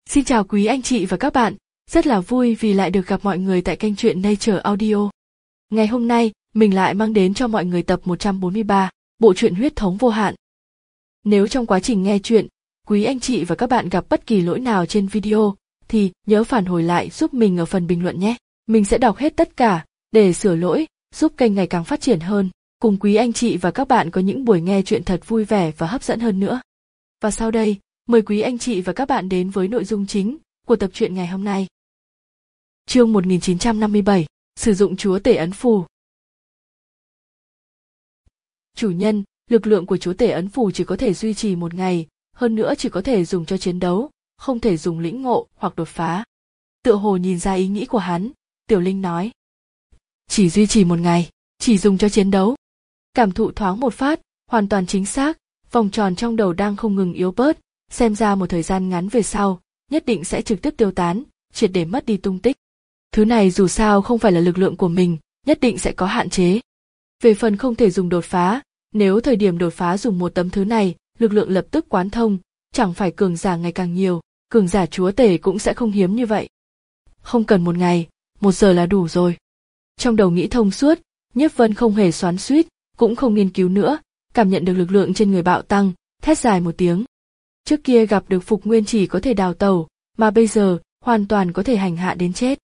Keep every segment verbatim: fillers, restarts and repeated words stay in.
Xin chào quý anh chị và các bạn, rất là vui vì lại được gặp mọi người tại kênh truyện Nature Audio. Ngày hôm nay, mình lại mang đến cho mọi người tập một trăm bốn mươi ba, bộ truyện Huyết thống vô hạn. Nếu trong quá trình nghe truyện, quý anh chị và các bạn gặp bất kỳ lỗi nào trên video, thì nhớ phản hồi lại giúp mình ở phần bình luận nhé. Mình sẽ đọc hết tất cả, để sửa lỗi, giúp kênh ngày càng phát triển hơn, cùng quý anh chị và các bạn có những buổi nghe truyện thật vui vẻ và hấp dẫn hơn nữa. Và sau đây, mời quý anh chị và các bạn đến với nội dung chính của tập truyện ngày hôm nay. Chương một nghìn chín trăm năm mươi bảy, sử dụng chúa tể ấn phù. Chủ nhân, lực lượng của chúa tể ấn phù chỉ có thể duy trì một ngày, hơn nữa chỉ có thể dùng cho chiến đấu, không thể dùng lĩnh ngộ hoặc đột phá. Tựa hồ nhìn ra ý nghĩ của hắn, Tiểu Linh nói. Chỉ duy trì một ngày, chỉ dùng cho chiến đấu. Cảm thụ thoáng một phát, hoàn toàn chính xác, vòng tròn trong đầu đang không ngừng yếu bớt, xem ra một thời gian ngắn về sau, nhất định sẽ trực tiếp tiêu tán, triệt để mất đi tung tích. Thứ này dù sao không phải là lực lượng của mình, nhất định sẽ có hạn chế. Về phần không thể dùng đột phá, nếu thời điểm đột phá dùng một tấm thứ này, lực lượng lập tức quán thông, chẳng phải cường giả ngày càng nhiều, cường giả chúa tể cũng sẽ không hiếm như vậy. Không cần một ngày, một giờ là đủ rồi. Trong đầu nghĩ thông suốt, Nhiếp Vân không hề xoắn xuýt, cũng không nghiên cứu nữa, cảm nhận được lực lượng trên người bạo tăng, thét dài một tiếng. Trước kia gặp được Phục Nguyên chỉ có thể đào tẩu, mà bây giờ hoàn toàn có thể hành hạ đến chết.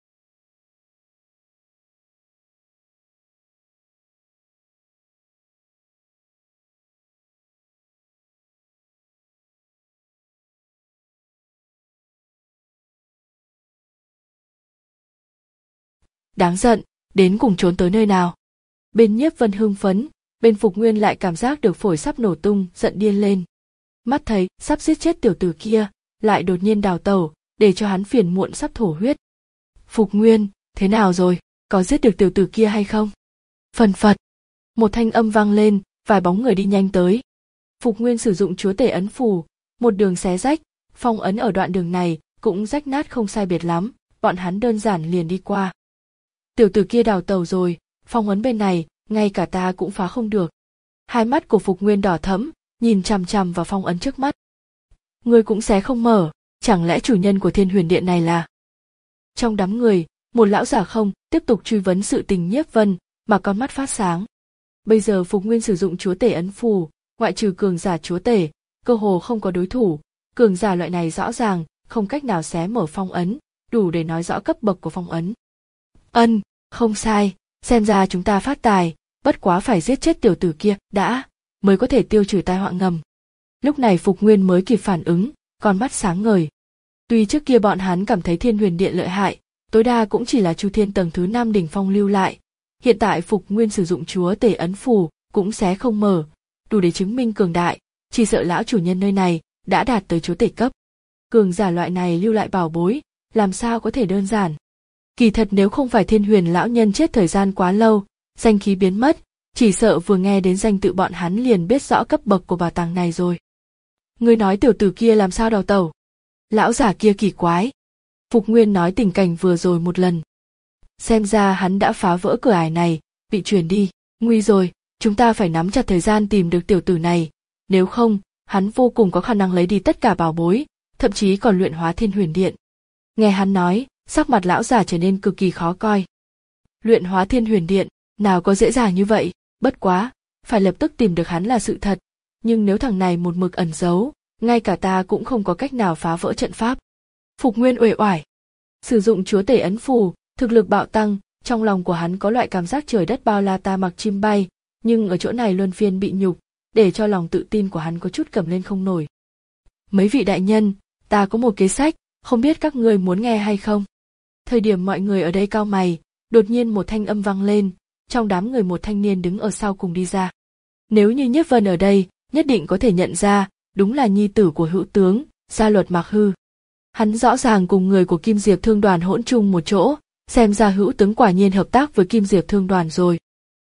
Đáng giận, đến cùng trốn tới nơi nào. Bên Nhiếp Vân hưng phấn, bên Phục Nguyên lại cảm giác được phổi sắp nổ tung, giận điên lên. Mắt thấy sắp giết chết tiểu tử kia, lại đột nhiên đào tẩu, để cho hắn phiền muộn sắp thổ huyết. Phục Nguyên, thế nào rồi, có giết được tiểu tử kia hay không? Phần phật, một thanh âm vang lên, vài bóng người đi nhanh tới. Phục Nguyên sử dụng chúa tể ấn phù, một đường xé rách, phong ấn ở đoạn đường này cũng rách nát không sai biệt lắm, bọn hắn đơn giản liền đi qua. Tiểu tử kia đào tẩu rồi, phong ấn bên này, ngay cả ta cũng phá không được. Hai mắt của Phục Nguyên đỏ thẫm, nhìn chằm chằm vào phong ấn trước mắt. Ngươi cũng xé không mở, chẳng lẽ chủ nhân của Thiên Huyền Điện này là? Trong đám người, một lão giả không tiếp tục truy vấn sự tình Nhiếp Vân, mà con mắt phát sáng. Bây giờ Phục Nguyên sử dụng chúa tể ấn phù, ngoại trừ cường giả chúa tể, cơ hồ không có đối thủ. Cường giả loại này rõ ràng, không cách nào xé mở phong ấn, đủ để nói rõ cấp bậc của phong ấn. Ân, không sai, xem ra chúng ta phát tài, bất quá phải giết chết tiểu tử kia đã, mới có thể tiêu trừ tai họa ngầm. Lúc này Phục Nguyên mới kịp phản ứng, con mắt sáng ngời. Tuy trước kia bọn hắn cảm thấy Thiên Huyền Điện lợi hại, tối đa cũng chỉ là Chu Thiên tầng thứ năm đỉnh phong lưu lại. Hiện tại Phục Nguyên sử dụng chúa tể ấn phù, cũng xé không mở, đủ để chứng minh cường đại, chỉ sợ lão chủ nhân nơi này đã đạt tới chúa tể cấp. Cường giả loại này lưu lại bảo bối, làm sao có thể đơn giản. Kỳ thật nếu không phải Thiên Huyền lão nhân chết thời gian quá lâu, danh khí biến mất, chỉ sợ vừa nghe đến danh tự bọn hắn liền biết rõ cấp bậc của bảo tàng này rồi. Ngươi nói tiểu tử kia làm sao đào tẩu? Lão giả kia kỳ quái. Phục Nguyên nói tình cảnh vừa rồi một lần. Xem ra hắn đã phá vỡ cửa ải này, bị truyền đi. Nguy rồi, chúng ta phải nắm chặt thời gian tìm được tiểu tử này. Nếu không, hắn vô cùng có khả năng lấy đi tất cả bảo bối, thậm chí còn luyện hóa Thiên Huyền Điện. Nghe hắn nói, sắc mặt lão giả trở nên cực kỳ khó coi. Luyện hóa Thiên Huyền Điện, nào có dễ dàng như vậy, bất quá, phải lập tức tìm được hắn là sự thật. Nhưng nếu thằng này một mực ẩn giấu, ngay cả ta cũng không có cách nào phá vỡ trận pháp. Phục Nguyên uể oải. Sử dụng chúa tể ấn phù, thực lực bạo tăng, trong lòng của hắn có loại cảm giác trời đất bao la ta mặc chim bay, nhưng ở chỗ này luân phiên bị nhục, để cho lòng tự tin của hắn có chút cầm lên không nổi. Mấy vị đại nhân, ta có một kế sách, không biết các ngươi muốn nghe hay không? Thời điểm mọi người ở đây cau mày, đột nhiên một thanh âm vang lên, trong đám người một thanh niên đứng ở sau cùng đi ra. Nếu như Nhiếp Vân ở đây, nhất định có thể nhận ra, đúng là nhi tử của hữu tướng, Gia Luật Mạc Hư. Hắn rõ ràng cùng người của Kim Diệp Thương Đoàn hỗn chung một chỗ, xem ra hữu tướng quả nhiên hợp tác với Kim Diệp Thương Đoàn rồi.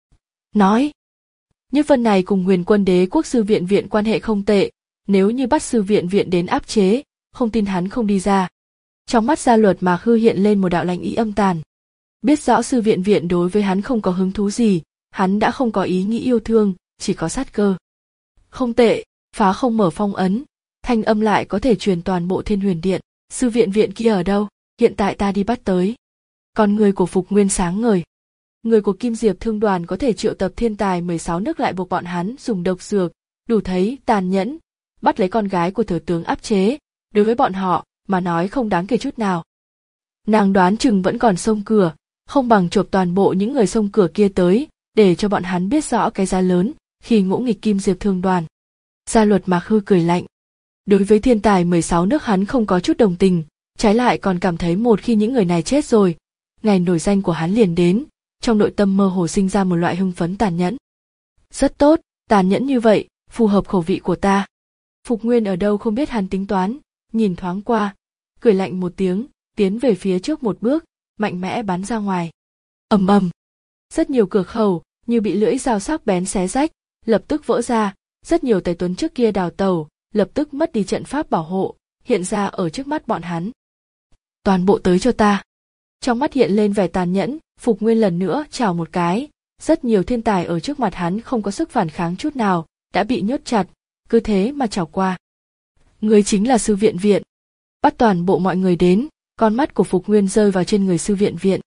Nói, Nhiếp Vân này cùng Huyền Quân Đế Quốc sư viện viện quan hệ không tệ, nếu như bắt sư viện viện đến áp chế, không tin hắn không đi ra. Trong mắt Gia Luật Mạc Hư hiện lên một đạo lạnh ý âm tàn. Biết rõ sư viện viện đối với hắn không có hứng thú gì, hắn đã không có ý nghĩ yêu thương, chỉ có sát cơ. Không tệ, phá không mở phong ấn, thanh âm lại có thể truyền toàn bộ Thiên Huyền Điện. Sư viện viện kia ở đâu? Hiện tại ta đi bắt tới. Con người của Phục Nguyên sáng ngời. Người của Kim Diệp Thương đoàn có thể triệu tập thiên tài mười sáu nước lại buộc bọn hắn dùng độc dược, đủ thấy tàn nhẫn, bắt lấy con gái của thừa tướng áp chế, đối với bọn họ mà nói không đáng kể chút nào. Nàng đoán chừng vẫn còn sông cửa, không bằng chộp toàn bộ những người sông cửa kia tới, để cho bọn hắn biết rõ cái giá lớn khi ngỗ nghịch Kim Diệp Thương đoàn. Gia Luật Mạc Hư cười lạnh. Đối với thiên tài mười sáu nước hắn không có chút đồng tình, trái lại còn cảm thấy một khi những người này chết rồi, ngày nổi danh của hắn liền đến, trong nội tâm mơ hồ sinh ra một loại hưng phấn tàn nhẫn. Rất tốt, tàn nhẫn như vậy, phù hợp khẩu vị của ta. Phục Nguyên ở đâu không biết hắn tính toán, nhìn thoáng qua, cười lạnh một tiếng, tiến về phía trước một bước, mạnh mẽ bắn ra ngoài. Ầm ầm, rất nhiều cửa khẩu như bị lưỡi dao sắc bén xé rách, lập tức vỡ ra, rất nhiều tài tuấn trước kia đào tẩu, lập tức mất đi trận pháp bảo hộ, hiện ra ở trước mắt bọn hắn. Toàn bộ tới cho ta. Trong mắt hiện lên vẻ tàn nhẫn, Phục Nguyên lần nữa chào một cái, rất nhiều thiên tài ở trước mặt hắn không có sức phản kháng chút nào, đã bị nhốt chặt, cứ thế mà chào qua. Người chính là Sư Viện Viện. Bắt toàn bộ mọi người đến, con mắt của Phục Nguyên rơi vào trên người Sư Viện Viện.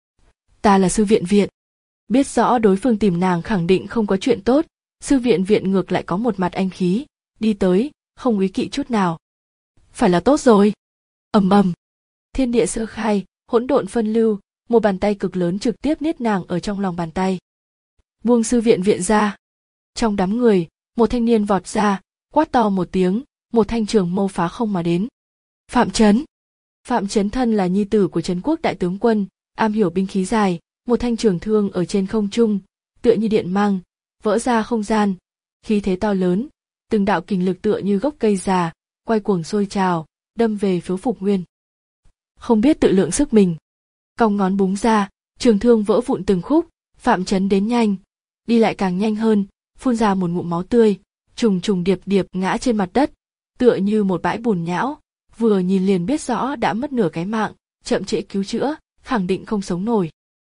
Ta là Sư Viện Viện. Biết rõ đối phương tìm nàng khẳng định không có chuyện tốt, Sư Viện Viện ngược lại có một mặt anh khí, đi tới, không úy kỵ chút nào. Phải là tốt rồi. Ầm ầm. Thiên địa sơ khai, hỗn độn phân lưu, một bàn tay cực lớn trực tiếp niết nàng ở trong lòng bàn tay. Buông Sư Viện Viện ra. Trong đám người, một thanh niên vọt ra, quát to một tiếng, một thanh trường mâu phá không mà đến. Phạm Chấn. Phạm Chấn thân là nhi tử của Trấn Quốc đại tướng quân, am hiểu binh khí dài, một thanh trường thương ở trên không trung, tựa như điện mang, vỡ ra không gian, khí thế to lớn, từng đạo kình lực tựa như gốc cây già, quay cuồng sôi trào, đâm về phía Phục Nguyên. Không biết tự lượng sức mình, cong ngón búng ra, trường thương vỡ vụn từng khúc, Phạm Chấn đến nhanh, đi lại càng nhanh hơn, phun ra một ngụm máu tươi, trùng trùng điệp điệp ngã trên mặt đất, tựa như một bãi bùn nhão, vừa nhìn liền biết rõ đã mất nửa cái mạng, chậm trễ cứu chữa, khẳng định không sống nổi.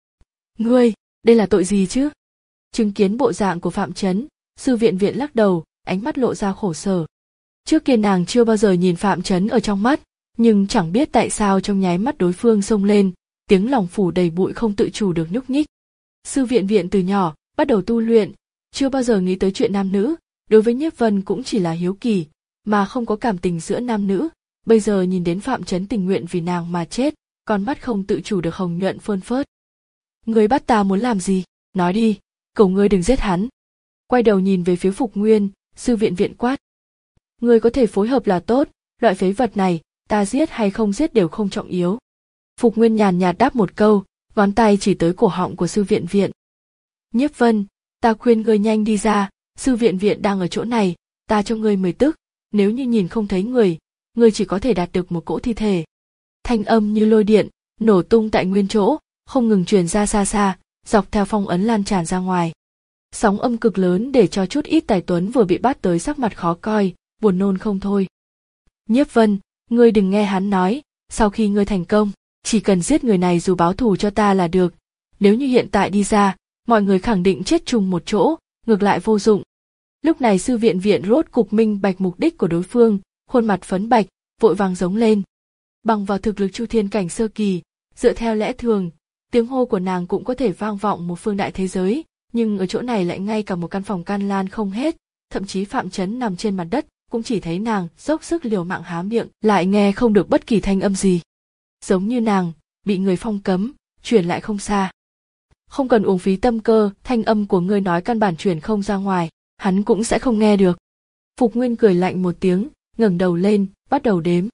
Ngươi, đây là tội gì chứ? Chứng kiến bộ dạng của Phạm Chấn, Sư Viện Viện lắc đầu, ánh mắt lộ ra khổ sở. Trước kia nàng chưa bao giờ nhìn Phạm Chấn ở trong mắt, nhưng chẳng biết tại sao trong nháy mắt đối phương xông lên, tiếng lòng phủ đầy bụi không tự chủ được nhúc nhích. Sư Viện Viện từ nhỏ bắt đầu tu luyện, chưa bao giờ nghĩ tới chuyện nam nữ, đối với Nhiếp Vân cũng chỉ là hiếu kỳ, mà không có cảm tình giữa nam nữ. Bây giờ nhìn đến Phạm Chấn tình nguyện vì nàng mà chết, con mắt không tự chủ được hồng nhuận phơn phớt. Ngươi bắt ta muốn làm gì? Nói đi, cầu ngươi đừng giết hắn. Quay đầu nhìn về phía Phục Nguyên, Sư Viện Viện quát. Ngươi có thể phối hợp là tốt, loại phế vật này, ta giết hay không giết đều không trọng yếu. Phục Nguyên nhàn nhạt đáp một câu, ngón tay chỉ tới cổ họng của Sư Viện Viện. Nhiếp Vân, ta khuyên ngươi nhanh đi ra, Sư Viện Viện đang ở chỗ này, ta cho ngươi mười tức, nếu như nhìn không thấy người, ngươi chỉ có thể đạt được một cỗ thi thể. Thanh âm như lôi điện, nổ tung tại nguyên chỗ, không ngừng truyền ra xa xa, dọc theo phong ấn lan tràn ra ngoài. Sóng âm cực lớn để cho chút ít tài tuấn vừa bị bắt tới sắc mặt khó coi, buồn nôn không thôi. Nhiếp Vân, ngươi đừng nghe hắn nói, sau khi ngươi thành công, chỉ cần giết người này dù báo thù cho ta là được. Nếu như hiện tại đi ra, mọi người khẳng định chết chung một chỗ, ngược lại vô dụng. Lúc này Sư Viện Viện rốt cục minh bạch mục đích của đối phương, khuôn mặt phấn bạch, vội vàng giống lên. Bằng vào thực lực Chu Thiên cảnh sơ kỳ, dựa theo lẽ thường, tiếng hô của nàng cũng có thể vang vọng một phương đại thế giới, nhưng ở chỗ này lại ngay cả một căn phòng can lan không hết, thậm chí Phạm Chấn nằm trên mặt đất, cũng chỉ thấy nàng dốc sức liều mạng há miệng, lại nghe không được bất kỳ thanh âm gì. Giống như nàng, bị người phong cấm, truyền lại không xa. Không cần uổng phí tâm cơ, thanh âm của ngươi nói căn bản truyền không ra ngoài, hắn cũng sẽ không nghe được. Phục Nguyên cười lạnh một tiếng, ngẩng đầu lên, bắt đầu đếm.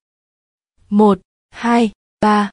Một, hai, ba,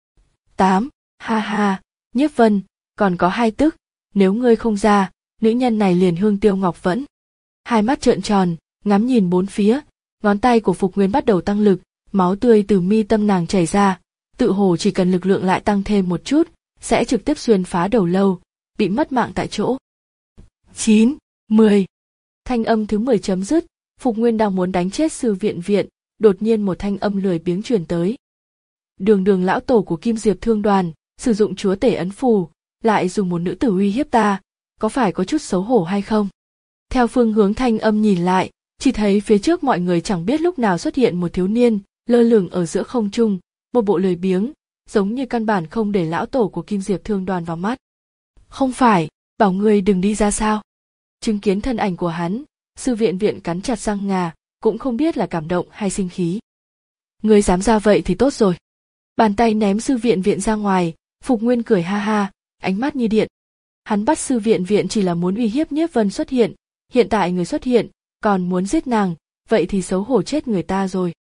tám, ha ha, Nhiếp Vân, còn có hai tức, nếu ngươi không ra, nữ nhân này liền hương tiêu ngọc vẫn. Hai mắt trợn tròn, ngắm nhìn bốn phía, ngón tay của Phục Nguyên bắt đầu tăng lực, máu tươi từ mi tâm nàng chảy ra, tự hồ chỉ cần lực lượng lại tăng thêm một chút, sẽ trực tiếp xuyên phá đầu lâu, bị mất mạng tại chỗ. Chín, mười. Thanh âm thứ mười chấm dứt, Phục Nguyên đang muốn đánh chết Sư Viện Viện, đột nhiên một thanh âm lười biếng truyền tới. Đường đường lão tổ của Kim Diệp Thương đoàn, sử dụng chúa tể ấn phù, lại dùng một nữ tử uy hiếp ta, có phải có chút xấu hổ hay không? Theo phương hướng thanh âm nhìn lại, chỉ thấy phía trước mọi người chẳng biết lúc nào xuất hiện một thiếu niên, lơ lửng ở giữa không trung, một bộ lười biếng, giống như căn bản không để lão tổ của Kim Diệp Thương Đoàn vào mắt. Không phải, bảo ngươi đừng đi ra sao? Chứng kiến thân ảnh của hắn, Sư Viện Viện cắn chặt răng ngà, cũng không biết là cảm động hay sinh khí. Ngươi dám ra vậy thì tốt rồi. Bàn tay ném Sư Viện Viện ra ngoài, Phục Nguyên cười ha ha, ánh mắt như điện. Hắn bắt Sư Viện Viện chỉ là muốn uy hiếp Nhiếp Vân xuất hiện, hiện tại người xuất hiện, còn muốn giết nàng, vậy thì xấu hổ chết người ta rồi.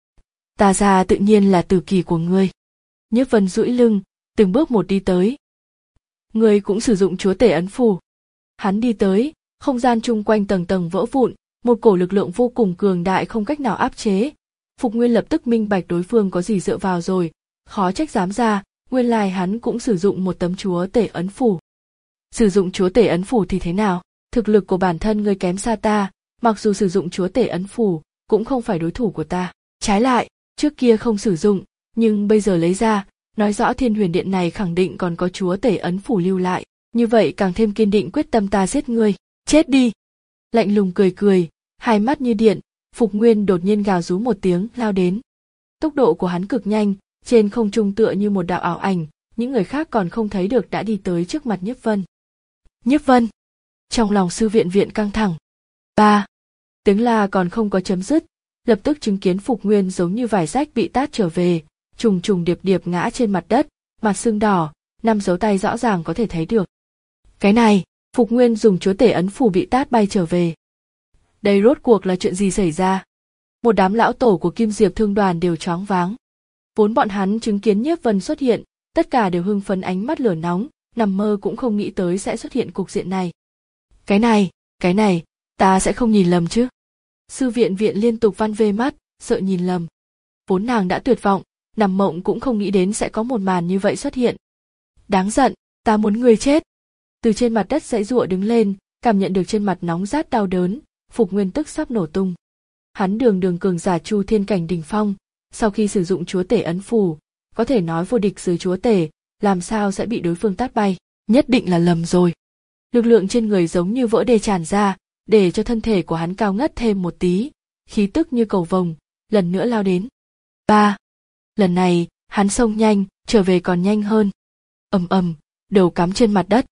Ta ra tự nhiên là tử kỳ của ngươi. Nhiếp Vân duỗi lưng, từng bước một đi tới. Ngươi cũng sử dụng chúa tể ấn phù. Hắn đi tới, không gian chung quanh tầng tầng vỡ vụn, một cổ lực lượng vô cùng cường đại không cách nào áp chế. Phục Nguyên lập tức minh bạch đối phương có gì dựa vào rồi, khó trách dám ra, nguyên lai hắn cũng sử dụng một tấm chúa tể ấn phù. Sử dụng chúa tể ấn phù thì thế nào? Thực lực của bản thân ngươi kém xa ta, mặc dù sử dụng chúa tể ấn phù, cũng không phải đối thủ của ta. Trái lại, trước kia không sử dụng, nhưng bây giờ lấy ra, nói rõ Thiên Huyền Điện này khẳng định còn có chúa tể ấn phù lưu lại, như vậy càng thêm kiên định quyết tâm ta giết ngươi, chết đi. Lạnh lùng cười cười, hai mắt như điện, Phục Nguyên đột nhiên gào rú một tiếng lao đến. Tốc độ của hắn cực nhanh, trên không trung tựa như một đạo ảo ảnh, những người khác còn không thấy được đã đi tới trước mặt Nhiếp Vân. Nhiếp Vân! Trong lòng Sư Viện Viện căng thẳng. Ba! Tiếng la còn không có chấm dứt, lập tức chứng kiến Phục Nguyên giống như vải rách bị tát trở về, trùng trùng điệp điệp ngã trên mặt đất, mặt sưng đỏ, năm dấu tay rõ ràng có thể thấy được. Cái này, Phục Nguyên dùng chúa tể ấn phù bị tát bay trở về. Đây rốt cuộc là chuyện gì xảy ra? Một đám lão tổ của Kim Diệp Thương Đoàn đều choáng váng. Vốn bọn hắn chứng kiến Nhiếp Vân xuất hiện, tất cả đều hưng phấn ánh mắt lửa nóng, nằm mơ cũng không nghĩ tới sẽ xuất hiện cục diện này. Cái này, cái này, ta sẽ không nhìn lầm chứ? Sư Viện Viện liên tục van vê mắt, sợ nhìn lầm. Vốn nàng đã tuyệt vọng, nằm mộng cũng không nghĩ đến sẽ có một màn như vậy xuất hiện. Đáng giận, ta muốn ngươi chết. Từ trên mặt đất giãy giụa đứng lên, cảm nhận được trên mặt nóng rát đau đớn, Phục Nguyên tức sắp nổ tung. Hắn đường đường cường giả Chu Thiên cảnh đỉnh phong, sau khi sử dụng chúa tể ấn phù, có thể nói vô địch dưới chúa tể, làm sao sẽ bị đối phương tát bay, nhất định là lầm rồi. Lực lượng trên người giống như vỡ đê tràn ra, để cho thân thể của hắn cao ngất thêm một tí, khí tức như cầu vồng, lần nữa lao đến. Ba. Lần này, hắn xông nhanh, trở về còn nhanh hơn. Ầm ầm, đầu cắm trên mặt đất.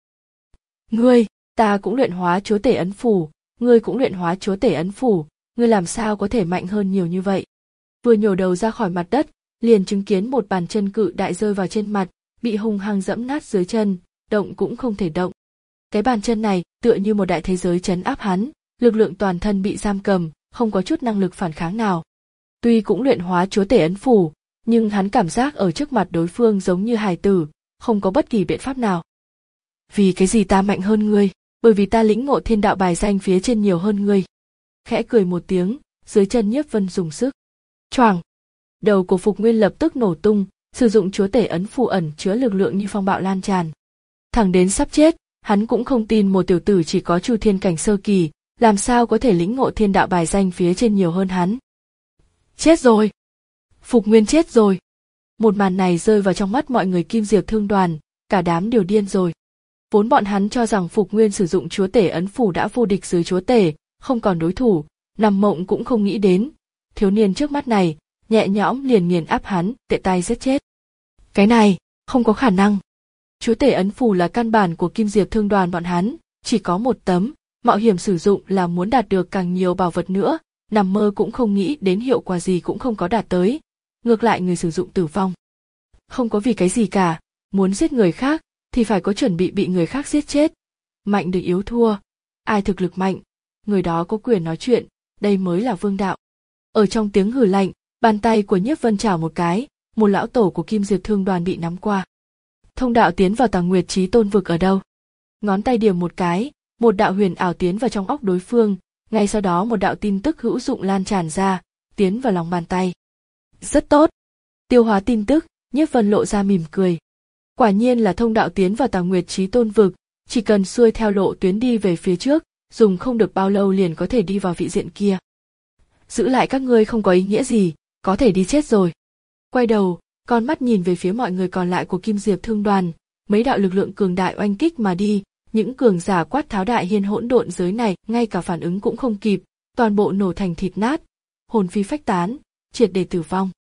Ngươi, ta cũng luyện hóa chúa tể ấn phù, ngươi cũng luyện hóa chúa tể ấn phù, ngươi làm sao có thể mạnh hơn nhiều như vậy? Vừa nhổ đầu ra khỏi mặt đất, liền chứng kiến một bàn chân cự đại rơi vào trên mặt, bị hung hăng dẫm nát dưới chân, động cũng không thể động. Cái bàn chân này tựa như một đại thế giới trấn áp hắn, lực lượng toàn thân bị giam cầm, không có chút năng lực phản kháng nào. Tuy cũng luyện hóa chúa tể ấn phù, nhưng hắn cảm giác ở trước mặt đối phương giống như hài tử, không có bất kỳ biện pháp nào. Vì cái gì ta mạnh hơn ngươi? Bởi vì ta lĩnh ngộ thiên đạo bài danh phía trên nhiều hơn ngươi. Khẽ cười một tiếng, dưới chân Nhiếp Vân dùng sức. Choàng! Đầu của Phục Nguyên lập tức nổ tung, sử dụng chúa tể ấn phù ẩn chứa lực lượng như phong bạo lan tràn. Thẳng đến sắp chết, hắn cũng không tin một tiểu tử chỉ có Chu Thiên cảnh sơ kỳ, làm sao có thể lĩnh ngộ thiên đạo bài danh phía trên nhiều hơn hắn. Chết rồi! Phục Nguyên chết rồi! Một màn này rơi vào trong mắt mọi người Kim Diệp Thương Đoàn, cả đám đều điên rồi. Vốn bọn hắn cho rằng Phục Nguyên sử dụng chúa tể ấn phù đã vô địch dưới chúa tể, không còn đối thủ, nằm mộng cũng không nghĩ đến. Thiếu niên trước mắt này, nhẹ nhõm liền nghiền áp hắn, tệ tay giết chết. Cái này, không có khả năng. Chúa tể ấn phù là căn bản của Kim Diệp Thương Đoàn bọn hắn, chỉ có một tấm, mạo hiểm sử dụng là muốn đạt được càng nhiều bảo vật nữa, nằm mơ cũng không nghĩ đến hiệu quả gì cũng không có đạt tới, ngược lại người sử dụng tử vong. Không có vì cái gì cả, muốn giết người khác, thì phải có chuẩn bị bị người khác giết chết. Mạnh được yếu thua, ai thực lực mạnh, người đó có quyền nói chuyện, đây mới là vương đạo. Ở trong tiếng hừ lạnh, bàn tay của Nhiếp Vân chảo một cái, một lão tổ của Kim Diệp Thương Đoàn bị nắm qua. Thông đạo tiến vào Tàng Nguyệt Chí Tôn vực ở đâu? Ngón tay điểm một cái, một đạo huyền ảo tiến vào trong óc đối phương, ngay sau đó một đạo tin tức hữu dụng lan tràn ra, tiến vào lòng bàn tay. Rất tốt. Tiêu hóa tin tức, Nhiếp Vân lộ ra mỉm cười. Quả nhiên là thông đạo tiến vào Tàng Nguyệt Chí Tôn vực, chỉ cần xuôi theo lộ tuyến đi về phía trước, dùng không được bao lâu liền có thể đi vào vị diện kia. Giữ lại các ngươi không có ý nghĩa gì, có thể đi chết rồi. Quay đầu, con mắt nhìn về phía mọi người còn lại của Kim Diệp Thương Đoàn, mấy đạo lực lượng cường đại oanh kích mà đi, những cường giả quát tháo đại hiên hỗn độn giới này ngay cả phản ứng cũng không kịp, toàn bộ nổ thành thịt nát, hồn phi phách tán, triệt để tử vong.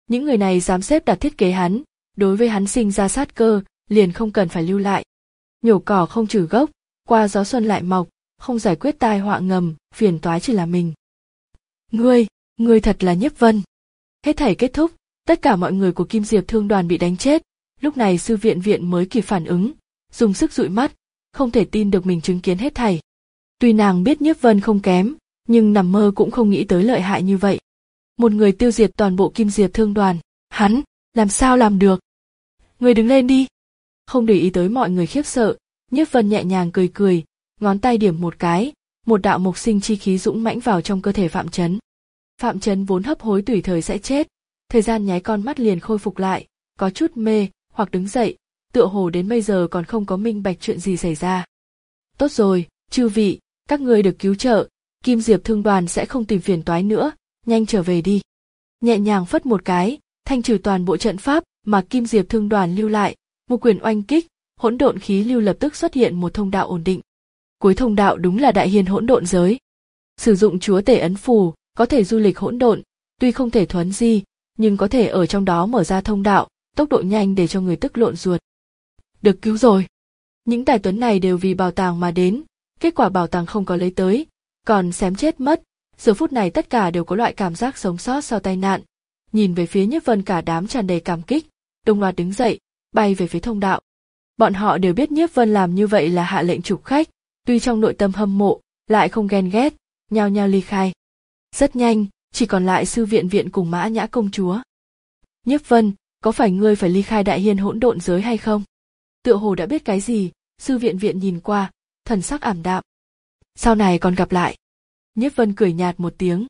Những người này dám xếp đặt thiết kế hắn, đối với hắn sinh ra sát cơ, liền không cần phải lưu lại. Nhổ cỏ không trừ gốc, qua gió xuân lại mọc, không giải quyết tai họa ngầm, phiền toái chỉ là mình. Ngươi, ngươi thật là Nhiếp Vân. Hết thảy kết thúc, tất cả mọi người của Kim Diệp Thương đoàn bị đánh chết, lúc này Sư Viện Viện mới kịp phản ứng, dùng sức dụi mắt, không thể tin được mình chứng kiến hết thảy. Tuy nàng biết Nhiếp Vân không kém, nhưng nằm mơ cũng không nghĩ tới lợi hại như vậy. Một người tiêu diệt toàn bộ Kim Diệp Thương đoàn, hắn, làm sao làm được? Người đứng lên đi. Không để ý tới mọi người khiếp sợ, Nhiếp Vân nhẹ nhàng cười cười, ngón tay điểm một cái, một đạo mộc sinh chi khí dũng mãnh vào trong cơ thể Phạm Chấn. Phạm Chấn vốn hấp hối tùy thời sẽ chết, thời gian nháy con mắt liền khôi phục lại, có chút mê, hoặc đứng dậy, tựa hồ đến bây giờ còn không có minh bạch chuyện gì xảy ra. Tốt rồi, chư vị, các ngươi được cứu trợ, Kim Diệp Thương đoàn sẽ không tìm phiền toái nữa, nhanh trở về đi. Nhẹ nhàng phất một cái, thanh trừ toàn bộ trận pháp mà Kim Diệp Thương đoàn lưu lại, một quyền oanh kích, hỗn độn khí lưu lập tức xuất hiện một thông đạo ổn định. Cuối thông đạo đúng là đại hiên hỗn độn giới. Sử dụng chúa tể ấn phù, có thể du lịch hỗn độn, tuy không thể thuấn di, nhưng có thể ở trong đó mở ra thông đạo, tốc độ nhanh để cho người tức lộn ruột. Được cứu rồi. Những tài tuấn này đều vì bảo tàng mà đến, kết quả bảo tàng không có lấy tới, còn xém chết mất. Giờ phút này tất cả đều có loại cảm giác sống sót sau tai nạn. Nhìn về phía Nhiếp Vân cả đám tràn đầy cảm kích, đồng loạt đứng dậy, bay về phía thông đạo. Bọn họ đều biết Nhiếp Vân làm như vậy là hạ lệnh chụp khách, tuy trong nội tâm hâm mộ, lại không ghen ghét, nhao nhao ly khai. Rất nhanh, chỉ còn lại Sư Viện Viện cùng Mã Nhã công chúa. Nhiếp Vân, có phải ngươi phải ly khai đại hiên hỗn độn giới hay không? Tựa hồ đã biết cái gì, Sư Viện Viện nhìn qua, thần sắc ảm đạm. Sau này còn gặp lại. Nhiếp Vân cười nhạt một tiếng.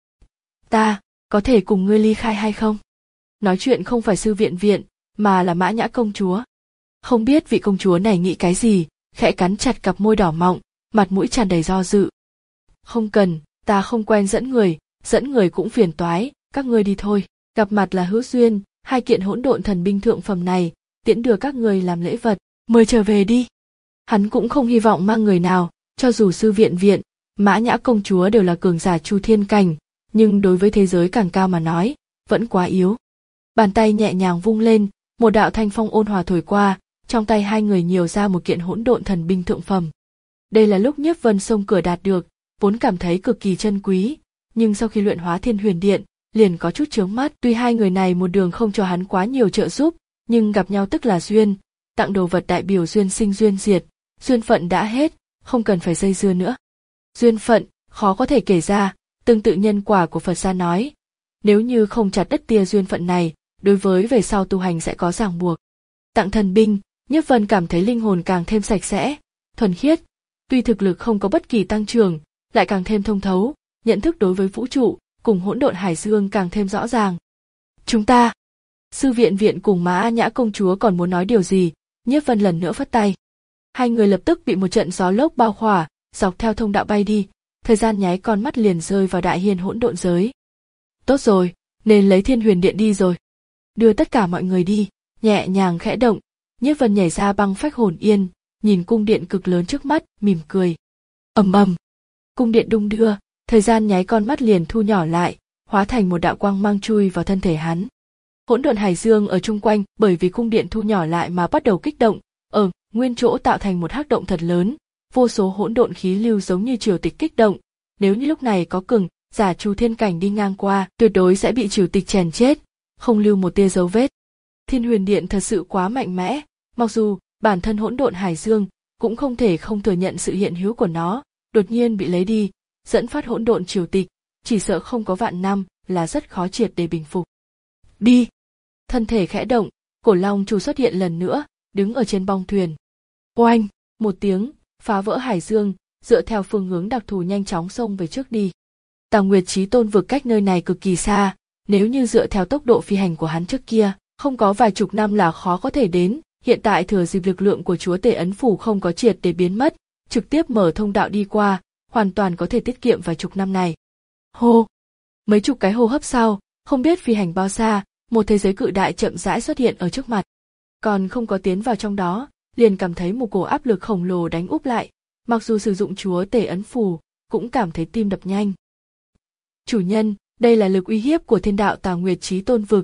Ta, có thể cùng ngươi ly khai hay không? Nói chuyện không phải Sư Viện Viện, mà là Mã Nhã công chúa. Không biết vị công chúa này nghĩ cái gì, khẽ cắn chặt cặp môi đỏ mọng, mặt mũi tràn đầy do dự. Không cần, ta không quen dẫn người, dẫn người cũng phiền toái, các ngươi đi thôi. Gặp mặt là hữu duyên, hai kiện hỗn độn thần binh thượng phẩm này, tiễn đưa các người làm lễ vật, mời trở về đi. Hắn cũng không hy vọng mang người nào, cho dù Sư Viện Viện, Mã Nhã công chúa đều là cường giả chu thiên cảnh, nhưng đối với thế giới càng cao mà nói, vẫn quá yếu. Bàn tay nhẹ nhàng vung lên, một đạo thanh phong ôn hòa thổi qua, trong tay hai người nhiều ra một kiện hỗn độn thần binh thượng phẩm. Đây là lúc Nhiếp Vân xông cửa đạt được, vốn cảm thấy cực kỳ chân quý, nhưng sau khi luyện hóa Thiên Huyền Điện, liền có chút chướng mắt. Tuy hai người này một đường không cho hắn quá nhiều trợ giúp, nhưng gặp nhau tức là duyên, tặng đồ vật đại biểu duyên sinh duyên diệt, duyên phận đã hết, không cần phải dây dưa nữa. Duyên phận, khó có thể kể ra, tương tự nhân quả của Phật gia nói, nếu như không chặt đứt tia duyên phận này, đối với về sau tu hành sẽ có ràng buộc. Tặng thần binh, Nhiếp Vân cảm thấy linh hồn càng thêm sạch sẽ, thuần khiết, tuy thực lực không có bất kỳ tăng trưởng, lại càng thêm thông thấu, nhận thức đối với vũ trụ, cùng hỗn độn hải dương càng thêm rõ ràng. Chúng ta, Sư Viện Viện cùng Mã Nhã công chúa còn muốn nói điều gì, Nhiếp Vân lần nữa phất tay. Hai người lập tức bị một trận gió lốc bao khỏa, dọc theo thông đạo bay đi, thời gian nháy con mắt liền rơi vào đại hiên hỗn độn giới. Tốt rồi, nên lấy Thiên Huyền Điện đi rồi. Đưa tất cả mọi người đi, nhẹ nhàng khẽ động, Nhiếp Vân nhảy ra băng phách hồn yên, nhìn cung điện cực lớn trước mắt, mỉm cười. Ầm ầm, cung điện đung đưa, thời gian nháy con mắt liền thu nhỏ lại, hóa thành một đạo quang mang chui vào thân thể hắn. Hỗn độn hải dương ở chung quanh bởi vì cung điện thu nhỏ lại mà bắt đầu kích động, ở nguyên chỗ tạo thành một hắc động thật lớn, vô số hỗn độn khí lưu giống như triều tịch kích động. Nếu như lúc này có cường giả chu thiên cảnh đi ngang qua, tuyệt đối sẽ bị triều tịch chèn chết, không lưu một tia dấu vết. Thiên Huyền Điện thật sự quá mạnh mẽ, mặc dù bản thân hỗn độn hải dương cũng không thể không thừa nhận sự hiện hữu của nó, đột nhiên bị lấy đi, dẫn phát hỗn độn triều tịch, chỉ sợ không có vạn năm là rất khó triệt để bình phục. Đi! Thân thể khẽ động, Cổ Long Chu xuất hiện lần nữa, đứng ở trên bong thuyền. Oanh! Một tiếng, phá vỡ hải dương, dựa theo phương hướng đặc thù nhanh chóng xông về trước đi. Tào Nguyệt Chí Tôn vực cách nơi này cực kỳ xa, nếu như dựa theo tốc độ phi hành của hắn trước kia, không có vài chục năm là khó có thể đến, hiện tại thừa dịp lực lượng của chúa tể ấn phủ không có triệt để biến mất, trực tiếp mở thông đạo đi qua, hoàn toàn có thể tiết kiệm vài chục năm này. Hô! Mấy chục cái hô hấp sau, không biết phi hành bao xa, một thế giới cự đại chậm rãi xuất hiện ở trước mặt. Còn không có tiến vào trong đó, liền cảm thấy một cổ áp lực khổng lồ đánh úp lại, mặc dù sử dụng chúa tể ấn phù, cũng cảm thấy tim đập nhanh. Chủ nhân, đây là lực uy hiếp của thiên đạo Tào Nguyệt Chí Tôn vực,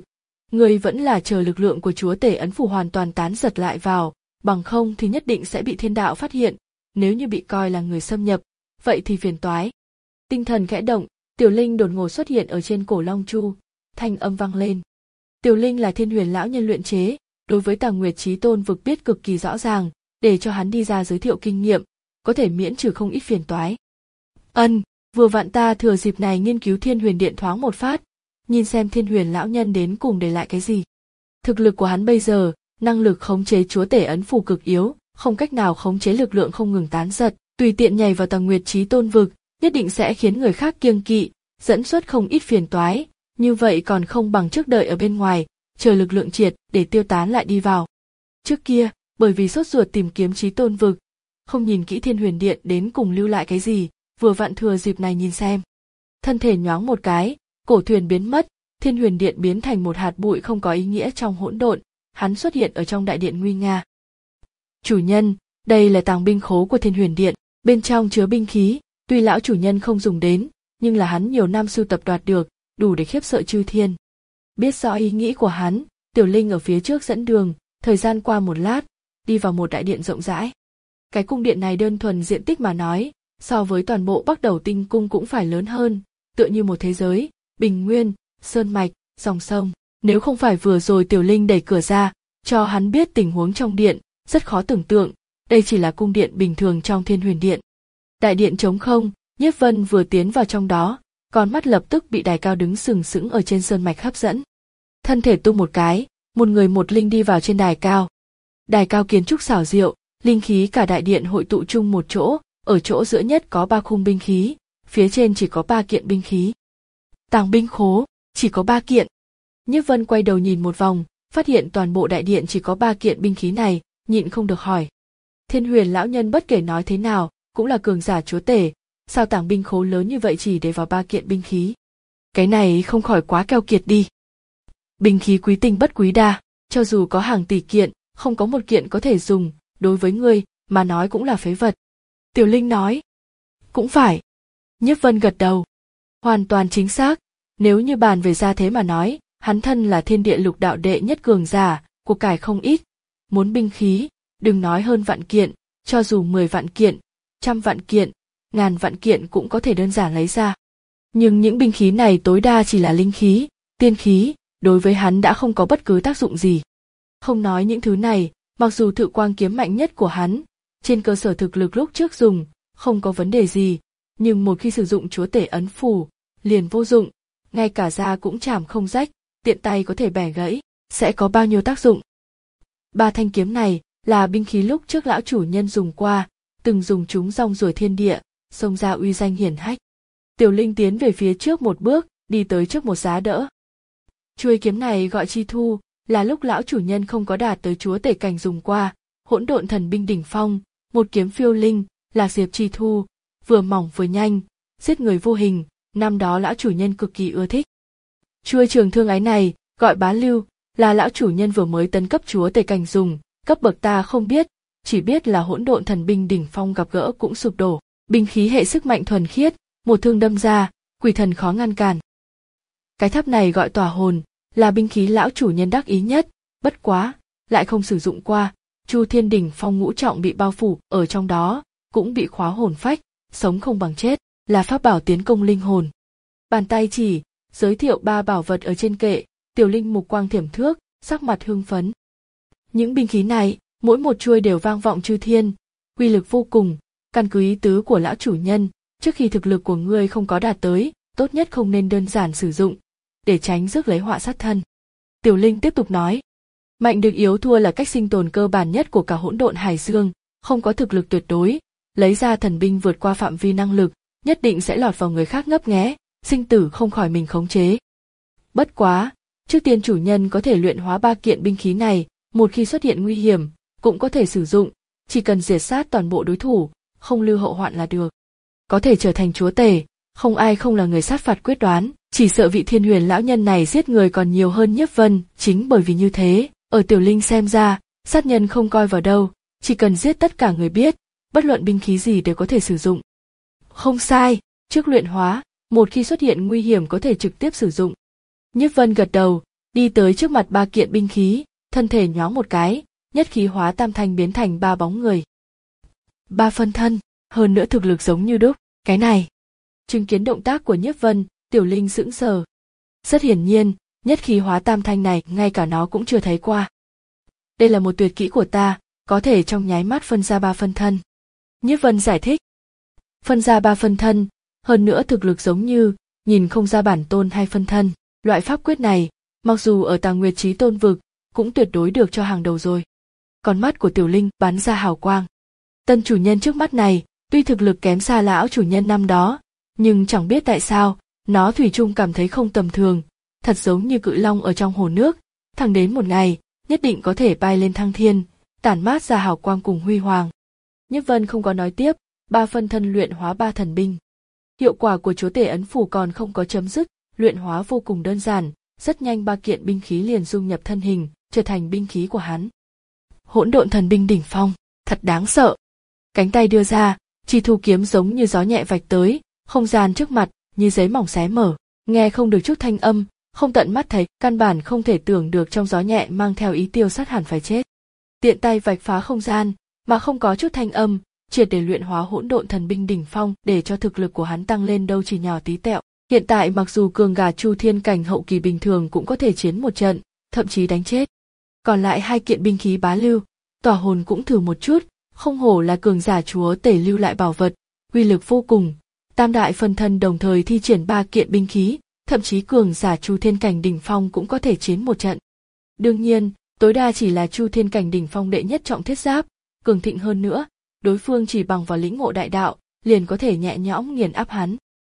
Ngươi vẫn là chờ lực lượng của chúa tể ấn phủ hoàn toàn tán giật lại vào, bằng không thì nhất định sẽ bị thiên đạo phát hiện, nếu như bị coi là người xâm nhập, vậy thì phiền toái. Tinh thần khẽ động, Tiểu Linh đột ngột xuất hiện ở trên cổ Long Chu, thanh âm vang lên. Tiểu Linh là Thiên Huyền lão nhân luyện chế, đối với Tàng Nguyệt Chí Tôn vực biết cực kỳ rõ ràng, để cho hắn đi ra giới thiệu kinh nghiệm, có thể miễn trừ không ít phiền toái. Ân, vừa vặn ta thừa dịp này nghiên cứu Thiên Huyền Điện thoáng một phát, nhìn xem Thiên Huyền lão nhân đến cùng để lại cái gì. Thực lực của hắn bây giờ, năng lực khống chế chúa tể ấn phù cực yếu, không cách nào khống chế lực lượng không ngừng tán giật, tùy tiện nhảy vào Tàng Nguyệt Chí Tôn vực, nhất định sẽ khiến người khác kiêng kỵ, dẫn xuất không ít phiền toái, như vậy còn không bằng trước đợi ở bên ngoài, chờ lực lượng triệt để tiêu tán lại đi vào. Trước kia, bởi vì sốt ruột tìm kiếm Chí Tôn vực, không nhìn kỹ Thiên Huyền Điện đến cùng lưu lại cái gì, vừa vặn thừa dịp này nhìn xem. Thân thể nhoáng một cái, cổ thuyền biến mất, Thiên Huyền Điện biến thành một hạt bụi không có ý nghĩa trong hỗn độn, hắn xuất hiện ở trong đại điện nguy nga. Chủ nhân, đây là tàng binh khố của Thiên Huyền Điện, bên trong chứa binh khí, tuy lão chủ nhân không dùng đến, nhưng là hắn nhiều năm sưu tập đoạt được, đủ để khiếp sợ chư thiên. Biết rõ ý nghĩ của hắn, Tiểu Linh ở phía trước dẫn đường, thời gian qua một lát, đi vào một đại điện rộng rãi. Cái cung điện này đơn thuần diện tích mà nói, so với toàn bộ Bắc Đầu Tinh cung cũng phải lớn hơn, tựa như một thế giới, bình nguyên, sơn mạch, dòng sông. Nếu không phải vừa rồi Tiểu Linh đẩy cửa ra, cho hắn biết tình huống trong điện, rất khó tưởng tượng, đây chỉ là cung điện bình thường trong Thiên Huyền Điện. Đại điện trống không, Nhiếp Vân vừa tiến vào trong đó, con mắt lập tức bị đài cao đứng sừng sững ở trên sơn mạch hấp dẫn. Thân thể tung một cái, một người một linh đi vào trên đài cao. Đài cao kiến trúc xảo diệu, linh khí cả đại điện hội tụ chung một chỗ, ở chỗ giữa nhất có ba khung binh khí, phía trên chỉ có ba kiện binh khí. Tàng binh khố, chỉ có ba kiện. Nhiếp Vân quay đầu nhìn một vòng, phát hiện toàn bộ đại điện chỉ có ba kiện binh khí này, nhịn không được hỏi. Thiên Huyền lão nhân bất kể nói thế nào, cũng là cường giả chúa tể, sao tàng binh khố lớn như vậy chỉ để vào ba kiện binh khí? Cái này không khỏi quá keo kiệt đi. Binh khí quý tinh bất quý đa, cho dù có hàng tỷ kiện, không có một kiện có thể dùng, đối với ngươi mà nói cũng là phế vật. Tiểu Linh nói. Cũng phải. Nhiếp Vân gật đầu. Hoàn toàn chính xác, nếu như bàn về gia thế mà nói, hắn thân là thiên địa lục đạo đệ nhất cường giả, của cải không ít. Muốn binh khí, đừng nói hơn vạn kiện, cho dù mười vạn kiện, trăm vạn kiện, ngàn vạn kiện cũng có thể đơn giản lấy ra. Nhưng những binh khí này tối đa chỉ là linh khí, tiên khí, đối với hắn đã không có bất cứ tác dụng gì. Không nói những thứ này, mặc dù Thự Quang kiếm mạnh nhất của hắn, trên cơ sở thực lực lúc trước dùng, không có vấn đề gì, nhưng một khi sử dụng chúa tể ấn phủ, liền vô dụng, ngay cả da cũng chảm không rách, tiện tay có thể bẻ gãy, sẽ có bao nhiêu tác dụng. Ba thanh kiếm này là binh khí lúc trước lão chủ nhân dùng qua, từng dùng chúng rong ruổi thiên địa, xông ra uy danh hiển hách. Tiểu Linh tiến về phía trước một bước, đi tới trước một giá đỡ. Chuôi kiếm này gọi Chi Thu, là lúc lão chủ nhân không có đạt tới chúa tể cảnh dùng qua, hỗn độn thần binh đỉnh phong, một kiếm phiêu linh, là diệp Chi Thu, vừa mỏng vừa nhanh, giết người vô hình, năm đó lão chủ nhân cực kỳ ưa thích. Chuôi trường thương ái này, gọi Bá Lưu, là lão chủ nhân vừa mới tấn cấp chúa tể cảnh dùng, cấp bậc ta không biết, chỉ biết là hỗn độn thần binh đỉnh phong gặp gỡ cũng sụp đổ, binh khí hệ sức mạnh thuần khiết, một thương đâm ra, quỷ thần khó ngăn cản. Cái tháp này gọi Tỏa Hồn, là binh khí lão chủ nhân đắc ý nhất, bất quá, lại không sử dụng qua, Chu Thiên đỉnh phong ngũ trọng bị bao phủ ở trong đó, cũng bị khóa hồn phách, sống không bằng chết, là pháp bảo tiến công linh hồn. Bàn tay chỉ, giới thiệu ba bảo vật ở trên kệ, Tiểu Linh mục quang thiểm thước, sắc mặt hưng phấn. Những binh khí này, mỗi một chuôi đều vang vọng chư thiên, uy lực vô cùng, căn cứ ý tứ của lão chủ nhân, trước khi thực lực của ngươi không có đạt tới, tốt nhất không nên đơn giản sử dụng, để tránh rước lấy họa sát thân. Tiểu Linh tiếp tục nói, mạnh được yếu thua là cách sinh tồn cơ bản nhất của cả hỗn độn hải dương, không có thực lực tuyệt đối, lấy ra thần binh vượt qua phạm vi năng lực, nhất định sẽ lọt vào người khác ngấp nghé, sinh tử không khỏi mình khống chế. Bất quá, trước tiên chủ nhân có thể luyện hóa ba kiện binh khí này, một khi xuất hiện nguy hiểm, cũng có thể sử dụng, chỉ cần diệt sát toàn bộ đối thủ, không lưu hậu hoạn là được. Có thể trở thành chúa tể, không ai không là người sát phạt quyết đoán, chỉ sợ vị Thiên Huyền lão nhân này giết người còn nhiều hơn Nhiếp Vân, chính bởi vì như thế, ở Tiểu Linh xem ra, sát nhân không coi vào đâu, chỉ cần giết tất cả người biết, bất luận binh khí gì đều có thể sử dụng. Không sai, trước luyện hóa, một khi xuất hiện nguy hiểm có thể trực tiếp sử dụng. Nhiếp Vân gật đầu, đi tới trước mặt ba kiện binh khí, thân thể nhoáng một cái, nhất khí hóa tam thanh biến thành ba bóng người. Ba phân thân, hơn nữa thực lực giống như đúc, cái này. Chứng kiến động tác của Nhiếp Vân, Tiểu Linh sững sờ. Rất hiển nhiên, nhất khí hóa tam thanh này ngay cả nó cũng chưa thấy qua. Đây là một tuyệt kỹ của ta, có thể trong nháy mắt phân ra ba phân thân. Nhiếp Vân giải thích. Phân ra ba phân thân, hơn nữa thực lực giống như, nhìn không ra bản tôn hay phân thân. Loại pháp quyết này, mặc dù ở Tàng Nguyệt Chí Tôn vực, cũng tuyệt đối được cho hàng đầu rồi. Con mắt của Tiểu Linh bắn ra hào quang. Tân chủ nhân trước mắt này, tuy thực lực kém xa lão chủ nhân năm đó, nhưng chẳng biết tại sao, nó thủy chung cảm thấy không tầm thường, thật giống như cự long ở trong hồ nước, thẳng đến một ngày, nhất định có thể bay lên thăng thiên, tản mát ra hào quang cùng huy hoàng. Nhiếp Vân không có nói tiếp, ba phân thân luyện hóa ba thần binh. Hiệu quả của chúa tể ấn phủ còn không có chấm dứt, luyện hóa vô cùng đơn giản, rất nhanh ba kiện binh khí liền dung nhập thân hình, trở thành binh khí của hắn. Hỗn độn thần binh đỉnh phong, thật đáng sợ. Cánh tay đưa ra, chi thu kiếm giống như gió nhẹ vạch tới, không gian trước mặt như giấy mỏng xé mở, nghe không được chút thanh âm, không tận mắt thấy, căn bản không thể tưởng được trong gió nhẹ mang theo ý tiêu sát hẳn phải chết. Tiện tay vạch phá không gian, mà không có chút thanh âm, triệt để luyện hóa hỗn độn thần binh đỉnh phong để cho thực lực của hắn tăng lên đâu chỉ nhỏ tí tẹo. Hiện tại mặc dù cường gà chu thiên cảnh hậu kỳ bình thường cũng có thể chiến một trận, thậm chí đánh chết. Còn lại hai kiện binh khí bá lưu, tỏa hồn cũng thử một chút, không hổ là cường giả chúa tể lưu lại bảo vật, uy lực vô cùng. Tam đại phân thân đồng thời thi triển ba kiện binh khí, thậm chí cường giả chu thiên cảnh đỉnh phong cũng có thể chiến một trận. Đương nhiên, tối đa chỉ là chu thiên cảnh đỉnh phong đệ nhất trọng thiết giáp, cường thịnh hơn nữa, đối phương chỉ bằng vào lĩnh ngộ đại đạo, liền có thể nhẹ nhõm nghiền áp hắn.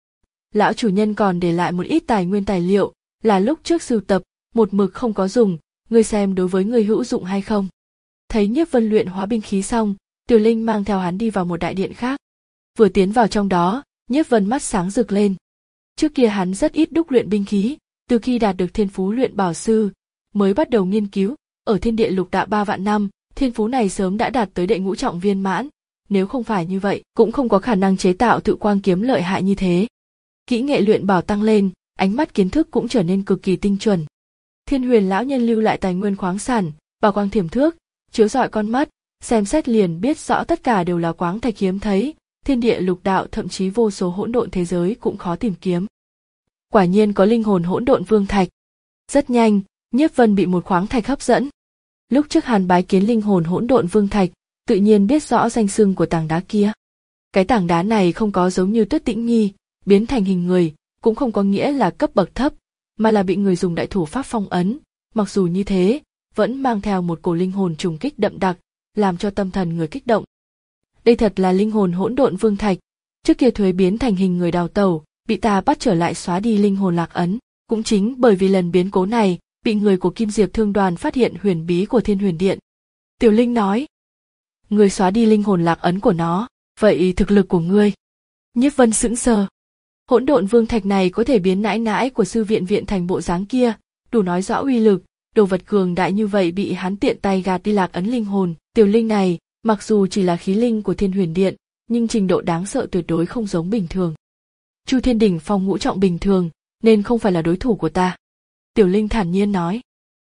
Lão chủ nhân còn để lại một ít tài nguyên tài liệu, là lúc trước sưu tập, một mực không có dùng, ngươi xem đối với ngươi hữu dụng hay không. Thấy Nhiếp Vân luyện hóa binh khí xong, Tiểu Linh mang theo hắn đi vào một đại điện khác. Vừa tiến vào trong đó, Nhiếp Vân mắt sáng rực lên. Trước kia hắn rất ít đúc luyện binh khí, từ khi đạt được thiên phú luyện bảo sư, mới bắt đầu nghiên cứu, ở thiên địa lục đạo ba vạn năm, thiên phú này sớm đã đạt tới đệ ngũ trọng viên mãn, nếu không phải như vậy, cũng không có khả năng chế tạo tự quang kiếm lợi hại như thế. Kỹ nghệ luyện bảo tăng lên, ánh mắt kiến thức cũng trở nên cực kỳ tinh chuẩn. Thiên Huyền lão nhân lưu lại tài nguyên khoáng sản, bảo quang thiểm thước, chiếu rọi con mắt, xem xét liền biết rõ tất cả đều là khoáng thạch hiếm thấy, thiên địa lục đạo thậm chí vô số hỗn độn thế giới cũng khó tìm kiếm. Quả nhiên có linh hồn hỗn độn vương thạch. Rất nhanh, Nhiếp Vân bị một khoáng thạch hấp dẫn. Lúc trước Hàn bái kiến linh hồn hỗn độn vương thạch, tự nhiên biết rõ danh xưng của tảng đá kia. Cái tảng đá này không có giống như Tuyết Tĩnh Nhi, biến thành hình người, cũng không có nghĩa là cấp bậc thấp, mà là bị người dùng đại thủ pháp phong ấn, mặc dù như thế, vẫn mang theo một cổ linh hồn trùng kích đậm đặc, làm cho tâm thần người kích động. Đây thật là linh hồn hỗn độn vương thạch, trước kia thuế biến thành hình người đào tẩu, bị ta bắt trở lại xóa đi linh hồn lạc ấn, cũng chính bởi vì lần biến cố này, bị người của Kim Diệp Thương Đoàn phát hiện huyền bí của Thiên Huyền Điện. Tiểu Linh nói, người xóa đi linh hồn lạc ấn của nó, vậy thực lực của ngươi? Nhiếp Vân sững sờ. Hỗn độn vương thạch này có thể biến nãi nãi của sư viện viện thành bộ dáng kia, đủ nói rõ uy lực, đồ vật cường đại như vậy bị hắn tiện tay gạt đi lạc ấn linh hồn. Tiểu Linh này, mặc dù chỉ là khí linh của Thiên Huyền Điện, nhưng trình độ đáng sợ tuyệt đối không giống bình thường. Chu Thiên đỉnh phong ngũ trọng bình thường, nên không phải là đối thủ của ta. Tiểu Linh thản nhiên nói.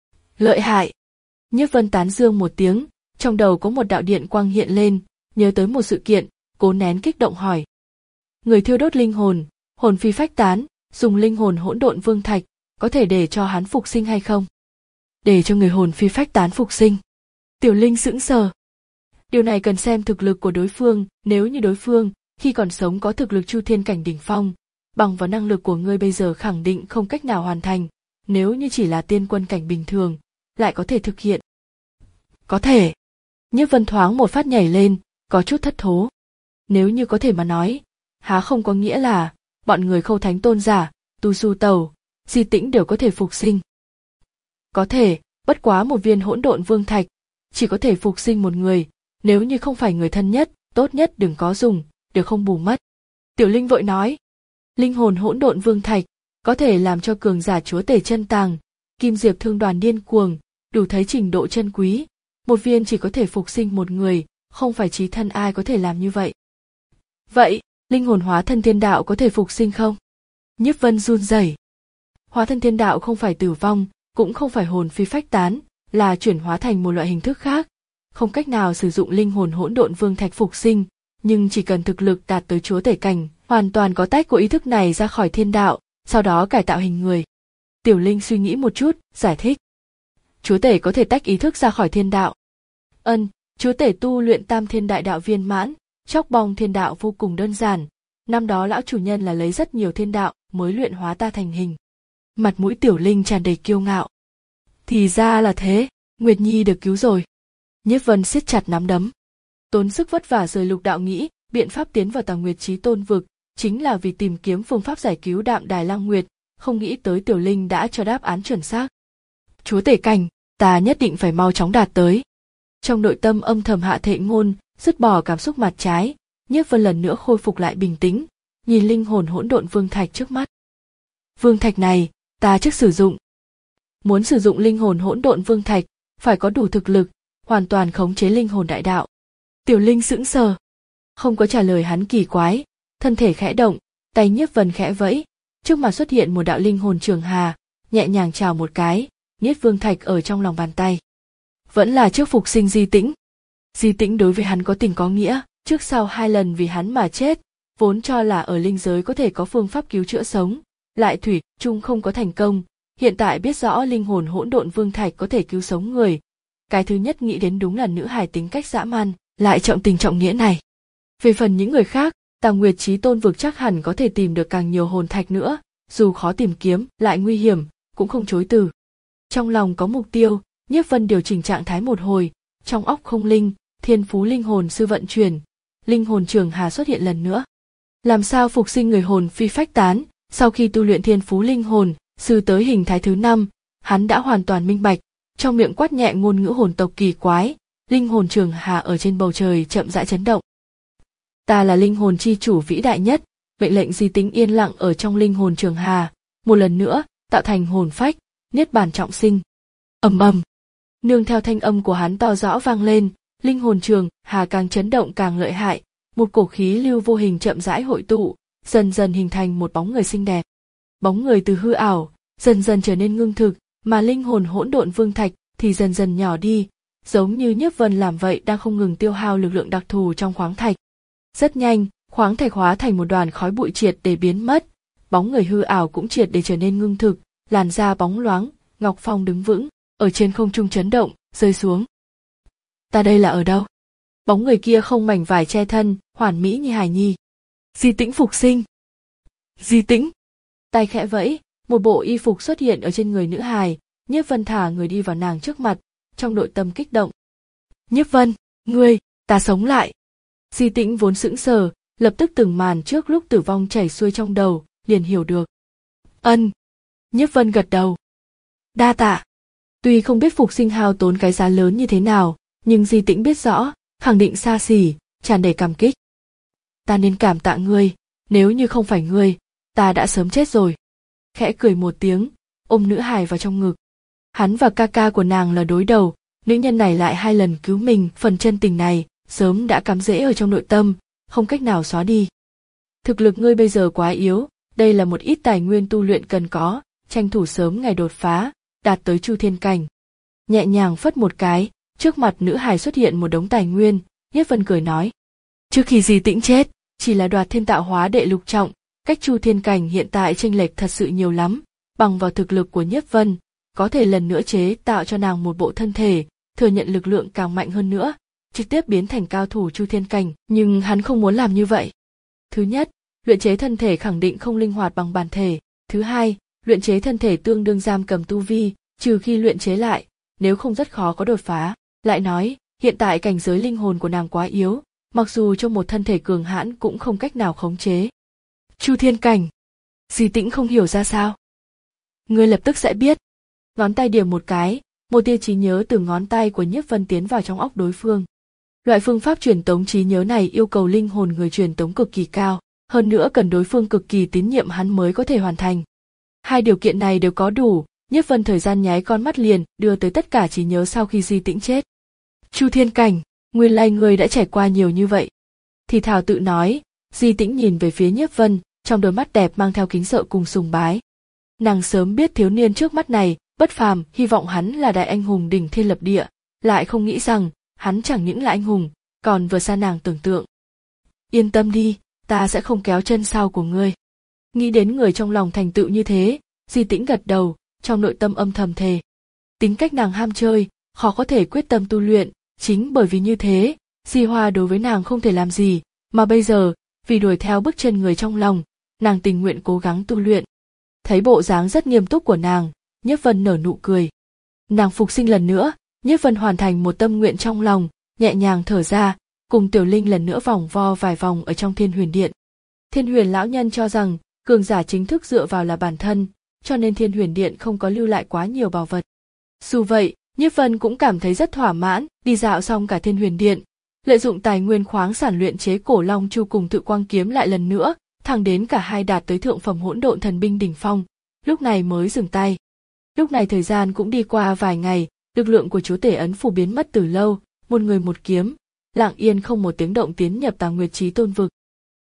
Lợi hại. Nhiếp Vân tán dương một tiếng, trong đầu có một đạo điện quang hiện lên, nhớ tới một sự kiện, cố nén kích động hỏi. Người thiêu đốt linh hồn, hồn phi phách tán, dùng linh hồn hỗn độn vương thạch, có thể để cho hắn phục sinh hay không? Để cho người hồn phi phách tán phục sinh. Tiểu Linh sững sờ. Điều này cần xem thực lực của đối phương, nếu như đối phương, khi còn sống có thực lực chu thiên cảnh đỉnh phong, bằng vào năng lực của ngươi bây giờ khẳng định không cách nào hoàn thành, nếu như chỉ là tiên quân cảnh bình thường, lại có thể thực hiện. Có thể. Nhiếp Vân thoáng một phát nhảy lên, có chút thất thố. Nếu như có thể mà nói, há không có nghĩa là, bọn người Khâu Thánh tôn giả, Tu Su Tẩu, Di Tĩnh đều có thể phục sinh. Có thể, bất quá một viên hỗn độn vương thạch, chỉ có thể phục sinh một người, nếu như không phải người thân nhất, tốt nhất đừng có dùng, được không bù mất. Tiểu Linh vội nói, linh hồn hỗn độn vương thạch, có thể làm cho cường giả chúa tể chân tàng, Kim Diệp Thương Đoàn điên cuồng, đủ thấy trình độ chân quý, một viên chỉ có thể phục sinh một người, không phải chí thân ai có thể làm như vậy. Vậy, linh hồn hóa thân thiên đạo có thể phục sinh không? Nhiếp Vân run rẩy. Hóa thân thiên đạo không phải tử vong, cũng không phải hồn phi phách tán, là chuyển hóa thành một loại hình thức khác, không cách nào sử dụng linh hồn hỗn độn vương thạch phục sinh, nhưng chỉ cần thực lực đạt tới chúa tể cảnh, hoàn toàn có tách của ý thức này ra khỏi thiên đạo, sau đó cải tạo hình người. Tiểu Linh suy nghĩ một chút, giải thích. Chúa tể có thể tách ý thức ra khỏi thiên đạo. Ân, chúa tể tu luyện tam thiên đại đạo viên mãn, chóc bong thiên đạo vô cùng đơn giản. Năm đó lão chủ nhân là lấy rất nhiều thiên đạo mới luyện hóa ta thành hình. Mặt mũi Tiểu Linh tràn đầy kiêu ngạo. Thì ra là thế, Nguyệt Nhi được cứu rồi. Nhiếp Vân siết chặt nắm đấm. Tốn sức vất vả rời lục đạo nghĩ, biện pháp tiến vào Tàng Nguyệt Chí Tôn vực, chính là vì tìm kiếm phương pháp giải cứu Đạm Đài Lang Nguyệt, không nghĩ tới Tiểu Linh đã cho đáp án chuẩn xác. Chúa tể cảnh, ta nhất định phải mau chóng đạt tới. Trong nội tâm âm thầm hạ thệ ngôn, dứt bỏ cảm xúc mặt trái, Nhiếp Vân lần nữa khôi phục lại bình tĩnh, nhìn linh hồn hỗn độn vương thạch trước mắt. Vương thạch này, ta trước sử dụng. Muốn sử dụng linh hồn hỗn độn vương thạch, phải có đủ thực lực, hoàn toàn khống chế linh hồn đại đạo. Tiểu Linh sững sờ, không có trả lời hắn kỳ quái, thân thể khẽ động, tay Nhiếp Vân khẽ vẫy, trước mặt xuất hiện một đạo linh hồn trường hà, nhẹ nhàng chào một cái, niết vương thạch ở trong lòng bàn tay. Vẫn là trước phục sinh Di Tĩnh. Di Tĩnh đối với hắn có tình có nghĩa, trước sau hai lần vì hắn mà chết, vốn cho là ở linh giới có thể có phương pháp cứu chữa sống, lại thủy chung không có thành công, hiện tại biết rõ linh hồn hỗn độn vương thạch có thể cứu sống người. Cái thứ nhất nghĩ đến đúng là nữ hài tính cách dã man, lại trọng tình trọng nghĩa này. Về phần những người khác, Tàng Nguyệt Chí Tôn vực chắc hẳn có thể tìm được càng nhiều hồn thạch nữa, dù khó tìm kiếm, lại nguy hiểm, cũng không chối từ. Trong lòng có mục tiêu, Nhiếp Vân điều chỉnh trạng thái một hồi, trong óc không linh, thiên phú linh hồn sư vận chuyển, linh hồn trường hà xuất hiện lần nữa. Làm sao phục sinh người hồn phi phách tán, sau khi tu luyện thiên phú linh hồn, sư tới hình thái thứ năm, hắn đã hoàn toàn minh bạch, trong miệng quát nhẹ ngôn ngữ hồn tộc kỳ quái, linh hồn trường hà ở trên bầu trời chậm rãi chấn động. Ta là linh hồn chi chủ vĩ đại nhất, mệnh lệnh Di Tĩnh yên lặng ở trong linh hồn trường hà, một lần nữa tạo thành hồn phách, niết bàn trọng sinh. Ầm ầm, nương theo thanh âm của hắn to rõ vang lên, linh hồn trường hà càng chấn động càng lợi hại, một cổ khí lưu vô hình chậm rãi hội tụ, dần dần hình thành một bóng người xinh đẹp. Bóng người từ hư ảo, dần dần trở nên ngưng thực, mà linh hồn hỗn độn vương thạch thì dần dần nhỏ đi, giống như Nhiếp Vân làm vậy đang không ngừng tiêu hao lực lượng đặc thù trong khoáng thạch. Rất nhanh, khoáng thạch hóa thành một đoàn khói bụi triệt để biến mất, bóng người hư ảo cũng triệt để trở nên ngưng thực, làn da bóng loáng, Ngọc Phong đứng vững, ở trên không trung chấn động, rơi xuống. Ta đây là ở đâu? Bóng người kia không mảnh vải che thân, hoàn mỹ như hài nhi. Di Tĩnh phục sinh. Di Tĩnh. Tay khẽ vẫy, một bộ y phục xuất hiện ở trên người nữ hài, Nhiếp Vân thả người đi vào nàng trước mặt, trong nội tâm kích động. Nhiếp Vân, ngươi, ta sống lại. Di Tĩnh vốn sững sờ, lập tức từng màn trước lúc tử vong chảy xuôi trong đầu, liền hiểu được. Ân. Nhiếp Vân gật đầu. Đa tạ. Tuy không biết phục sinh hao tốn cái giá lớn như thế nào, nhưng Di Tĩnh biết rõ, khẳng định xa xỉ, tràn đầy cảm kích. Ta nên cảm tạ ngươi, nếu như không phải ngươi, ta đã sớm chết rồi. Khẽ cười một tiếng, ôm nữ hài vào trong ngực. Hắn và ca ca của nàng là đối đầu, nữ nhân này lại hai lần cứu mình, phần chân tình này sớm đã cắm rễ ở trong nội tâm, không cách nào xóa đi. Thực lực ngươi bây giờ quá yếu, đây là một ít tài nguyên tu luyện cần có, tranh thủ sớm ngày đột phá, đạt tới Chu Thiên cảnh. Nhẹ nhàng phất một cái, trước mặt nữ hài xuất hiện một đống tài nguyên, Nhiếp Vân cười nói. Trước khi Di Tĩnh chết, chỉ là đoạt thêm tạo hóa đệ lục trọng, cách Chu Thiên cảnh hiện tại chênh lệch thật sự nhiều lắm, bằng vào thực lực của Nhiếp Vân, có thể lần nữa chế tạo cho nàng một bộ thân thể, thừa nhận lực lượng càng mạnh hơn nữa, trực tiếp biến thành cao thủ Chu Thiên cảnh, nhưng hắn không muốn làm như vậy. Thứ nhất, luyện chế thân thể khẳng định không linh hoạt bằng bản thể, thứ hai, luyện chế thân thể tương đương giam cầm tu vi, trừ khi luyện chế lại, nếu không rất khó có đột phá. Lại nói, hiện tại cảnh giới linh hồn của nàng quá yếu, mặc dù cho một thân thể cường hãn cũng không cách nào khống chế. Chu Thiên cảnh. Di Tĩnh không hiểu ra sao. Ngươi lập tức sẽ biết. Ngón tay điểm một cái, một tia trí nhớ từ ngón tay của Nhiếp Vân tiến vào trong óc đối phương. Loại phương pháp truyền tống trí nhớ này yêu cầu linh hồn người truyền tống cực kỳ cao, hơn nữa cần đối phương cực kỳ tín nhiệm hắn mới có thể hoàn thành. Hai điều kiện này đều có đủ, Nhiếp Vân thời gian nháy con mắt liền đưa tới tất cả trí nhớ sau khi Di Tĩnh chết. Chu Thiên cảnh, nguyên lai ngươi đã trải qua nhiều như vậy. Thì thào tự nói, Di Tĩnh nhìn về phía Nhiếp Vân, trong đôi mắt đẹp mang theo kính sợ cùng sùng bái. Nàng sớm biết thiếu niên trước mắt này bất phàm, hy vọng hắn là đại anh hùng đỉnh thiên lập địa, lại không nghĩ rằng hắn chẳng những là anh hùng, còn vừa xa nàng tưởng tượng. Yên tâm đi, ta sẽ không kéo chân sau của ngươi. Nghĩ đến người trong lòng thành tựu như thế, Di Tĩnh gật đầu, trong nội tâm âm thầm thề. Tính cách nàng ham chơi, khó có thể quyết tâm tu luyện, chính bởi vì như thế, Di Hoa đối với nàng không thể làm gì, mà bây giờ, vì đuổi theo bước chân người trong lòng, nàng tình nguyện cố gắng tu luyện. Thấy bộ dáng rất nghiêm túc của nàng, Nhiếp Vân nở nụ cười. Nàng phục sinh lần nữa, Nhiếp Vân hoàn thành một tâm nguyện trong lòng, nhẹ nhàng thở ra, cùng Tiểu Linh lần nữa vòng vo vài vòng ở trong Thiên Huyền Điện. Thiên Huyền lão nhân cho rằng, cường giả chính thức dựa vào là bản thân, cho nên Thiên Huyền Điện không có lưu lại quá nhiều bảo vật. Dù vậy, Nhiếp Vân cũng cảm thấy rất thỏa mãn, đi dạo xong cả Thiên Huyền Điện, lợi dụng tài nguyên khoáng sản luyện chế Cổ Long Chu cùng Tự Quang kiếm lại lần nữa, thẳng đến cả hai đạt tới thượng phẩm hỗn độn thần binh đỉnh phong, lúc này mới dừng tay. Lúc này thời gian cũng đi qua vài ngày, lực lượng của chúa tể ấn phủ biến mất từ lâu, một người một kiếm, lặng yên không một tiếng động tiến nhập Tà Nguyệt Chí Tôn vực.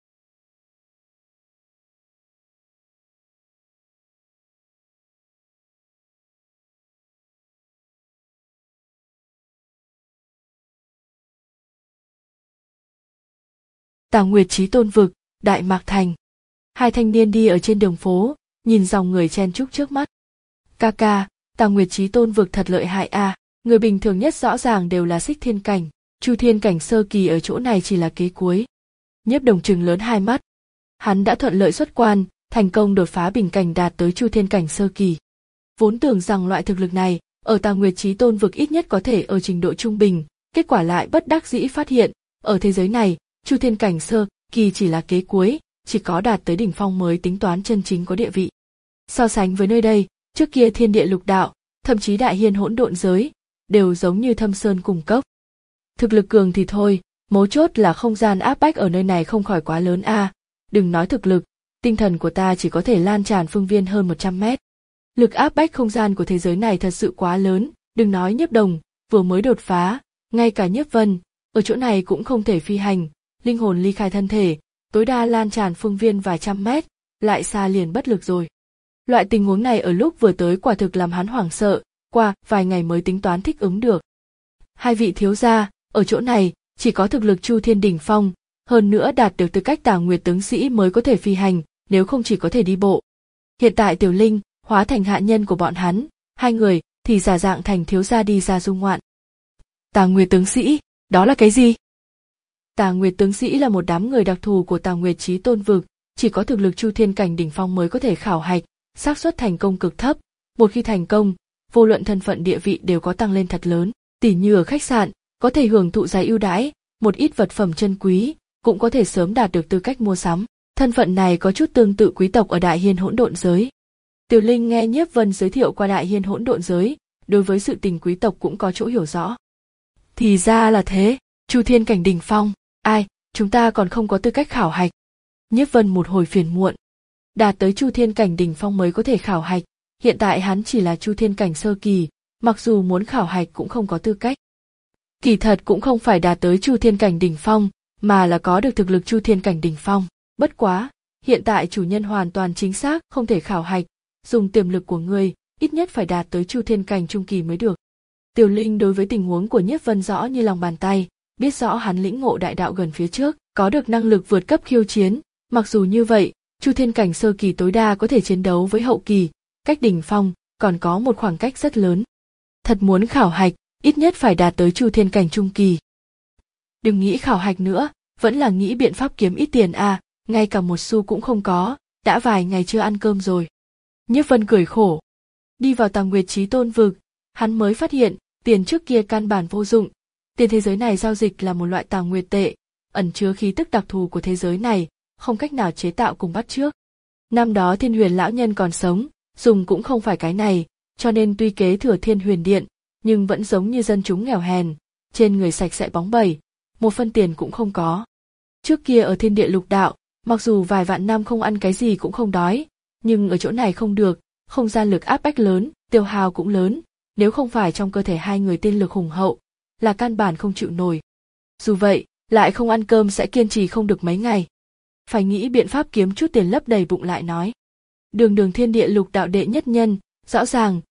Tà Nguyệt Chí Tôn vực, Đại Mạc Thành. Hai thanh niên đi ở trên đường phố, nhìn dòng người chen chúc trước mắt. Ca ca, Tà Nguyệt Chí Tôn vực thật lợi hại a, à. Người bình thường nhất rõ ràng đều là xích thiên cảnh, chu thiên cảnh sơ kỳ ở chỗ này chỉ là kế cuối. Nhiếp Đồng trừng lớn hai mắt. Hắn đã thuận lợi xuất quan, thành công đột phá bình cảnh đạt tới chu thiên cảnh sơ kỳ. Vốn tưởng rằng loại thực lực này, ở Tà Nguyệt Chí Tôn vực ít nhất có thể ở trình độ trung bình, kết quả lại bất đắc dĩ phát hiện, ở thế giới này, chu thiên cảnh sơ kỳ chỉ là kế cuối, chỉ có đạt tới đỉnh phong mới tính toán chân chính có địa vị. So sánh với nơi đây, trước kia thiên địa lục đạo, thậm chí đại hiên hỗn độn giới, đều giống như thâm sơn cùng cốc. Thực lực cường thì thôi, mấu chốt là không gian áp bách ở nơi này không khỏi quá lớn a. À, đừng nói thực lực, tinh thần của ta chỉ có thể lan tràn phương viên hơn một trăm mét. Lực áp bách không gian của thế giới này thật sự quá lớn, đừng nói Nhiếp Đồng, vừa mới đột phá, ngay cả Nhiếp Vân, ở chỗ này cũng không thể phi hành, linh hồn ly khai thân thể, tối đa lan tràn phương viên vài trăm mét, lại xa liền bất lực rồi. Loại tình huống này ở lúc vừa tới quả thực làm hắn hoảng sợ, qua vài ngày mới tính toán thích ứng được. Hai vị thiếu gia, ở chỗ này, chỉ có thực lực chu thiên đỉnh phong, hơn nữa đạt được tư cách Tà Nguyệt tướng sĩ mới có thể phi hành, nếu không chỉ có thể đi bộ. Hiện tại Tiểu Linh hóa thành hạ nhân của bọn hắn, hai người thì giả dạng thành thiếu gia đi ra du ngoạn. Tà Nguyệt tướng sĩ, đó là cái gì? Tà Nguyệt tướng sĩ là một đám người đặc thù của Tà Nguyệt Chí Tôn vực, chỉ có thực lực chu thiên cảnh đỉnh phong mới có thể khảo hạch, xác suất thành công cực thấp, một khi thành công, vô luận thân phận địa vị đều có tăng lên thật lớn, tỉ như ở khách sạn, có thể hưởng thụ giá ưu đãi, một ít vật phẩm chân quý, cũng có thể sớm đạt được tư cách mua sắm. Thân phận này có chút tương tự quý tộc ở Đại Hiên hỗn độn giới. Tiểu Linh nghe Nhiếp Vân giới thiệu qua Đại Hiên hỗn độn giới, đối với sự tình quý tộc cũng có chỗ hiểu rõ. Thì ra là thế, chu thiên cảnh đỉnh phong, ai, chúng ta còn không có tư cách khảo hạch. Nhiếp Vân một hồi phiền muộn. Đạt tới chu thiên cảnh đỉnh phong mới có thể khảo hạch, hiện tại hắn chỉ là chu thiên cảnh sơ kỳ, mặc dù muốn khảo hạch cũng không có tư cách. Kỳ thật cũng không phải đạt tới chu thiên cảnh đỉnh phong, mà là có được thực lực chu thiên cảnh đỉnh phong. Bất quá, hiện tại chủ nhân hoàn toàn chính xác không thể khảo hạch, dùng tiềm lực của ngươi, ít nhất phải đạt tới chu thiên cảnh trung kỳ mới được. Tiểu Linh đối với tình huống của Nhiếp Vân rõ như lòng bàn tay, biết rõ hắn lĩnh ngộ đại đạo gần phía trước, có được năng lực vượt cấp khiêu chiến, mặc dù như vậy, chu thiên cảnh sơ kỳ tối đa có thể chiến đấu với hậu kỳ, cách đỉnh phong còn có một khoảng cách rất lớn. Thật muốn khảo hạch, ít nhất phải đạt tới chu thiên cảnh trung kỳ. Đừng nghĩ khảo hạch nữa, vẫn là nghĩ biện pháp kiếm ít tiền à, ngay cả một xu cũng không có, đã vài ngày chưa ăn cơm rồi. Nhiếp Vân cười khổ. Đi vào Tà Nguyệt Chí Tôn vực, hắn mới phát hiện, tiền trước kia căn bản vô dụng. Tiền thế giới này giao dịch là một loại Tà Nguyệt tệ, ẩn chứa khí tức đặc thù của thế giới này, không cách nào chế tạo cùng bắt chước. Năm đó Thiên Huyền lão nhân còn sống, dùng cũng không phải cái này, cho nên tuy kế thừa Thiên Huyền Điện, nhưng vẫn giống như dân chúng nghèo hèn, trên người sạch sẽ bóng bẩy, một phân tiền cũng không có. Trước kia ở thiên địa lục đạo, mặc dù vài vạn năm không ăn cái gì cũng không đói, nhưng ở chỗ này không được, không gian lực áp bách lớn, tiêu hao cũng lớn, nếu không phải trong cơ thể hai người tiên lực hùng hậu, là căn bản không chịu nổi. Dù vậy, lại không ăn cơm sẽ kiên trì không được mấy ngày. Phải nghĩ biện pháp kiếm chút tiền lấp đầy bụng lại nói. Đường đường thiên địa lục đạo đệ nhất nhân, rõ ràng,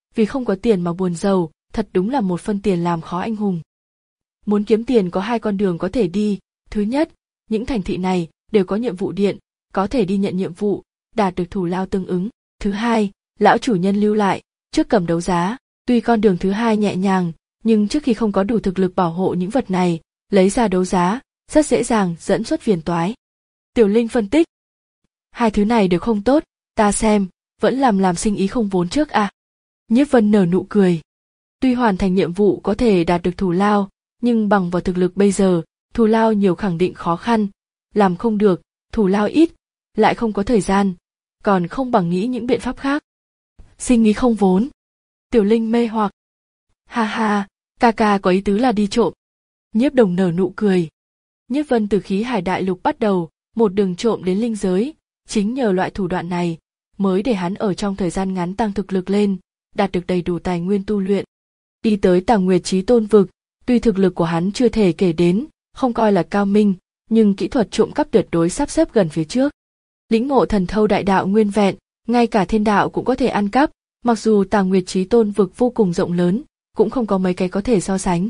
Vì không có tiền mà buồn rầu, thật đúng là một phân tiền làm khó anh hùng. Muốn kiếm tiền có hai con đường có thể đi. Thứ nhất, những thành thị này đều có nhiệm vụ điện, có thể đi nhận nhiệm vụ, đạt được thù lao tương ứng. Thứ hai, lão chủ nhân lưu lại, trước cầm đấu giá. Tuy con đường thứ hai nhẹ nhàng, nhưng trước khi không có đủ thực lực bảo hộ những vật này, lấy ra đấu giá, rất dễ dàng dẫn xuất phiền toái. Tiểu Linh phân tích. Hai thứ này đều không tốt, ta xem, vẫn làm làm sinh ý không vốn trước à. Nhiếp Vân nở nụ cười. Tuy hoàn thành nhiệm vụ có thể đạt được thù lao, nhưng bằng vào thực lực bây giờ, thù lao nhiều khẳng định khó khăn, làm không được, thù lao ít, lại không có thời gian, còn không bằng nghĩ những biện pháp khác. Sinh ý không vốn. Tiểu Linh mê hoặc. Ha ha, ca ca có ý tứ là đi trộm. Nhiếp Đồng nở nụ cười. Nhiếp Vân từ khí hải đại lục bắt đầu, một đường trộm đến linh giới, chính nhờ loại thủ đoạn này, mới để hắn ở trong thời gian ngắn tăng thực lực lên, đạt được đầy đủ tài nguyên tu luyện. Đi tới Tàng Nguyệt Chí Tôn vực, tuy thực lực của hắn chưa thể kể đến, không coi là cao minh, nhưng kỹ thuật trộm cắp tuyệt đối sắp xếp gần phía trước. Lĩnh ngộ thần thâu đại đạo nguyên vẹn, ngay cả thiên đạo cũng có thể ăn cắp, mặc dù Tàng Nguyệt Chí Tôn vực vô cùng rộng lớn, cũng không có mấy cái có thể so sánh.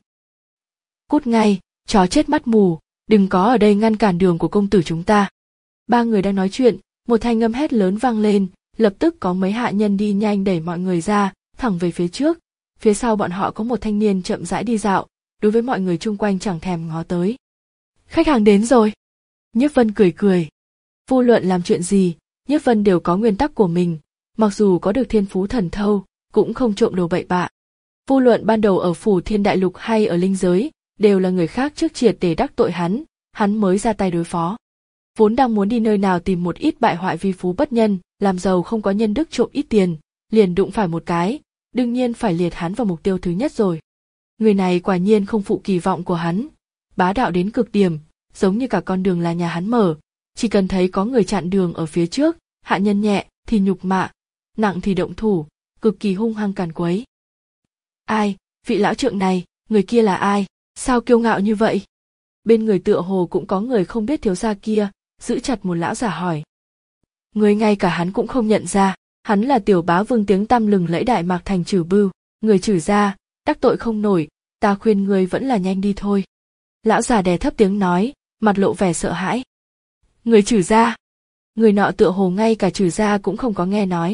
Cút ngay, chó chết mắt mù, đừng có ở đây ngăn cản đường của công tử chúng ta. Ba người đang nói chuyện, một thanh âm hét lớn vang lên, lập tức có mấy hạ nhân đi nhanh đẩy mọi người ra, thẳng về phía trước. Phía sau bọn họ có một thanh niên chậm rãi đi dạo, đối với mọi người chung quanh chẳng thèm ngó tới. Khách hàng đến rồi. Nhiếp Vân cười cười. Vô luận làm chuyện gì, Nhiếp Vân đều có nguyên tắc của mình, mặc dù có được thiên phú thần thâu, cũng không trộm đồ bậy bạ. Vô luận ban đầu ở phủ thiên đại lục hay ở linh giới, đều là người khác trước triệt để đắc tội hắn, hắn mới ra tay đối phó. Vốn đang muốn đi nơi nào tìm một ít bại hoại vi phú bất nhân, làm giàu không có nhân đức trộm ít tiền, liền đụng phải một cái, đương nhiên phải liệt hắn vào mục tiêu thứ nhất rồi. Người này quả nhiên không phụ kỳ vọng của hắn, bá đạo đến cực điểm, giống như cả con đường là nhà hắn mở, chỉ cần thấy có người chặn đường ở phía trước, hạ nhân nhẹ thì nhục mạ, nặng thì động thủ, cực kỳ hung hăng càn quấy. Ai, vị lão trượng này, người kia là ai, sao kiêu ngạo như vậy? Bên người tựa hồ cũng có người không biết thiếu gia kia, giữ chặt một lão giả hỏi. Người ngay cả hắn cũng không nhận ra, hắn là tiểu bá vương tiếng tăm lừng lẫy Đại Mạc Thành Trử Bưu, người Trử gia, đắc tội không nổi, ta khuyên ngươi vẫn là nhanh đi thôi. Lão già đè thấp tiếng nói, mặt lộ vẻ sợ hãi. Người Trử gia? Người nọ tựa hồ ngay cả Trử gia cũng không có nghe nói.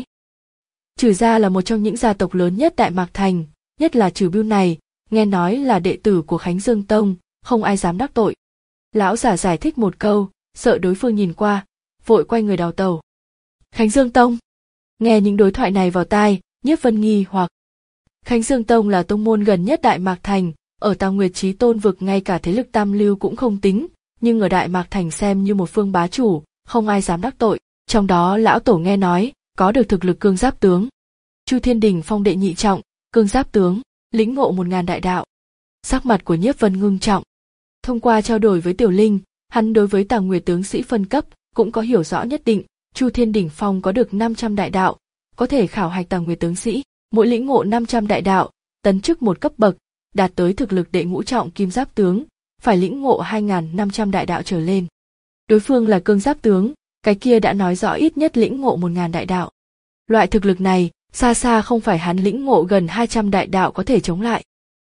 Trử gia là một trong những gia tộc lớn nhất Đại Mạc Thành, nhất là Trử Bưu này, nghe nói là đệ tử của Khánh Dương Tông, không ai dám đắc tội. Lão giả giải thích một câu, sợ đối phương nhìn qua, vội quay người đào tẩu. Khánh Dương Tông. Nghe những đối thoại này vào tai, Nhiếp Vân nghi hoặc. Khánh Dương Tông là tông môn gần nhất Đại Mạc Thành, ở Tàng Nguyệt Chí Tôn vực ngay cả thế lực tam lưu cũng không tính, nhưng ở Đại Mạc Thành xem như một phương bá chủ, không ai dám đắc tội. Trong đó lão tổ nghe nói, có được thực lực cương giáp tướng. Chu Thiên Đỉnh phong đệ nhị trọng, cương giáp tướng, lĩnh ngộ một ngàn đại đạo. Sắc mặt của Nhiếp Vân ngưng trọng. Thông qua trao đổi với Tiểu Linh, hắn đối với Tàng Nguyệt tướng sĩ phân cấp cũng có hiểu rõ nhất định. Chu Thiên Đỉnh phong có được năm trăm đại đạo, có thể khảo hạch Tàng Nguyệt tướng sĩ, mỗi lĩnh ngộ năm trăm đại đạo, tấn chức một cấp bậc, đạt tới thực lực đệ ngũ trọng kim giáp tướng, phải lĩnh ngộ hai nghìn năm trăm đại đạo trở lên. Đối phương là cương giáp tướng, cái kia đã nói rõ ít nhất lĩnh ngộ một nghìn đại đạo. Loại thực lực này, xa xa không phải hắn lĩnh ngộ gần hai trăm đại đạo có thể chống lại.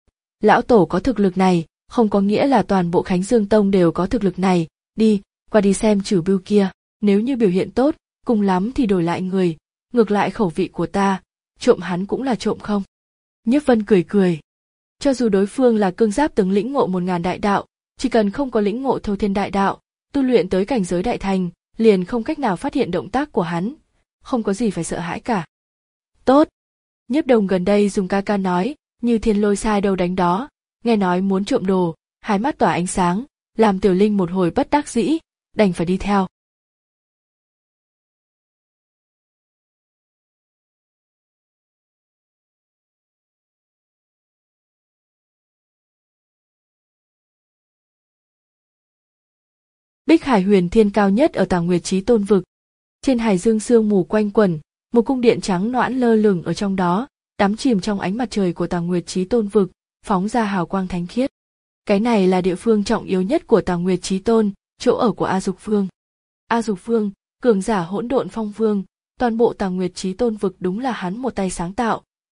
Lão tổ có thực lực này, không có nghĩa là toàn bộ Khánh Dương Tông đều có thực lực này, đi, qua đi xem Trử Bưu kia, nếu như biểu hiện tốt, cùng lắm thì đổi lại người, ngược lại khẩu vị của ta, trộm hắn cũng là trộm không. Nhiếp Vân cười cười. Cho dù đối phương là cương giáp tướng lĩnh ngộ một ngàn đại đạo, chỉ cần không có lĩnh ngộ thâu thiên đại đạo, tu luyện tới cảnh giới đại thành, liền không cách nào phát hiện động tác của hắn, không có gì phải sợ hãi cả. Tốt. Nhiếp Đồng gần đây dùng ca ca nói, như thiên lôi sai đâu đánh đó, nghe nói muốn trộm đồ, hai mắt tỏa ánh sáng, làm Tiểu Linh một hồi bất đắc dĩ, đành phải đi theo. Bích Hải Huyền Thiên cao nhất ở Tàng Nguyệt Chí Tôn vực. Trên hải dương sương mù quanh quẩn, một cung điện trắng nõn lơ lửng ở trong đó, đắm chìm trong ánh mặt trời của Tàng Nguyệt Chí Tôn vực, phóng ra hào quang thánh khiết. Cái này là địa phương trọng yếu nhất của Tàng Nguyệt Chí Tôn, chỗ ở của A Dục Vương. A Dục Vương, cường giả hỗn độn phong vương, toàn bộ Tàng Nguyệt Chí Tôn vực đúng là hắn một tay sáng tạo,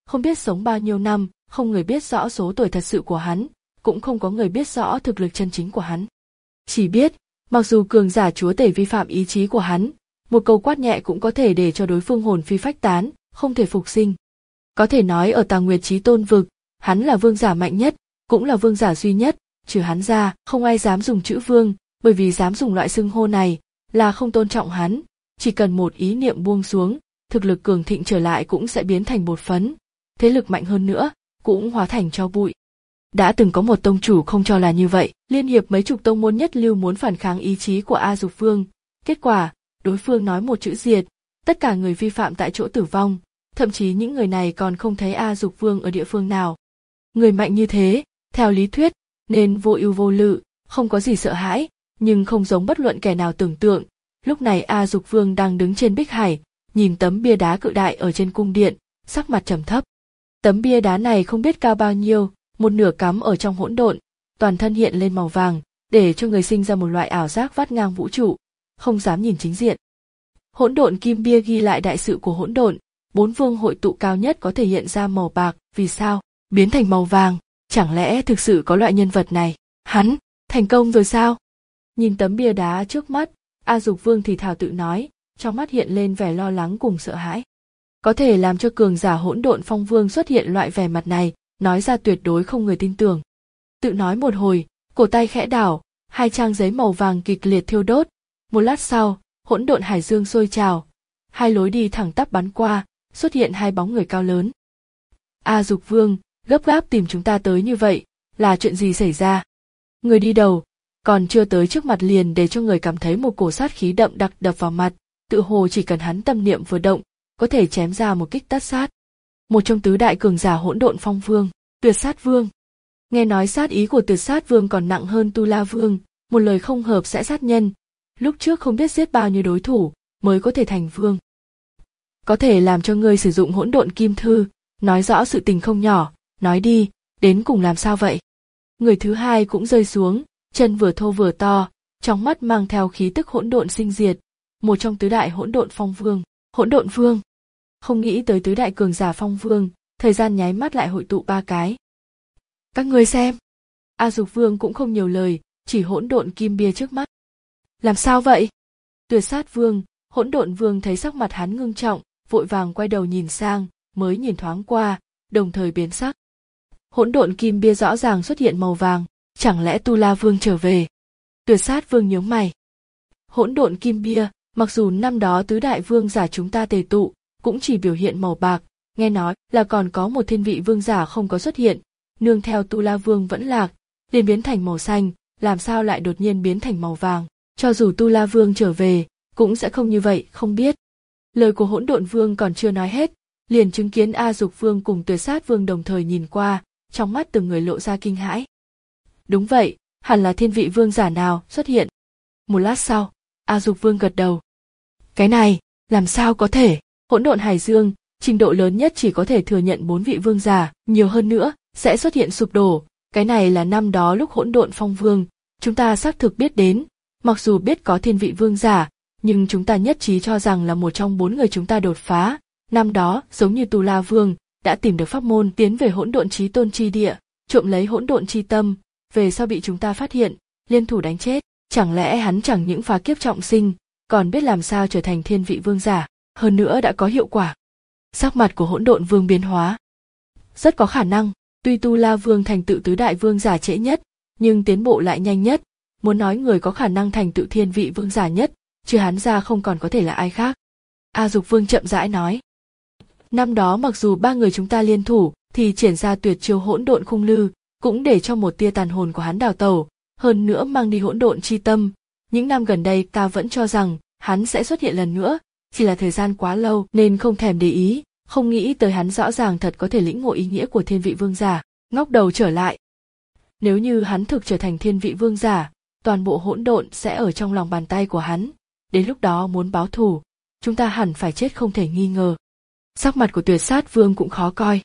không biết sống bao nhiêu năm, không người biết rõ số tuổi thật sự của hắn, cũng không có người biết rõ thực lực chân chính của hắn. Chỉ biết, mặc dù cường giả chúa tể vi phạm ý chí của hắn, một câu quát nhẹ cũng có thể để cho đối phương hồn phi phách tán, không thể phục sinh. Có thể nói ở Tà Nguyệt Chí Tôn vực, hắn là vương giả mạnh nhất, cũng là vương giả duy nhất, trừ hắn ra, không ai dám dùng chữ vương, bởi vì dám dùng loại xưng hô này là không tôn trọng hắn, chỉ cần một ý niệm buông xuống, thực lực cường thịnh trở lại cũng sẽ biến thành bột phấn, thế lực mạnh hơn nữa cũng hóa thành tro bụi. Đã từng có một tông chủ không cho là như vậy, liên hiệp mấy chục tông môn nhất lưu muốn phản kháng ý chí của A Dục Vương, kết quả, đối phương nói một chữ diệt, tất cả người vi phạm tại chỗ tử vong, thậm chí những người này còn không thấy A Dục Vương ở địa phương nào. Người mạnh như thế, theo lý thuyết, nên vô ưu vô lự, không có gì sợ hãi, nhưng không giống bất luận kẻ nào tưởng tượng. Lúc này A Dục Vương đang đứng trên Bích Hải, nhìn tấm bia đá cự đại ở trên cung điện, sắc mặt trầm thấp. Tấm bia đá này không biết cao bao nhiêu, một nửa cắm ở trong hỗn độn, toàn thân hiện lên màu vàng, để cho người sinh ra một loại ảo giác vắt ngang vũ trụ, không dám nhìn chính diện. Hỗn độn kim bia ghi lại đại sự của hỗn độn, bốn vương hội tụ cao nhất có thể hiện ra màu bạc, vì sao biến thành màu vàng? Chẳng lẽ thực sự có loại nhân vật này? Hắn thành công rồi sao? Nhìn tấm bia đá trước mắt, A Dục Vương thì thào tự nói, trong mắt hiện lên vẻ lo lắng cùng sợ hãi. Có thể làm cho cường giả hỗn độn phong vương xuất hiện loại vẻ mặt này, nói ra tuyệt đối không người tin tưởng. Tự nói một hồi, cổ tay khẽ đảo, hai trang giấy màu vàng kịch liệt thiêu đốt. Một lát sau, hỗn độn hải dương sôi trào, hai lối đi thẳng tắp bắn qua, xuất hiện hai bóng người cao lớn. A Dục Vương, gấp gáp tìm chúng ta tới như vậy, là chuyện gì xảy ra? Người đi đầu, còn chưa tới trước mặt liền để cho người cảm thấy một cổ sát khí đậm đặc đập vào mặt, tự hồ chỉ cần hắn tâm niệm vừa động, có thể chém ra một kích tất sát. Một trong tứ đại cường giả hỗn độn phong vương, Tuyệt Sát Vương. Nghe nói sát ý của Tuyệt Sát Vương còn nặng hơn Tu La Vương, một lời không hợp sẽ sát nhân. Lúc trước không biết giết bao nhiêu đối thủ mới có thể thành vương. Có thể làm cho ngươi sử dụng hỗn độn kim thư, nói rõ sự tình không nhỏ, nói đi, đến cùng làm sao vậy? Người thứ hai cũng rơi xuống, chân vừa thô vừa to, trong mắt mang theo khí tức hỗn độn sinh diệt, một trong tứ đại hỗn độn phong vương, hỗn độn vương. Không nghĩ tới tứ đại cường giả phong vương, thời gian nháy mắt lại hội tụ ba cái. Các ngươi xem. A Dục Vương cũng không nhiều lời, chỉ hỗn độn kim bia trước mắt. Làm sao vậy? Tuyệt Sát Vương, hỗn độn vương thấy sắc mặt hắn ngưng trọng, vội vàng quay đầu nhìn sang, mới nhìn thoáng qua, đồng thời biến sắc. Hỗn độn kim bia rõ ràng xuất hiện màu vàng, chẳng lẽ Tu La Vương trở về? Tuyệt Sát Vương nhướng mày. Hỗn độn kim bia, mặc dù năm đó tứ đại vương giả chúng ta tề tụ, cũng chỉ biểu hiện màu bạc, nghe nói là còn có một thiên vị vương giả không có xuất hiện, nương theo Tu La Vương vẫn lạc, liền biến thành màu xanh, làm sao lại đột nhiên biến thành màu vàng? Cho dù Tu La Vương trở về, cũng sẽ không như vậy, không biết. Lời của hỗn độn vương còn chưa nói hết, liền chứng kiến A Dục Vương cùng Tuyệt Sát Vương đồng thời nhìn qua, trong mắt từng người lộ ra kinh hãi. Đúng vậy, hẳn là thiên vị vương giả nào xuất hiện. Một lát sau, A Dục Vương gật đầu. Cái này, làm sao có thể? Hỗn độn hải dương, trình độ lớn nhất chỉ có thể thừa nhận bốn vị vương giả, nhiều hơn nữa sẽ xuất hiện sụp đổ. Cái này là năm đó lúc hỗn độn phong vương, chúng ta xác thực biết đến. Mặc dù biết có thiên vị vương giả, nhưng chúng ta nhất trí cho rằng là một trong bốn người chúng ta đột phá. Năm đó, giống như Tu La Vương, đã tìm được pháp môn tiến về hỗn độn chí tôn chi địa, trộm lấy hỗn độn chi tâm, về sau bị chúng ta phát hiện, liên thủ đánh chết. Chẳng lẽ hắn chẳng những phá kiếp trọng sinh, còn biết làm sao trở thành thiên vị vương giả, hơn nữa đã có hiệu quả. Sắc mặt của hỗn độn vương biến hóa. Rất có khả năng, tuy Tu La Vương thành tựu tứ đại vương giả trễ nhất, nhưng tiến bộ lại nhanh nhất. Muốn nói người có khả năng thành tựu thiên vị vương giả nhất, trừ hắn ra không còn có thể là ai khác. A Dục Vương chậm rãi nói. Năm đó mặc dù ba người chúng ta liên thủ, thì triển ra tuyệt chiêu hỗn độn khung lư, cũng để cho một tia tàn hồn của hắn đào tẩu, hơn nữa mang đi hỗn độn chi tâm. Những năm gần đây ta vẫn cho rằng hắn sẽ xuất hiện lần nữa, chỉ là thời gian quá lâu nên không thèm để ý, không nghĩ tới hắn rõ ràng thật có thể lĩnh ngộ ý nghĩa của thiên vị vương giả, ngóc đầu trở lại. Nếu như hắn thực trở thành thiên vị vương giả, toàn bộ hỗn độn sẽ ở trong lòng bàn tay của hắn, đến lúc đó muốn báo thù, chúng ta hẳn phải chết không thể nghi ngờ. Sắc mặt của Tuyệt Sát Vương cũng khó coi.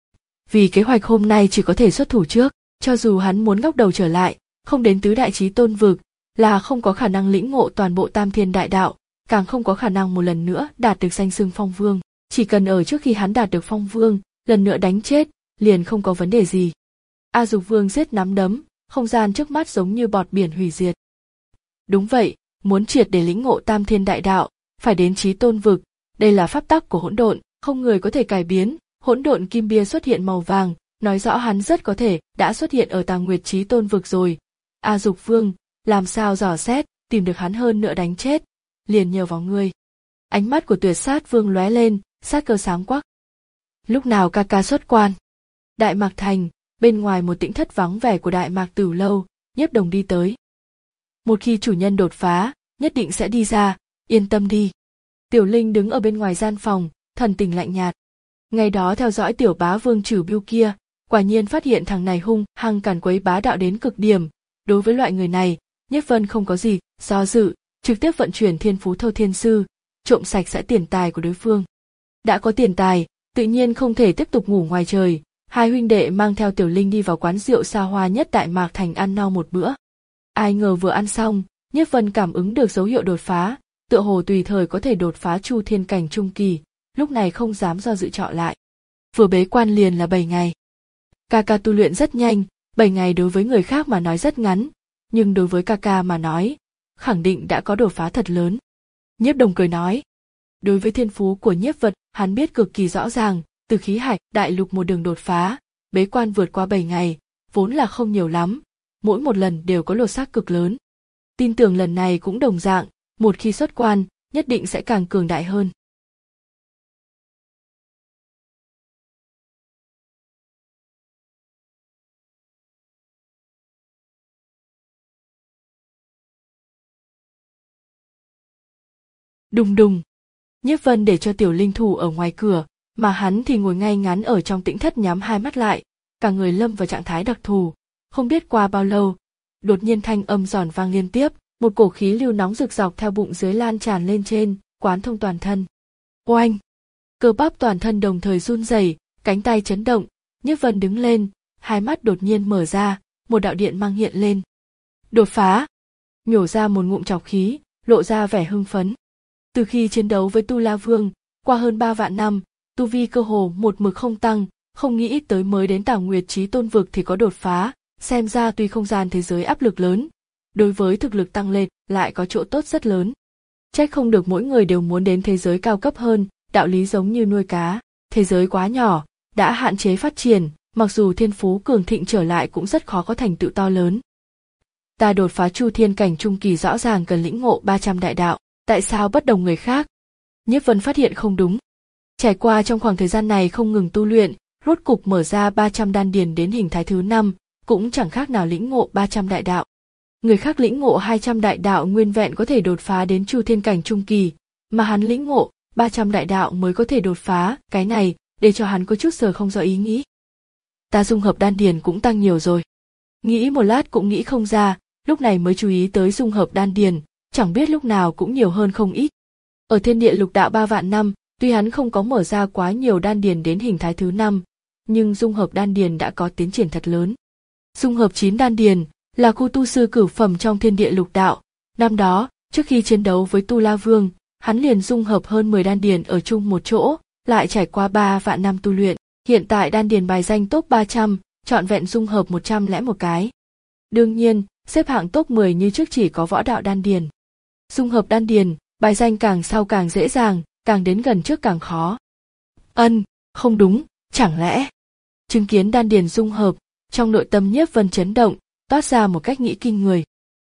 Vì kế hoạch hôm nay chỉ có thể xuất thủ trước, cho dù hắn muốn ngóc đầu trở lại, không đến tứ đại chí tôn vực, là không có khả năng lĩnh ngộ toàn bộ tam thiên đại đạo, càng không có khả năng một lần nữa đạt được danh xưng phong vương. Chỉ cần ở trước khi hắn đạt được phong vương, lần nữa đánh chết, liền không có vấn đề gì. A Dục Vương giết nắm đấm, không gian trước mắt giống như bọt biển hủy diệt. Đúng vậy, muốn triệt để lĩnh ngộ Tam Thiên Đại Đạo, phải đến Chí Tôn vực, đây là pháp tắc của hỗn độn, không người có thể cải biến. Hỗn độn kim bia xuất hiện màu vàng, nói rõ hắn rất có thể đã xuất hiện ở Tàng Nguyệt Chí Tôn vực rồi. A Dục Vương, làm sao dò xét, tìm được hắn hơn nữa đánh chết, liền nhờ vào ngươi. Ánh mắt của Tuyệt Sát Vương lóe lên, sát cơ sáng quắc. Lúc nào ca ca xuất quan? Đại Mạc Thành, bên ngoài một tĩnh thất vắng vẻ của Đại Mạc Tử lâu, Nhiếp Đồng đi tới. Một khi chủ nhân đột phá, nhất định sẽ đi ra, yên tâm đi. Tiểu Linh đứng ở bên ngoài gian phòng, thần tình lạnh nhạt. Ngày đó theo dõi tiểu bá vương Trử Biêu kia, quả nhiên phát hiện thằng này hung hăng càn quấy bá đạo đến cực điểm. Đối với loại người này, Nhiếp Vân không có gì do dự, trực tiếp vận chuyển Thiên Phú Thâu Thiên Sư, trộm sạch sẽ tiền tài của đối phương. Đã có tiền tài, tự nhiên không thể tiếp tục ngủ ngoài trời. Hai huynh đệ mang theo Tiểu Linh đi vào quán rượu xa hoa nhất Đại Mạc Thành ăn no một bữa. Ai ngờ vừa ăn xong, Nhiếp Vân cảm ứng được dấu hiệu đột phá, tựa hồ tùy thời có thể đột phá Chu Thiên cảnh trung kỳ, lúc này không dám do dự chọn lại. Vừa bế quan liền là bảy ngày. Ca ca tu luyện rất nhanh, bảy ngày đối với người khác mà nói rất ngắn, nhưng đối với ca ca mà nói, khẳng định đã có đột phá thật lớn. Nhiếp Đồng cười nói, đối với thiên phú của Nhiếp Vật, hắn biết cực kỳ rõ ràng, từ khí hải, đại lục một đường đột phá, bế quan vượt qua bảy ngày, vốn là không nhiều lắm, mỗi một lần đều có lột xác cực lớn. Tin tưởng lần này cũng đồng dạng, một khi xuất quan, nhất định sẽ càng cường đại hơn. Đùng đùng. Nhiếp Vân để cho Tiểu Linh thủ ở ngoài cửa, mà hắn thì ngồi ngay ngắn ở trong tĩnh thất nhắm hai mắt lại, cả người lâm vào trạng thái đặc thù. Không biết qua bao lâu, đột nhiên thanh âm giòn vang liên tiếp, một cổ khí lưu nóng rực dọc theo bụng dưới lan tràn lên trên, quán thông toàn thân. Oanh! Cơ bắp toàn thân đồng thời run rẩy, cánh tay chấn động, Nhiếp Vân đứng lên, hai mắt đột nhiên mở ra, một đạo điện mang hiện lên. Đột phá! Nhổ ra một ngụm trọc khí, lộ ra vẻ hưng phấn. Từ khi chiến đấu với Tu La Vương, qua hơn ba vạn năm, tu vi cơ hồ một mực không tăng, không nghĩ tới mới đến Tảo Nguyệt Chí Tôn vực thì có đột phá, xem ra tuy không gian thế giới áp lực lớn, đối với thực lực tăng lên lại có chỗ tốt rất lớn. Trách không được mỗi người đều muốn đến thế giới cao cấp hơn, đạo lý giống như nuôi cá, thế giới quá nhỏ, đã hạn chế phát triển, mặc dù thiên phú cường thịnh trở lại cũng rất khó có thành tựu to lớn. Ta đột phá Chu Thiên cảnh trung kỳ rõ ràng cần lĩnh ngộ ba trăm đại đạo, tại sao bất đồng người khác? Nhiếp Vân phát hiện không đúng. Trải qua trong khoảng thời gian này không ngừng tu luyện, rốt cục mở ra ba trăm đan điền đến hình thái thứ năm, cũng chẳng khác nào lĩnh ngộ ba trăm đại đạo. Người khác lĩnh ngộ hai trăm đại đạo nguyên vẹn có thể đột phá đến Chu Thiên cảnh trung kỳ, mà hắn lĩnh ngộ ba trăm đại đạo mới có thể đột phá, cái này để cho hắn có chút sờ không rõ ý nghĩ. Ta dung hợp đan điền cũng tăng nhiều rồi. Nghĩ một lát cũng nghĩ không ra, lúc này mới chú ý tới dung hợp đan điền, chẳng biết lúc nào cũng nhiều hơn không ít. Ở thiên địa lục đạo ba vạn năm, tuy hắn không có mở ra quá nhiều đan điền đến hình thái thứ năm, nhưng dung hợp đan điền đã có tiến triển thật lớn. Dung hợp chín đan điền là khu tu sư cửu phẩm trong thiên địa lục đạo. Năm đó, trước khi chiến đấu với Tu La Vương, hắn liền dung hợp hơn mười đan điền ở chung một chỗ, lại trải qua ba vạn năm tu luyện, hiện tại đan điền bài danh top ba trăm, trọn vẹn dung hợp một trăm lẻ một cái. Đương nhiên, xếp hạng top mười như trước chỉ có võ đạo đan điền. Dung hợp đan điền, bài danh càng sau càng dễ dàng, càng đến gần trước càng khó. Ân, không đúng, chẳng lẽ? Chứng kiến đan điền dung hợp, trong nội tâm Nhiếp Vân chấn động, toát ra một cách nghĩ kinh người.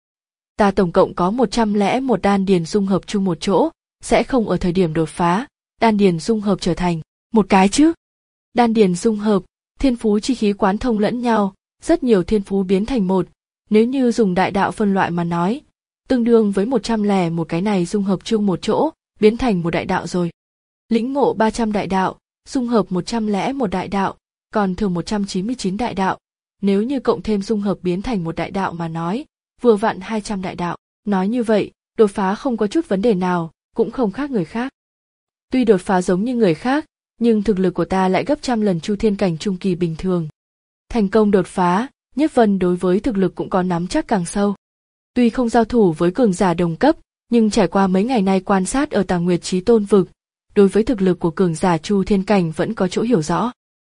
Ta tổng cộng có một trăm lẻ một đan điền dung hợp chung một chỗ, sẽ không ở thời điểm đột phá, đan điền dung hợp trở thành một cái chứ? Đan điền dung hợp, thiên phú chi khí quán thông lẫn nhau, rất nhiều thiên phú biến thành một, nếu như dùng đại đạo phân loại mà nói, tương đương với một trăm lẻ một cái này dung hợp chung một chỗ, biến thành một đại đạo rồi. Lĩnh ngộ ba trăm đại đạo, dung hợp một trăm lẻ một đại đạo, còn thừa một trăm chín mươi chín đại đạo. Nếu như cộng thêm dung hợp biến thành một đại đạo mà nói, vừa vặn hai trăm đại đạo. Nói như vậy, đột phá không có chút vấn đề nào, cũng không khác người khác. Tuy đột phá giống như người khác, nhưng thực lực của ta lại gấp trăm lần Chu Thiên cảnh trung kỳ bình thường. Thành công đột phá, Nhiếp Vân đối với thực lực cũng có nắm chắc càng sâu. Tuy không giao thủ với cường giả đồng cấp, nhưng trải qua mấy ngày nay quan sát ở Tàng Nguyệt Chí Tôn vực, đối với thực lực của cường giả Chu Thiên cảnh vẫn có chỗ hiểu rõ.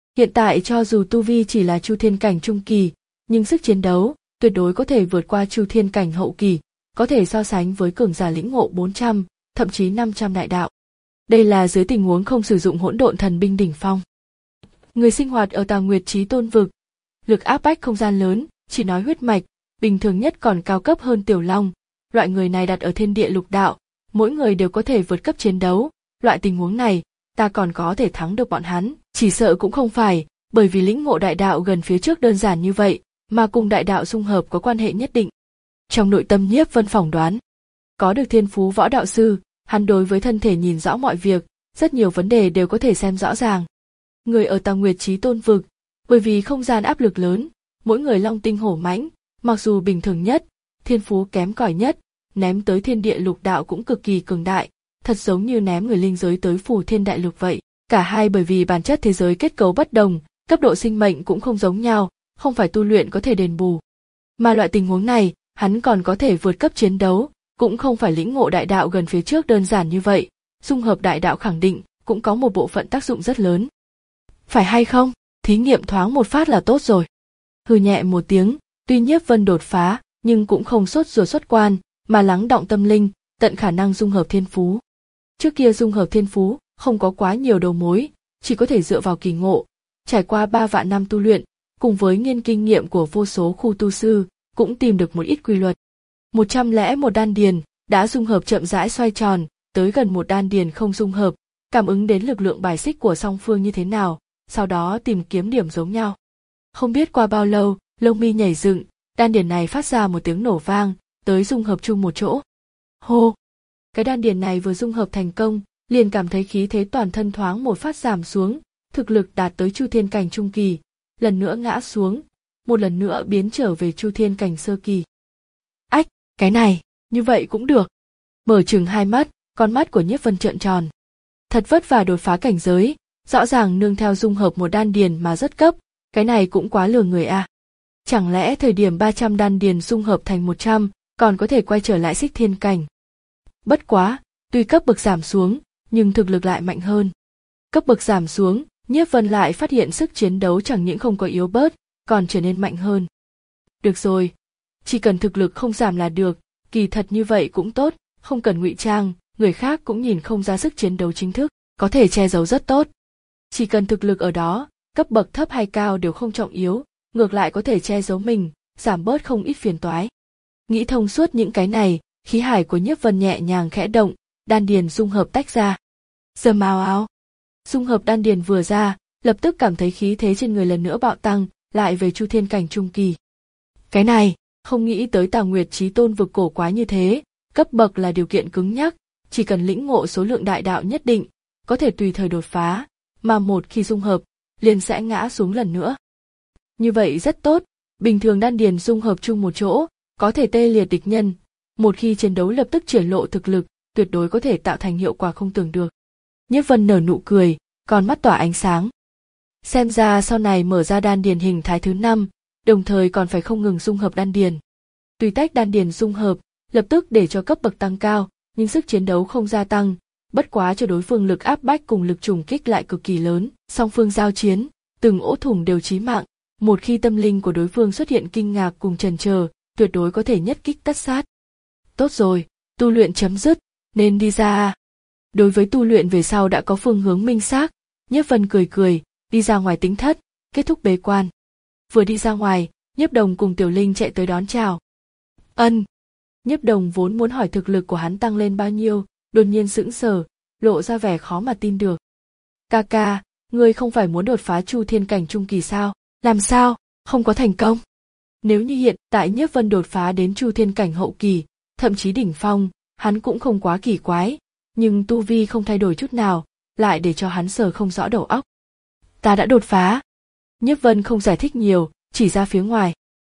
Hiện tại cho dù tu vi chỉ là Chu Thiên cảnh trung kỳ, nhưng sức chiến đấu tuyệt đối có thể vượt qua Chu Thiên cảnh hậu kỳ, có thể so sánh với cường giả lĩnh ngộ bốn trăm, thậm chí năm trăm đại đạo. Đây là dưới tình huống không sử dụng hỗn độn thần binh đỉnh phong. Người sinh hoạt ở Tào Nguyệt Chí Tôn vực, lực áp bách không gian lớn, chỉ nói huyết mạch, bình thường nhất còn cao cấp hơn Tiểu Long. Loại người này đặt ở thiên địa lục đạo, mỗi người đều có thể vượt cấp chiến đấu. Loại tình huống này, ta còn có thể thắng được bọn hắn, chỉ sợ cũng không phải, bởi vì lĩnh ngộ đại đạo gần phía trước đơn giản như vậy, mà cùng đại đạo dung hợp có quan hệ nhất định. Trong nội tâm Nhiếp Vân phỏng đoán, có được thiên phú võ đạo sư, hắn đối với thân thể nhìn rõ mọi việc, rất nhiều vấn đề đều có thể xem rõ ràng. Người ở Tào Nguyệt Chí Tôn vực, bởi vì không gian áp lực lớn, mỗi người long tinh hổ mãnh, mặc dù bình thường nhất, thiên phú kém cỏi nhất, ném tới thiên địa lục đạo cũng cực kỳ cường đại, thật giống như ném người linh giới tới phù thiên đại lục vậy. Cả hai bởi vì bản chất thế giới kết cấu bất đồng, cấp độ sinh mệnh cũng không giống nhau, không phải tu luyện có thể đền bù. Mà loại tình huống này, hắn còn có thể vượt cấp chiến đấu, cũng không phải lĩnh ngộ đại đạo gần phía trước đơn giản như vậy, dung hợp đại đạo khẳng định cũng có một bộ phận tác dụng rất lớn. Phải hay không, thí nghiệm thoáng một phát là tốt rồi. Hừ nhẹ một tiếng, tuy Nhiếp Vân đột phá, nhưng cũng không sốt ruột xuất quan, mà lắng đọng tâm linh, tận khả năng dung hợp thiên phú. Trước kia dung hợp thiên phú, không có quá nhiều đầu mối, chỉ có thể dựa vào kỳ ngộ. Trải qua ba vạn năm tu luyện, cùng với nghiên kinh nghiệm của vô số khu tu sư, cũng tìm được một ít quy luật. Một trăm lẻ một đan điền, đã dung hợp chậm rãi xoay tròn, tới gần một đan điền không dung hợp, cảm ứng đến lực lượng bài xích của song phương như thế nào, sau đó tìm kiếm điểm giống nhau. Không biết qua bao lâu, lông mi nhảy dựng, đan điền này phát ra một tiếng nổ vang, tới dung hợp chung một chỗ. Hô! Cái đan điền này vừa dung hợp thành công, liền cảm thấy khí thế toàn thân thoáng một phát giảm xuống, thực lực đạt tới Chu Thiên cảnh trung kỳ, lần nữa ngã xuống, một lần nữa biến trở về Chu Thiên cảnh sơ kỳ. Ách, cái này, như vậy cũng được. Mở trừng hai mắt, con mắt của Nhiếp Vân trợn tròn. Thật vất vả đột phá cảnh giới, rõ ràng nương theo dung hợp một đan điền mà rất cấp, cái này cũng quá lừa người a. À. Chẳng lẽ thời điểm ba trăm đan điền dung hợp thành một trăm, còn có thể quay trở lại Xích Thiên cảnh? Bất quá, tuy cấp bậc giảm xuống, nhưng thực lực lại mạnh hơn. Cấp bậc giảm xuống, Nhiếp Vân lại phát hiện sức chiến đấu chẳng những không có yếu bớt, còn trở nên mạnh hơn. Được rồi, chỉ cần thực lực không giảm là được, kỳ thật như vậy cũng tốt, không cần ngụy trang, người khác cũng nhìn không ra sức chiến đấu chính thức, có thể che giấu rất tốt. Chỉ cần thực lực ở đó, cấp bậc thấp hay cao đều không trọng yếu, ngược lại có thể che giấu mình, giảm bớt không ít phiền toái. Nghĩ thông suốt những cái này, khí hải của Nhiếp Vân nhẹ nhàng khẽ động, đan điền dung hợp tách ra. Dầm ào ào. Dung hợp đan điền vừa ra, lập tức cảm thấy khí thế trên người lần nữa bạo tăng, lại về Chu Thiên cảnh trung kỳ. Cái này, không nghĩ tới Tào Nguyệt Chí Tôn vực cổ quá như thế, cấp bậc là điều kiện cứng nhắc, chỉ cần lĩnh ngộ số lượng đại đạo nhất định, có thể tùy thời đột phá, mà một khi dung hợp, liền sẽ ngã xuống lần nữa. Như vậy rất tốt, bình thường đan điền dung hợp chung một chỗ, có thể tê liệt địch nhân, một khi chiến đấu lập tức triển lộ thực lực, tuyệt đối có thể tạo thành hiệu quả không tưởng được. Nhiếp Vân nở nụ cười, con mắt tỏa ánh sáng. Xem ra sau này mở ra đan điền hình thái thứ năm, đồng thời còn phải không ngừng dung hợp đan điền. Tùy tách đan điền dung hợp, lập tức để cho cấp bậc tăng cao, nhưng sức chiến đấu không gia tăng, bất quá cho đối phương lực áp bách cùng lực trùng kích lại cực kỳ lớn, song phương giao chiến, từng ỗ thủng đều chí mạng, một khi tâm linh của đối phương xuất hiện kinh ngạc cùng chần chờ, tuyệt đối có thể nhất kích tất sát. Tốt rồi, tu luyện chấm dứt, nên đi ra. Đối với tu luyện về sau đã có phương hướng minh xác, Nhiếp Vân cười cười, đi ra ngoài tính thất, kết thúc bế quan. Vừa đi ra ngoài, Nhiếp Đồng cùng Tiểu Linh chạy tới đón chào. Ân. Nhiếp Đồng vốn muốn hỏi thực lực của hắn tăng lên bao nhiêu, đột nhiên sững sờ, lộ ra vẻ khó mà tin được. Ca ca, ngươi không phải muốn đột phá Chu Thiên cảnh trung kỳ sao? Làm sao, không có thành công? Nếu như hiện tại Nhiếp Vân đột phá đến Chu Thiên cảnh hậu kỳ, thậm chí đỉnh phong, hắn cũng không quá kỳ quái, nhưng tu vi không thay đổi chút nào, lại để cho hắn sờ không rõ đầu óc. Ta đã đột phá. Nhiếp Vân không giải thích nhiều, chỉ ra phía ngoài.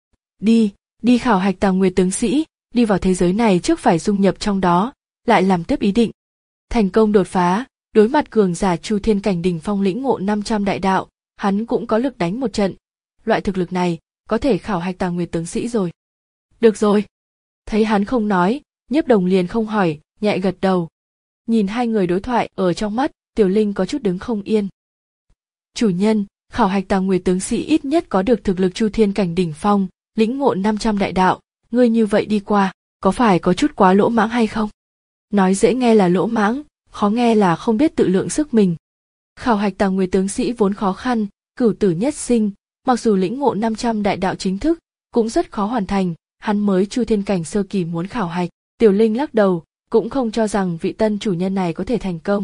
Đi, đi khảo hạch Tào Nguyệt tướng sĩ, đi vào thế giới này trước phải dung nhập trong đó, lại làm tiếp ý định. Thành công đột phá, đối mặt cường giả Chu Thiên cảnh đỉnh phong lĩnh ngộ năm trăm đại đạo, hắn cũng có lực đánh một trận. Loại thực lực này, có thể khảo hạch Tào Nguyệt tướng sĩ rồi. Được rồi. Thấy hắn không nói, Nhiếp Đồng liền không hỏi, nhẹ gật đầu. Nhìn hai người đối thoại ở trong mắt, Tiểu Linh có chút đứng không yên. Chủ nhân, Khảo hạch Tà Nguyệt tướng sĩ ít nhất có được thực lực Chu Thiên cảnh đỉnh phong, lĩnh ngộ năm trăm đại đạo, ngươi như vậy đi qua, có phải có chút quá lỗ mãng hay không? Nói dễ nghe là lỗ mãng, khó nghe là không biết tự lượng sức mình. Khảo hạch Tà Nguyệt tướng sĩ vốn khó khăn, cửu tử nhất sinh, mặc dù lĩnh ngộ năm trăm đại đạo chính thức, cũng rất khó hoàn thành, hắn mới Chu Thiên cảnh sơ kỳ muốn khảo hạch. Tiểu Linh lắc đầu, cũng không cho rằng vị tân chủ nhân này có thể thành công.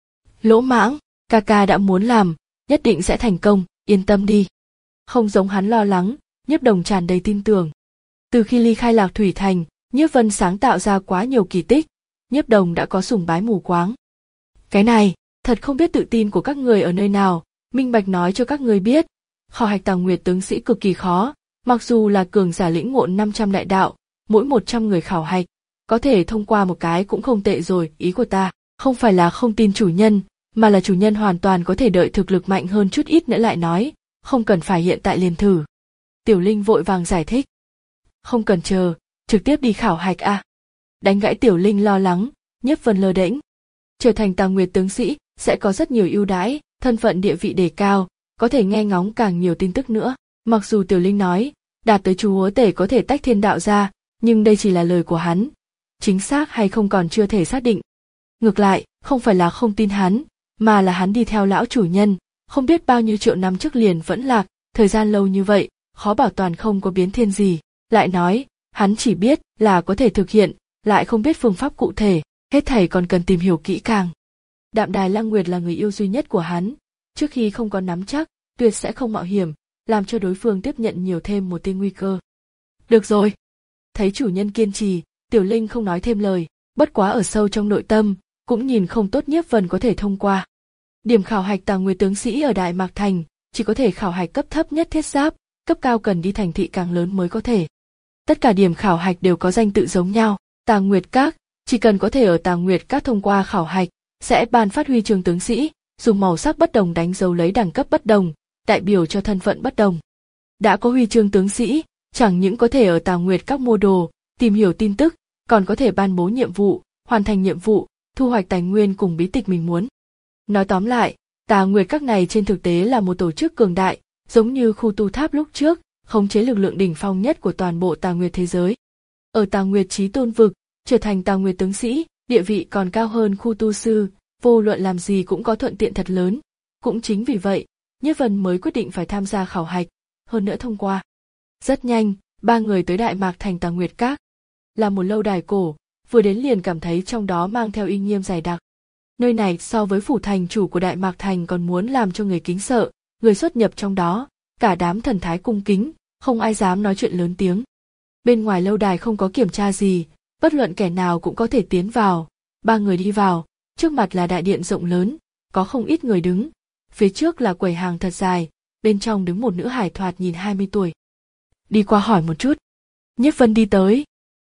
Lỗ mãng, ca ca đã muốn làm, nhất định sẽ thành công, yên tâm đi. Không giống hắn lo lắng, Nhiếp Đồng tràn đầy tin tưởng. Từ khi ly khai Lạc Thủy Thành, Nhiếp Vân sáng tạo ra quá nhiều kỳ tích, Nhiếp Đồng đã có sùng bái mù quáng. Cái này, thật không biết tự tin của các người ở nơi nào, minh bạch nói cho các người biết. Khảo hạch Tà Nguyệt tướng sĩ cực kỳ khó, mặc dù là cường giả lĩnh ngộ năm trăm đại đạo, mỗi một trăm người khảo hạch, có thể thông qua một cái cũng không tệ rồi. Ý của ta, không phải là không tin chủ nhân, mà là chủ nhân hoàn toàn có thể đợi thực lực mạnh hơn chút ít nữa lại nói, không cần phải hiện tại liền thử. Tiểu Linh vội vàng giải thích. Không cần chờ, trực tiếp đi khảo hạch à. Đánh gãy Tiểu Linh lo lắng, Nhiếp Vân lơ đễnh. Trở thành Tà Nguyệt tướng sĩ, sẽ có rất nhiều ưu đãi, thân phận địa vị đề cao, có thể nghe ngóng càng nhiều tin tức nữa. Mặc dù Tiểu Linh nói, đạt tới chú Húa Tể có thể tách thiên đạo ra, nhưng đây chỉ là lời của hắn. Chính xác hay không còn chưa thể xác định. Ngược lại, không phải là không tin hắn, mà là hắn đi theo lão chủ nhân, không biết bao nhiêu triệu năm trước liền vẫn lạc, thời gian lâu như vậy, khó bảo toàn không có biến thiên gì. Lại nói, hắn chỉ biết là có thể thực hiện, lại không biết phương pháp cụ thể, hết thảy còn cần tìm hiểu kỹ càng. Đạm Đài Lăng Nguyệt là người yêu duy nhất của hắn, trước khi không có nắm chắc, tuyệt sẽ không mạo hiểm, làm cho đối phương tiếp nhận nhiều thêm một tia nguy cơ. Được rồi. Thấy chủ nhân kiên trì, Tiểu Linh không nói thêm lời, bất quá ở sâu trong nội tâm, cũng nhìn không tốt Nhiếp Vân có thể thông qua. Điểm khảo hạch Tà Nguyệt tướng sĩ ở Đại Mạc Thành, chỉ có thể khảo hạch cấp thấp nhất thiết giáp, cấp cao cần đi thành thị càng lớn mới có thể. Tất cả điểm khảo hạch đều có danh tự giống nhau, Tà Nguyệt Các, chỉ cần có thể ở Tà Nguyệt Các thông qua khảo hạch, sẽ ban phát huy chương tướng sĩ, dùng màu sắc bất đồng đánh dấu lấy đẳng cấp bất đồng, đại biểu cho thân phận bất đồng. Đã có huy chương tướng sĩ, chẳng những có thể ở Tà Nguyệt Các mua đồ, tìm hiểu tin tức, còn có thể ban bố nhiệm vụ, hoàn thành nhiệm vụ, thu hoạch tài nguyên cùng bí tịch mình muốn. Nói tóm lại, Tà Nguyệt Các này trên thực tế là một tổ chức cường đại, giống như khu tu tháp lúc trước, khống chế lực lượng đỉnh phong nhất của toàn bộ Tà Nguyệt thế giới. Ở Tà Nguyệt Chí Tôn vực, trở thành Tà Nguyệt tướng sĩ, địa vị còn cao hơn khu tu sư, vô luận làm gì cũng có thuận tiện thật lớn. Cũng chính vì vậy, Nhiếp Vân mới quyết định phải tham gia khảo hạch, hơn nữa thông qua. Rất nhanh, ba người tới Đại Mạc Thành Tà Nguyệt Các. Là một lâu đài cổ, vừa đến liền cảm thấy trong đó mang theo uy nghiêm dày đặc. Nơi này so với phủ thành chủ của Đại Mạc Thành còn muốn làm cho người kính sợ, người xuất nhập trong đó, cả đám thần thái cung kính, không ai dám nói chuyện lớn tiếng. Bên ngoài lâu đài không có kiểm tra gì, bất luận kẻ nào cũng có thể tiến vào. Ba người đi vào, trước mặt là đại điện rộng lớn, có không ít người đứng. Phía trước là quầy hàng thật dài, bên trong đứng một nữ hải thoạt nhìn hai mươi tuổi. Đi qua hỏi một chút. Nhiếp Vân đi tới.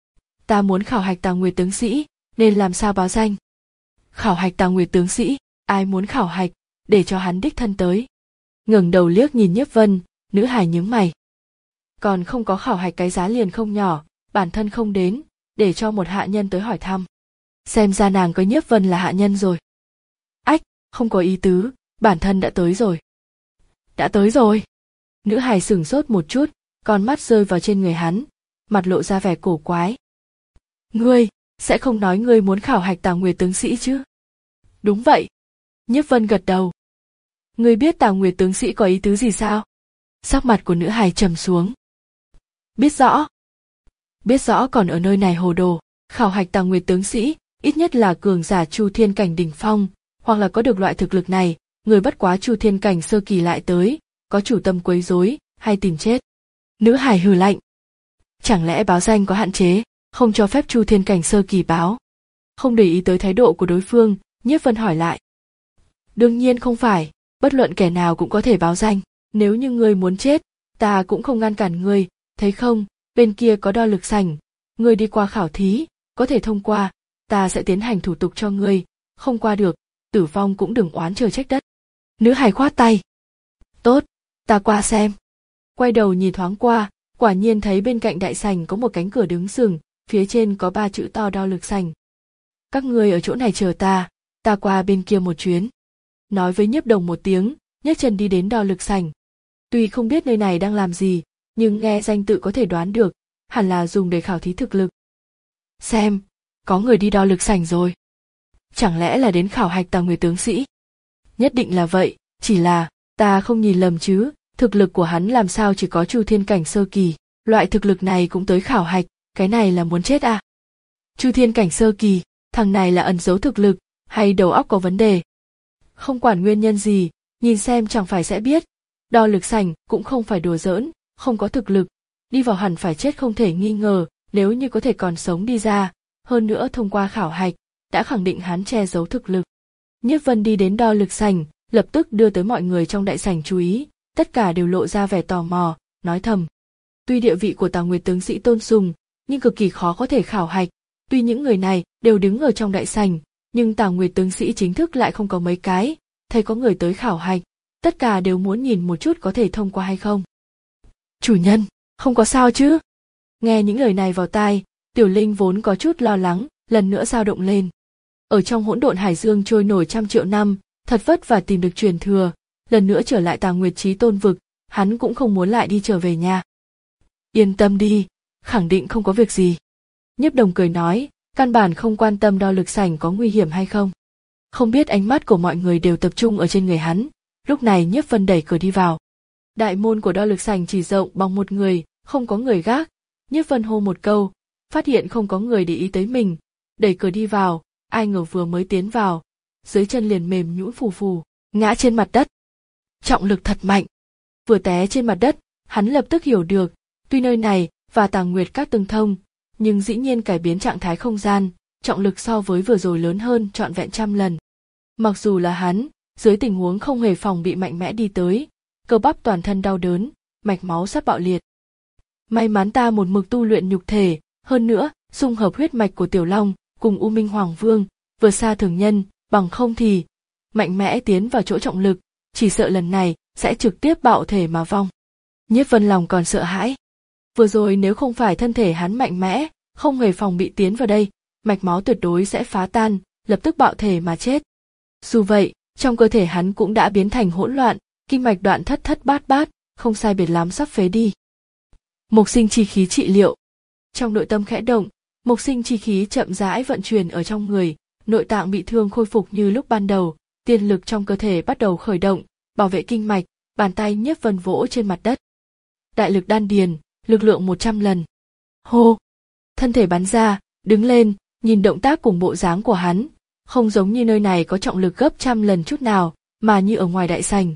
Ta muốn khảo hạch Tà Nguyệt tướng sĩ, nên làm sao báo danh? Khảo hạch Tà Nguyệt tướng sĩ, ai muốn khảo hạch, để cho hắn đích thân tới. Ngẩng đầu liếc nhìn Nhiếp Vân, nữ hải nhướng mày. Còn không có khảo hạch cái giá liền không nhỏ, bản thân không đến, để cho một hạ nhân tới hỏi thăm. Xem ra nàng coi Nhiếp Vân là hạ nhân rồi. Ách, không có ý tứ, bản thân đã tới rồi. Đã tới rồi. Nữ hài sửng sốt một chút, con mắt rơi vào trên người hắn, mặt lộ ra vẻ cổ quái. Ngươi, sẽ không nói ngươi muốn khảo hạch Tà Nguyệt tướng sĩ chứ? Đúng vậy. Nhiếp Vân gật đầu. Ngươi biết Tà Nguyệt tướng sĩ có ý tứ gì sao? Sắc mặt của nữ hài trầm xuống. Biết rõ. Biết rõ còn ở nơi này hồ đồ, khảo hạch Tà Nguyệt tướng sĩ, ít nhất là cường giả Chu Thiên cảnh đỉnh phong, hoặc là có được loại thực lực này, người bất quá Chu Thiên cảnh sơ kỳ lại tới, có chủ tâm quấy rối hay tìm chết. Nữ hài hừ lạnh. Chẳng lẽ báo danh có hạn chế, không cho phép Chu Thiên cảnh sơ kỳ báo? Không để ý tới thái độ của đối phương, Nhiếp Vân hỏi lại. Đương nhiên không phải, bất luận kẻ nào cũng có thể báo danh, nếu như ngươi muốn chết, ta cũng không ngăn cản ngươi, thấy không, bên kia có đo lực sảnh, ngươi đi qua khảo thí, có thể thông qua, ta sẽ tiến hành thủ tục cho ngươi, không qua được, tử vong cũng đừng oán trời trách đất. Nữ hài khoát tay. Tốt, ta qua xem. Quay đầu nhìn thoáng qua, quả nhiên thấy bên cạnh đại sảnh có một cánh cửa đứng sừng, phía trên có ba chữ to đo lực sảnh. Các ngươi ở chỗ này chờ ta, ta qua bên kia một chuyến. Nói với Nhiếp Đồng một tiếng, nhấc chân đi đến đo lực sảnh. Tuy không biết nơi này đang làm gì, nhưng nghe danh tự có thể đoán được, hẳn là dùng để khảo thí thực lực. Xem, có người đi đo lực sảnh rồi. Chẳng lẽ là đến khảo hạch Tà Nguyệt tướng sĩ? Nhất định là vậy, chỉ là, ta không nhìn lầm chứ, thực lực của hắn làm sao chỉ có Chu Thiên cảnh sơ kỳ, loại thực lực này cũng tới khảo hạch, cái này là muốn chết à? Chu Thiên cảnh sơ kỳ, thằng này là ẩn giấu thực lực, hay đầu óc có vấn đề? Không quản nguyên nhân gì, nhìn xem chẳng phải sẽ biết. Đo lực sảnh cũng không phải đùa giỡn, không có thực lực, đi vào hẳn phải chết không thể nghi ngờ, nếu như có thể còn sống đi ra, hơn nữa thông qua khảo hạch, đã khẳng định hắn che giấu thực lực. Nhiếp Vân đi đến đo lực sảnh, lập tức đưa tới mọi người trong đại sảnh chú ý, tất cả đều lộ ra vẻ tò mò, nói thầm. Tuy địa vị của Tà Nguyệt tướng sĩ tôn sùng, nhưng cực kỳ khó có thể khảo hạch, tuy những người này đều đứng ở trong đại sảnh, nhưng Tà Nguyệt tướng sĩ chính thức lại không có mấy cái, thấy có người tới khảo hạch, tất cả đều muốn nhìn một chút có thể thông qua hay không. Chủ nhân, không có sao chứ? Nghe những lời này vào tai, Tiểu Linh vốn có chút lo lắng, lần nữa dao động lên. Ở trong hỗn độn hải dương trôi nổi trăm triệu năm, thật vất vả tìm được truyền thừa, lần nữa trở lại Tà Nguyệt Chí Tôn vực, hắn cũng không muốn lại đi trở về nhà. Yên tâm đi, khẳng định không có việc gì. Nhiếp Đồng cười nói, căn bản không quan tâm đo lực sảnh có nguy hiểm hay không. Không biết ánh mắt của mọi người đều tập trung ở trên người hắn, lúc này Nhiếp Vân đẩy cửa đi vào. Đại môn của đo lực sảnh chỉ rộng bằng một người, không có người gác. Nhiếp Vân hô một câu, phát hiện không có người để ý tới mình, đẩy cửa đi vào, ai ngờ vừa mới tiến vào, dưới chân liền mềm nhũn phù phù, ngã trên mặt đất. Trọng lực thật mạnh. Vừa té trên mặt đất, hắn lập tức hiểu được, tuy nơi này và Tà Nguyệt các tương thông, nhưng dĩ nhiên cải biến trạng thái không gian, trọng lực so với vừa rồi lớn hơn trọn vẹn trăm lần. Mặc dù là hắn, dưới tình huống không hề phòng bị mạnh mẽ đi tới, cơ bắp toàn thân đau đớn, mạch máu sắp bạo liệt. May mắn ta một mực tu luyện nhục thể, hơn nữa, dung hợp huyết mạch của Tiểu Long cùng U Minh Hoàng Vương, vượt xa thường nhân, bằng không thì mạnh mẽ tiến vào chỗ trọng lực, chỉ sợ lần này sẽ trực tiếp bạo thể mà vong. Nhiếp Vân lòng còn sợ hãi. Vừa rồi nếu không phải thân thể hắn mạnh mẽ, không hề phòng bị tiến vào đây, mạch máu tuyệt đối sẽ phá tan, lập tức bạo thể mà chết. Dù vậy, trong cơ thể hắn cũng đã biến thành hỗn loạn, kinh mạch đoạn thất thất bát bát, không sai biệt lắm sắp phế đi. Mộc sinh chi khí trị liệu. Trong nội tâm khẽ động, mộc sinh chi khí chậm rãi vận chuyển ở trong người, nội tạng bị thương khôi phục như lúc ban đầu, tiên lực trong cơ thể bắt đầu khởi động, bảo vệ kinh mạch, bàn tay Nhiếp Vân vỗ trên mặt đất. Đại lực đan điền, lực lượng một trăm lần. Hô! Thân thể bắn ra, đứng lên, nhìn động tác cùng bộ dáng của hắn, không giống như nơi này có trọng lực gấp trăm lần chút nào, mà như ở ngoài đại sảnh.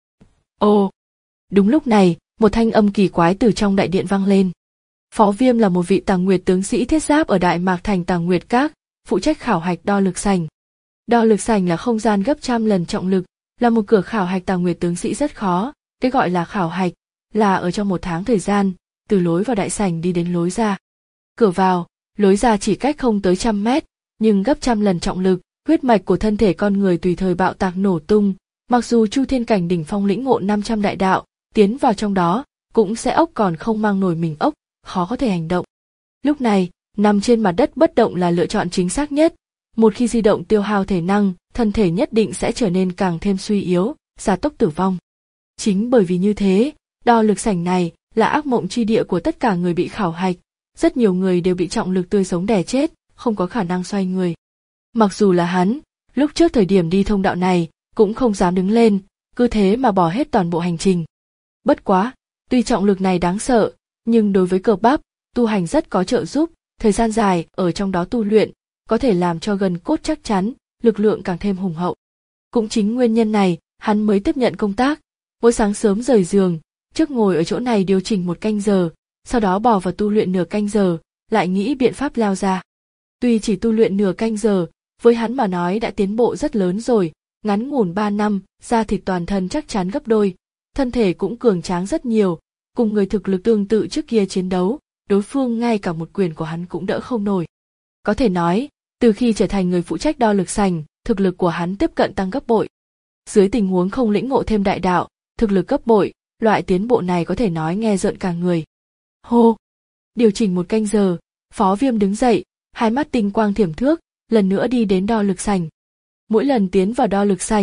Ồ! Đúng lúc này, một thanh âm kỳ quái từ trong đại điện vang lên. Phó Viêm là một vị Tà Nguyệt tướng sĩ thiết giáp ở Đại Mạc Thành Tà Nguyệt Các, phụ trách khảo hạch đo lực sảnh. Đo lực sảnh là không gian gấp trăm lần trọng lực, là một cửa khảo hạch Tà Nguyệt tướng sĩ rất khó, cái gọi là khảo hạch, là ở trong một tháng thời gian, từ lối vào đại sảnh đi đến lối ra. Cửa vào, lối ra chỉ cách không tới trăm mét, nhưng gấp trăm lần trọng lực, huyết mạch của thân thể con người tùy thời bạo tạc nổ tung, mặc dù Chu Thiên cảnh đỉnh phong lĩnh ngộ năm trăm đại đạo, tiến vào trong đó, cũng sẽ ốc còn không mang nổi mình ốc, khó có thể hành động. Lúc này, nằm trên mặt đất bất động là lựa chọn chính xác nhất, một khi di động tiêu hao thể năng, thân thể nhất định sẽ trở nên càng thêm suy yếu, gia tốc tử vong. Chính bởi vì như thế, đo lực sảnh này là ác mộng chi địa của tất cả người bị khảo hạch, rất nhiều người đều bị trọng lực tươi sống đè chết, không có khả năng xoay người. Mặc dù là hắn, lúc trước thời điểm đi thông đạo này, cũng không dám đứng lên, cứ thế mà bỏ hết toàn bộ hành trình. Bất quá, tuy trọng lực này đáng sợ, nhưng đối với cơ bắp, tu hành rất có trợ giúp, thời gian dài ở trong đó tu luyện, có thể làm cho gân cốt chắc chắn, lực lượng càng thêm hùng hậu. Cũng chính nguyên nhân này, hắn mới tiếp nhận công tác, mỗi sáng sớm rời giường, trước ngồi ở chỗ này điều chỉnh một canh giờ, sau đó bỏ vào tu luyện nửa canh giờ, lại nghĩ biện pháp leo ra. Tuy chỉ tu luyện nửa canh giờ, với hắn mà nói đã tiến bộ rất lớn rồi, ngắn ngủn ba năm, da thịt toàn thân chắc chắn gấp đôi, thân thể cũng cường tráng rất nhiều, cùng người thực lực tương tự trước kia chiến đấu, đối phương ngay cả một quyền của hắn cũng đỡ không nổi. Có thể nói, từ khi trở thành người phụ trách đo lực sảnh, thực lực của hắn tiếp cận tăng gấp bội. Dưới tình huống không lĩnh ngộ thêm đại đạo, thực lực gấp bội, loại tiến bộ này có thể nói nghe rợn cả người. Hô! Điều chỉnh một canh giờ, Phó Viêm đứng dậy, hai mắt tinh quang thiểm thước, lần nữa đi đến đo lực sảnh. Mỗi lần tiến vào đo lực sảnh, hắn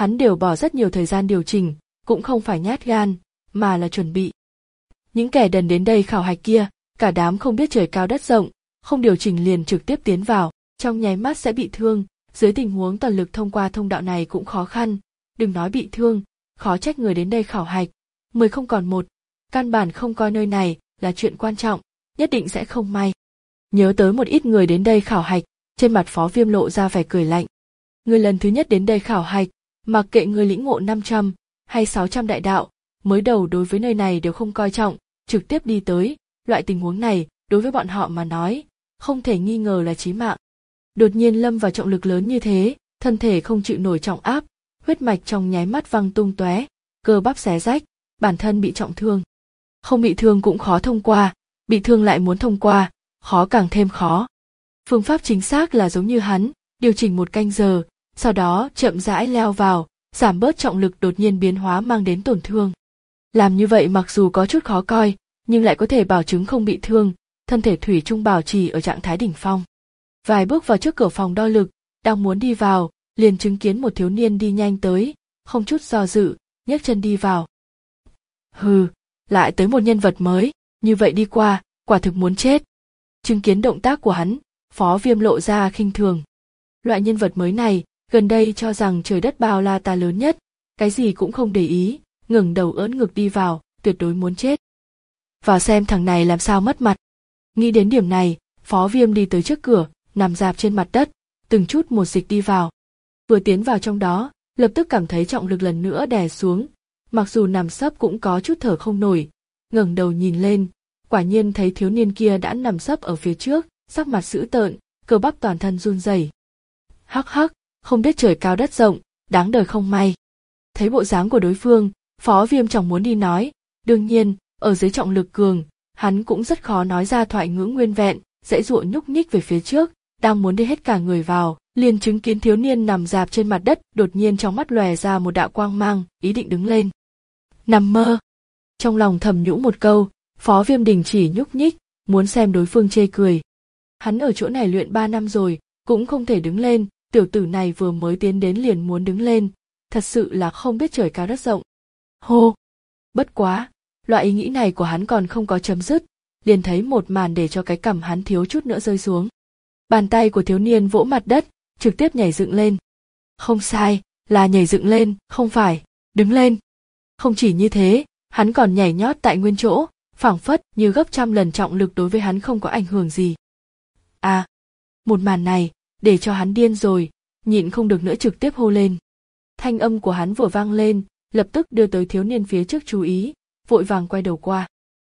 hắn đều bỏ rất nhiều thời gian điều chỉnh, cũng không phải nhát gan, mà là chuẩn bị. Những kẻ đần đến đây khảo hạch kia, cả đám không biết trời cao đất rộng, không điều chỉnh liền trực tiếp tiến vào, trong nháy mắt sẽ bị thương, dưới tình huống toàn lực thông qua thông đạo này cũng khó khăn, đừng nói bị thương, khó trách người đến đây khảo hạch, mười không còn một, căn bản không coi nơi này là chuyện quan trọng, nhất định sẽ không may. Nhớ tới một ít người đến đây khảo hạch, trên mặt Phó Viêm lộ ra vẻ cười lạnh. Người lần thứ nhất đến đây khảo hạch, mặc kệ người lĩnh ngộ năm trăm hay sáu trăm đại đạo, mới đầu đối với nơi này đều không coi trọng, trực tiếp đi tới, loại tình huống này, đối với bọn họ mà nói, không thể nghi ngờ là chí mạng. Đột nhiên lâm vào trọng lực lớn như thế, thân thể không chịu nổi trọng áp, huyết mạch trong nháy mắt văng tung tóe, cơ bắp xé rách, bản thân bị trọng thương. Không bị thương cũng khó thông qua, bị thương lại muốn thông qua, khó càng thêm khó. Phương pháp chính xác là giống như hắn, điều chỉnh một canh giờ, sau đó chậm rãi leo vào, giảm bớt trọng lực đột nhiên biến hóa mang đến tổn thương. Làm như vậy mặc dù có chút khó coi, nhưng lại có thể bảo chứng không bị thương, thân thể thủy chung bảo trì ở trạng thái đỉnh phong. Vài bước vào trước cửa phòng đo lực, đang muốn đi vào, liền chứng kiến một thiếu niên đi nhanh tới, không chút do dự, nhấc chân đi vào. Hừ, lại tới một nhân vật mới, như vậy đi qua, quả thực muốn chết. Chứng kiến động tác của hắn, Phó Viêm lộ ra khinh thường. Loại nhân vật mới này, gần đây cho rằng trời đất bao la ta lớn nhất, cái gì cũng không để ý, ngẩng đầu ưỡn ngực đi vào, tuyệt đối muốn chết. Vào xem thằng này làm sao mất mặt. Nghĩ đến điểm này, Phó Viêm đi tới trước cửa, nằm rạp trên mặt đất, từng chút một dịch đi vào. Vừa tiến vào trong đó, lập tức cảm thấy trọng lực lần nữa đè xuống, mặc dù nằm sấp cũng có chút thở không nổi, ngẩng đầu nhìn lên, quả nhiên thấy thiếu niên kia đã nằm sấp ở phía trước, sắc mặt dữ tợn, cơ bắp toàn thân run rẩy. Hắc hắc, không biết trời cao đất rộng, đáng đời không may. Thấy bộ dáng của đối phương, Phó Viêm chẳng muốn đi nói, đương nhiên, ở dưới trọng lực cường, hắn cũng rất khó nói ra thoại ngữ nguyên vẹn, dãy dụa nhúc nhích về phía trước, đang muốn đi hết cả người vào, liền chứng kiến thiếu niên nằm rạp trên mặt đất, đột nhiên trong mắt lòe ra một đạo quang mang, ý định đứng lên. Nằm mơ. Trong lòng thầm nhủ một câu, Phó Viêm đình chỉ nhúc nhích, muốn xem đối phương chê cười. Hắn ở chỗ này luyện ba năm rồi, cũng không thể đứng lên, tiểu tử này vừa mới tiến đến liền muốn đứng lên, thật sự là không biết trời cao đất rộng. Hô! Bất quá, loại ý nghĩ này của hắn còn không có chấm dứt, liền thấy một màn để cho cái cằm hắn thiếu chút nữa rơi xuống. Bàn tay của thiếu niên vỗ mặt đất, trực tiếp nhảy dựng lên. Không sai, là nhảy dựng lên, không phải, đứng lên. Không chỉ như thế, hắn còn nhảy nhót tại nguyên chỗ, phảng phất như gấp trăm lần trọng lực đối với hắn không có ảnh hưởng gì. À, một màn này, để cho hắn điên rồi, nhịn không được nữa trực tiếp hô lên. Thanh âm của hắn vừa vang lên, lập tức đưa tới thiếu niên phía trước chú ý, vội vàng quay đầu qua.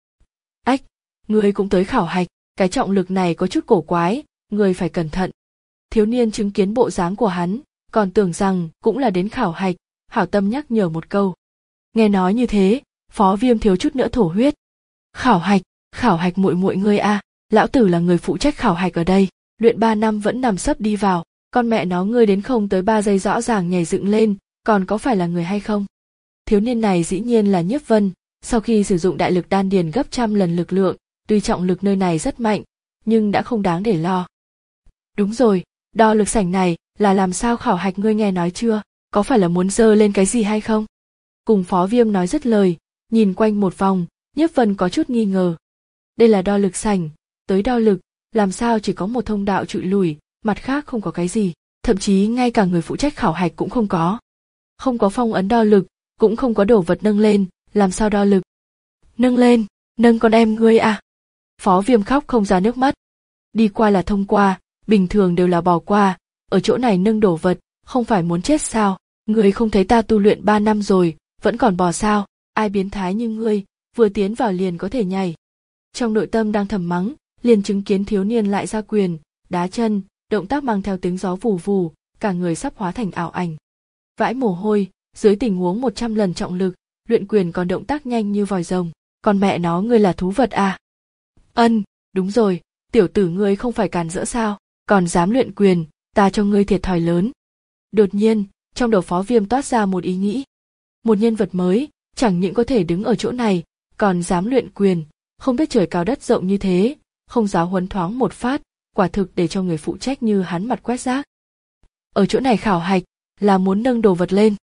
Ách, ngươi cũng tới khảo hạch, cái trọng lực này có chút cổ quái, ngươi phải cẩn thận. Thiếu niên chứng kiến bộ dáng của hắn, còn tưởng rằng cũng là đến khảo hạch, hảo tâm nhắc nhở một câu. Nghe nói như thế, Phó Viêm thiếu chút nữa thổ huyết. Khảo hạch, khảo hạch muội muội ngươi a, à, lão tử là người phụ trách khảo hạch ở đây, luyện ba năm vẫn nằm sấp đi vào, con mẹ nó ngươi đến không tới ba giây rõ ràng nhảy dựng lên, còn có phải là người hay không? Thiếu niên này dĩ nhiên là Nhiếp Vân, sau khi sử dụng đại lực đan điền gấp trăm lần lực lượng, tuy trọng lực nơi này rất mạnh, nhưng đã không đáng để lo. Đúng rồi, đo lực sảnh này là làm sao khảo hạch ngươi nghe nói chưa, có phải là muốn dơ lên cái gì hay không? Cùng Phó Viêm nói dứt lời, nhìn quanh một vòng, Nhiếp Vân có chút nghi ngờ. Đây là đo lực sảnh, tới đo lực, làm sao chỉ có một thông đạo trụi lùi, mặt khác không có cái gì, thậm chí ngay cả người phụ trách khảo hạch cũng không có. Không có phong ấn đo lực, cũng không có đồ vật nâng lên, làm sao đo lực? Nâng lên, nâng con em ngươi à? Phó Viêm khóc không ra nước mắt. Đi qua là thông qua, bình thường đều là bỏ qua, ở chỗ này nâng đổ vật, không phải muốn chết sao? Ngươi không thấy ta tu luyện ba năm rồi, vẫn còn bò sao? Ai biến thái như ngươi, vừa tiến vào liền có thể nhảy. Trong nội tâm đang thầm mắng, liền chứng kiến thiếu niên lại ra quyền, đá chân, động tác mang theo tiếng gió vù vù, cả người sắp hóa thành ảo ảnh. Vãi mồ hôi, dưới tình huống một trăm lần trọng lực, luyện quyền còn động tác nhanh như vòi rồng, còn mẹ nó ngươi là thú vật à? Ân, đúng rồi, tiểu tử ngươi không phải càn rỡ sao, còn dám luyện quyền, ta cho ngươi thiệt thòi lớn. Đột nhiên, trong đầu Phó Viêm toát ra một ý nghĩ. Một nhân vật mới, chẳng những có thể đứng ở chỗ này, còn dám luyện quyền, không biết trời cao đất rộng như thế, không giáo huấn thoáng một phát, quả thực để cho người phụ trách như hắn mặt quét rác. Ở chỗ này khảo hạch, là muốn nâng đồ vật lên.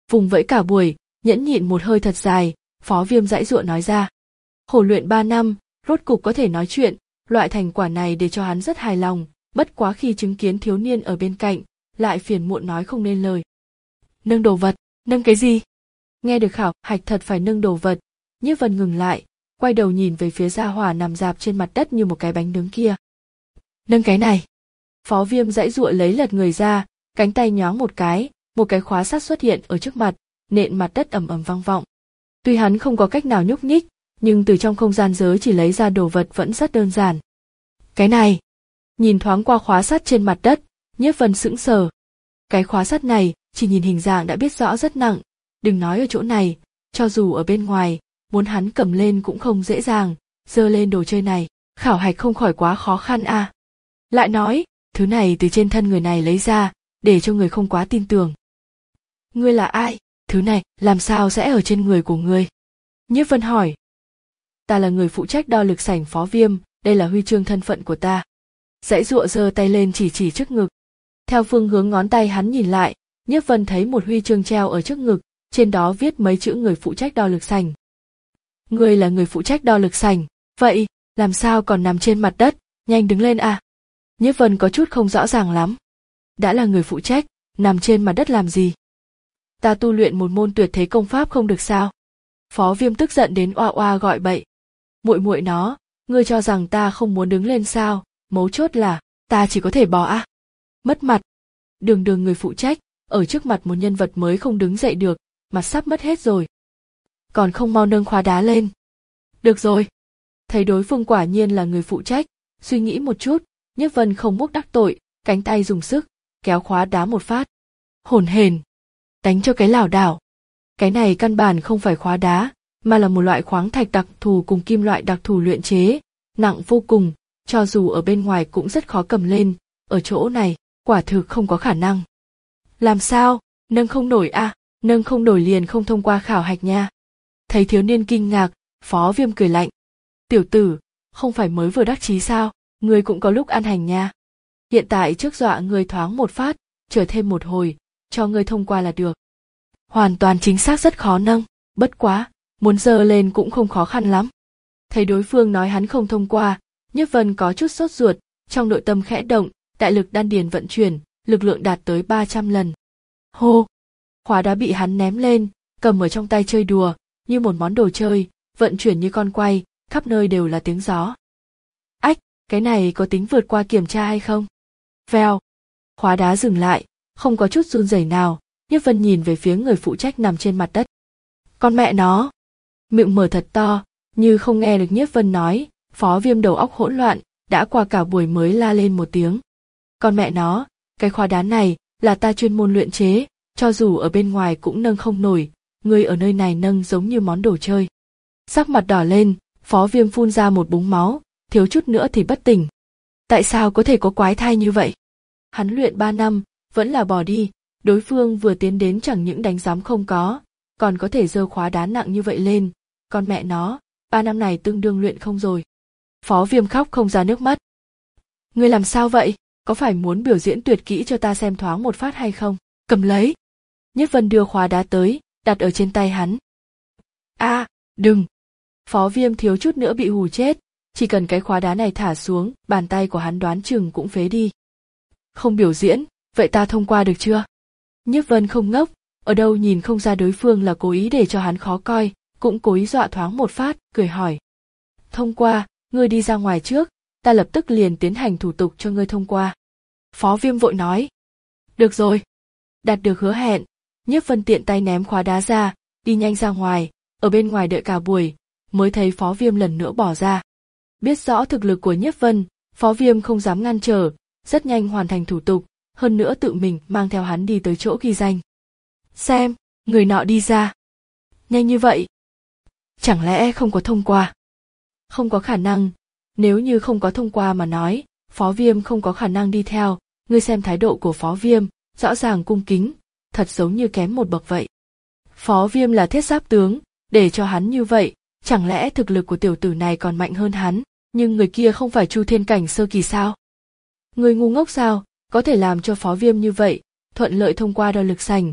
Vùng vẫy cả buổi, nhẫn nhịn một hơi thật dài, Phó Viêm giãy giụa nói ra. Khổ luyện ba năm, rốt cục có thể nói chuyện, loại thành quả này để cho hắn rất hài lòng, bất quá khi chứng kiến thiếu niên ở bên cạnh, lại phiền muộn nói không nên lời. Nâng đồ vật, nâng cái gì? Nghe được khảo hạch thật phải nâng đồ vật, Nhiếp Vân ngừng lại, quay đầu nhìn về phía Gia Hỏa nằm rạp trên mặt đất như một cái bánh nướng kia. Nâng cái này. Phó Viêm giãy giụa lấy lật người ra, cánh tay nhoáng một cái, một cái khóa sắt xuất hiện ở trước mặt, nện mặt đất ầm ầm vang vọng. Tuy hắn không có cách nào nhúc nhích, nhưng từ trong không gian giới chỉ lấy ra đồ vật vẫn rất đơn giản. Cái này. Nhìn thoáng qua khóa sắt trên mặt đất, Nhiếp Vân sững sờ. Cái khóa sắt này, chỉ nhìn hình dạng đã biết rõ rất nặng, đừng nói ở chỗ này, cho dù ở bên ngoài, muốn hắn cầm lên cũng không dễ dàng, giơ lên đồ chơi này, khảo hạch không khỏi quá khó khăn à. Lại nói, thứ này từ trên thân người này lấy ra, để cho người không quá tin tưởng. Ngươi là ai? Thứ này, làm sao sẽ ở trên người của ngươi? Nhiếp Vân hỏi. Ta là người phụ trách đo lực sảnh Phó Viêm, đây là huy chương thân phận của ta. Giãy giụa giơ tay lên chỉ chỉ trước ngực. Theo phương hướng ngón tay hắn nhìn lại, Nhiếp Vân thấy một huy chương treo ở trước ngực, trên đó viết mấy chữ người phụ trách đo lực sảnh. Ngươi là người phụ trách đo lực sảnh, vậy, làm sao còn nằm trên mặt đất, nhanh đứng lên à? Nhiếp Vân có chút không rõ ràng lắm. Đã là người phụ trách, nằm trên mặt đất làm gì? Ta tu luyện một môn tuyệt thế công pháp không được sao? Phó Viêm tức giận đến oa oa gọi bậy. Muội muội nó, ngươi cho rằng ta không muốn đứng lên sao? Mấu chốt là, ta chỉ có thể bò à? Mất mặt. Đường đường người phụ trách, ở trước mặt một nhân vật mới không đứng dậy được, mặt sắp mất hết rồi. Còn không mau nâng khóa đá lên. Được rồi. Thấy đối phương quả nhiên là người phụ trách, suy nghĩ một chút, Nhiếp Vân không muốn đắc tội, cánh tay dùng sức, kéo khóa đá một phát. Hổn hển. Đánh cho cái lảo đảo. Cái này căn bản không phải khóa đá, mà là một loại khoáng thạch đặc thù cùng kim loại đặc thù luyện chế, nặng vô cùng, cho dù ở bên ngoài cũng rất khó cầm lên, ở chỗ này, quả thực không có khả năng. Làm sao, nâng không nổi à, nâng không nổi liền không thông qua khảo hạch nha. Thấy thiếu niên kinh ngạc, Phó Viêm cười lạnh. Tiểu tử, không phải mới vừa đắc chí sao, ngươi cũng có lúc ăn hành nha. Hiện tại trước dọa ngươi thoáng một phát, chờ thêm một hồi, cho ngươi thông qua là được. Hoàn toàn chính xác rất khó nâng, bất quá, muốn giơ lên cũng không khó khăn lắm. Thấy đối phương nói hắn không thông qua, Nhiếp Vân có chút sốt ruột, trong nội tâm khẽ động, đại lực đan điền vận chuyển, lực lượng đạt tới ba trăm lần. Hô! Khóa đá bị hắn ném lên, cầm ở trong tay chơi đùa, như một món đồ chơi, vận chuyển như con quay, khắp nơi đều là tiếng gió. Ách, cái này có tính vượt qua kiểm tra hay không? Vèo! Khóa đá dừng lại, không có chút run rẩy nào, Nhiếp Vân nhìn về phía người phụ trách nằm trên mặt đất. Con mẹ nó! Miệng mở thật to, như không nghe được Nhiếp Vân nói, Phó Viêm đầu óc hỗn loạn, đã qua cả buổi mới la lên một tiếng. Con mẹ nó, cái khóa đá này là ta chuyên môn luyện chế, cho dù ở bên ngoài cũng nâng không nổi, ngươi ở nơi này nâng giống như món đồ chơi. Sắc mặt đỏ lên, Phó Viêm phun ra một búng máu, thiếu chút nữa thì bất tỉnh. Tại sao có thể có quái thai như vậy? Hắn luyện ba năm, vẫn là bỏ đi, đối phương vừa tiến đến chẳng những đánh giám không có, còn có thể giơ khóa đá nặng như vậy lên, con mẹ nó, ba năm này tương đương luyện không rồi. Phó Viêm khóc không ra nước mắt. Ngươi làm sao vậy, có phải muốn biểu diễn tuyệt kỹ cho ta xem thoáng một phát hay không? Cầm lấy. Nhiếp Vân đưa khóa đá tới, đặt ở trên tay hắn. A, à, đừng. Phó Viêm thiếu chút nữa bị hù chết, chỉ cần cái khóa đá này thả xuống, bàn tay của hắn đoán chừng cũng phế đi. Không biểu diễn, vậy ta thông qua được chưa? Nhiếp Vân không ngốc, ở đâu nhìn không ra đối phương là cố ý để cho hắn khó coi, cũng cố ý dọa thoáng một phát, cười hỏi. Thông qua, ngươi đi ra ngoài trước, ta lập tức liền tiến hành thủ tục cho ngươi thông qua. Phó Viêm vội nói. Được rồi. Đạt được hứa hẹn, Nhiếp Vân tiện tay ném khóa đá ra, đi nhanh ra ngoài, ở bên ngoài đợi cả buổi, mới thấy Phó Viêm lần nữa bỏ ra. Biết rõ thực lực của Nhiếp Vân, Phó Viêm không dám ngăn trở, rất nhanh hoàn thành thủ tục, hơn nữa tự mình mang theo hắn đi tới chỗ ghi danh. Xem, người nọ đi ra. Nhanh như vậy. Chẳng lẽ không có thông qua? Không có khả năng, nếu như không có thông qua mà nói, Phó Viêm không có khả năng đi theo, ngươi xem thái độ của Phó Viêm, rõ ràng cung kính, thật giống như kém một bậc vậy. Phó Viêm là thiết giáp tướng, để cho hắn như vậy, chẳng lẽ thực lực của tiểu tử này còn mạnh hơn hắn, nhưng người kia không phải Chu Thiên cảnh sơ kỳ sao? Người ngu ngốc sao, có thể làm cho Phó Viêm như vậy, thuận lợi thông qua đo lực sảnh,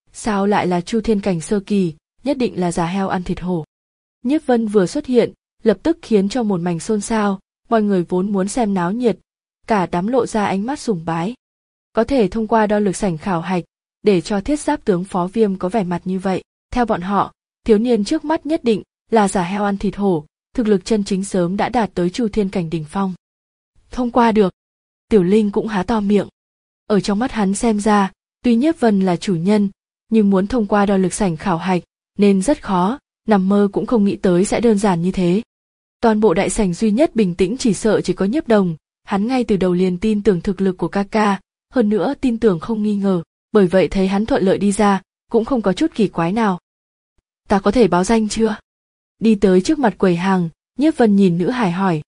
sao lại là Chu Thiên cảnh sơ kỳ, nhất định là già heo ăn thịt hổ. Nhiếp Vân vừa xuất hiện, lập tức khiến cho một mảnh xôn xao, mọi người vốn muốn xem náo nhiệt, cả đám lộ ra ánh mắt sùng bái. Có thể thông qua đo lực sảnh khảo hạch, để cho thiết giáp tướng Phó Viêm có vẻ mặt như vậy, theo bọn họ, thiếu niên trước mắt nhất định là giả heo ăn thịt hổ, thực lực chân chính sớm đã đạt tới Chu Thiên cảnh đỉnh phong. Thông qua được, Tiểu Linh cũng há to miệng. Ở trong mắt hắn xem ra, tuy Nhiếp Vân là chủ nhân, nhưng muốn thông qua đo lực sảnh khảo hạch, nên rất khó, nằm mơ cũng không nghĩ tới sẽ đơn giản như thế. Toàn bộ đại sảnh duy nhất bình tĩnh chỉ sợ chỉ có Nhiếp Đồng, hắn ngay từ đầu liền tin tưởng thực lực của ca ca, hơn nữa tin tưởng không nghi ngờ, bởi vậy thấy hắn thuận lợi đi ra, cũng không có chút kỳ quái nào. Ta có thể báo danh chưa? Đi tới trước mặt quầy hàng, Nhiếp Vân nhìn nữ hải hỏi.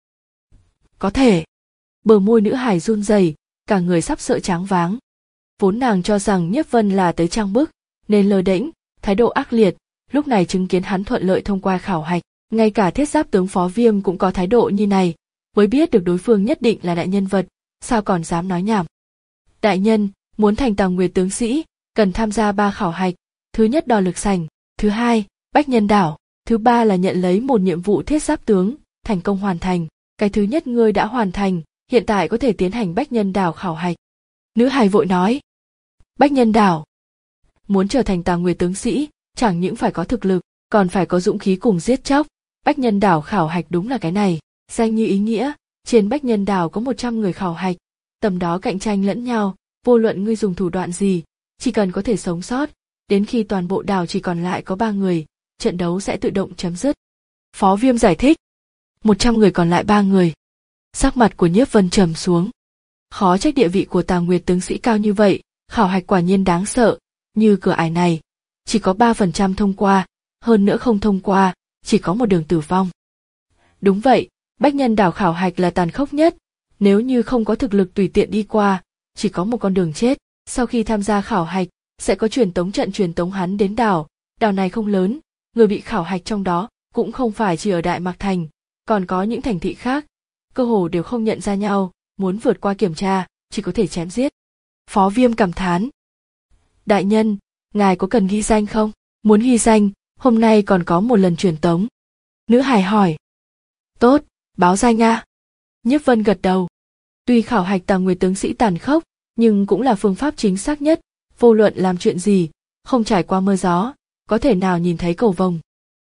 Có thể. Bờ môi nữ hải run rẩy, cả người sắp sợ choáng váng. Vốn nàng cho rằng Nhiếp Vân là tới trang bức, nên lơ đễnh, thái độ ác liệt, lúc này chứng kiến hắn thuận lợi thông qua khảo hạch, ngay cả thiết giáp tướng Phó Viêm cũng có thái độ như này, mới biết được đối phương nhất định là đại nhân vật, sao còn dám nói nhảm. Đại nhân, muốn thành Tào Nguyệt tướng sĩ, cần tham gia ba khảo hạch, thứ nhất đo lực sảnh, thứ hai, bách nhân đảo, thứ ba là nhận lấy một nhiệm vụ thiết giáp tướng, thành công hoàn thành, cái thứ nhất ngươi đã hoàn thành, hiện tại có thể tiến hành bách nhân đảo khảo hạch. Nữ hài vội nói. Bách nhân đảo. Muốn trở thành Tào Nguyệt tướng sĩ, chẳng những phải có thực lực, còn phải có dũng khí cùng giết chóc. Bách nhân đảo khảo hạch đúng là cái này, danh như ý nghĩa, trên bách nhân đảo có một trăm người khảo hạch, tầm đó cạnh tranh lẫn nhau, vô luận ngươi dùng thủ đoạn gì, chỉ cần có thể sống sót, đến khi toàn bộ đảo chỉ còn lại có ba người, trận đấu sẽ tự động chấm dứt. Phó Viêm giải thích. một trăm người còn lại ba người. Sắc mặt của Nhiếp Vân trầm xuống. Khó trách địa vị của Tào Nguyệt tướng sĩ cao như vậy, khảo hạch quả nhiên đáng sợ, như cửa ải này, chỉ có ba phần trăm thông qua, hơn nữa không thông qua, chỉ có một đường tử vong. Đúng vậy, bách nhân đảo khảo hạch là tàn khốc nhất, nếu như không có thực lực tùy tiện đi qua, chỉ có một con đường chết. Sau khi tham gia khảo hạch, sẽ có truyền tống trận truyền tống hắn đến đảo, đảo này không lớn, người bị khảo hạch trong đó cũng không phải chỉ ở Đại Mạc Thành, còn có những thành thị khác, cơ hồ đều không nhận ra nhau, muốn vượt qua kiểm tra, chỉ có thể chém giết. Phó Viêm cảm thán. Đại nhân, ngài có cần ghi danh không? Muốn ghi danh, hôm nay còn có một lần truyền tống. Nữ hài hỏi. Tốt, báo danh a. Nhiếp Vân gật đầu. Tuy khảo hạch Tào Nguyệt tướng sĩ tàn khốc, nhưng cũng là phương pháp chính xác nhất, vô luận làm chuyện gì, không trải qua mưa gió, có thể nào nhìn thấy cầu vồng.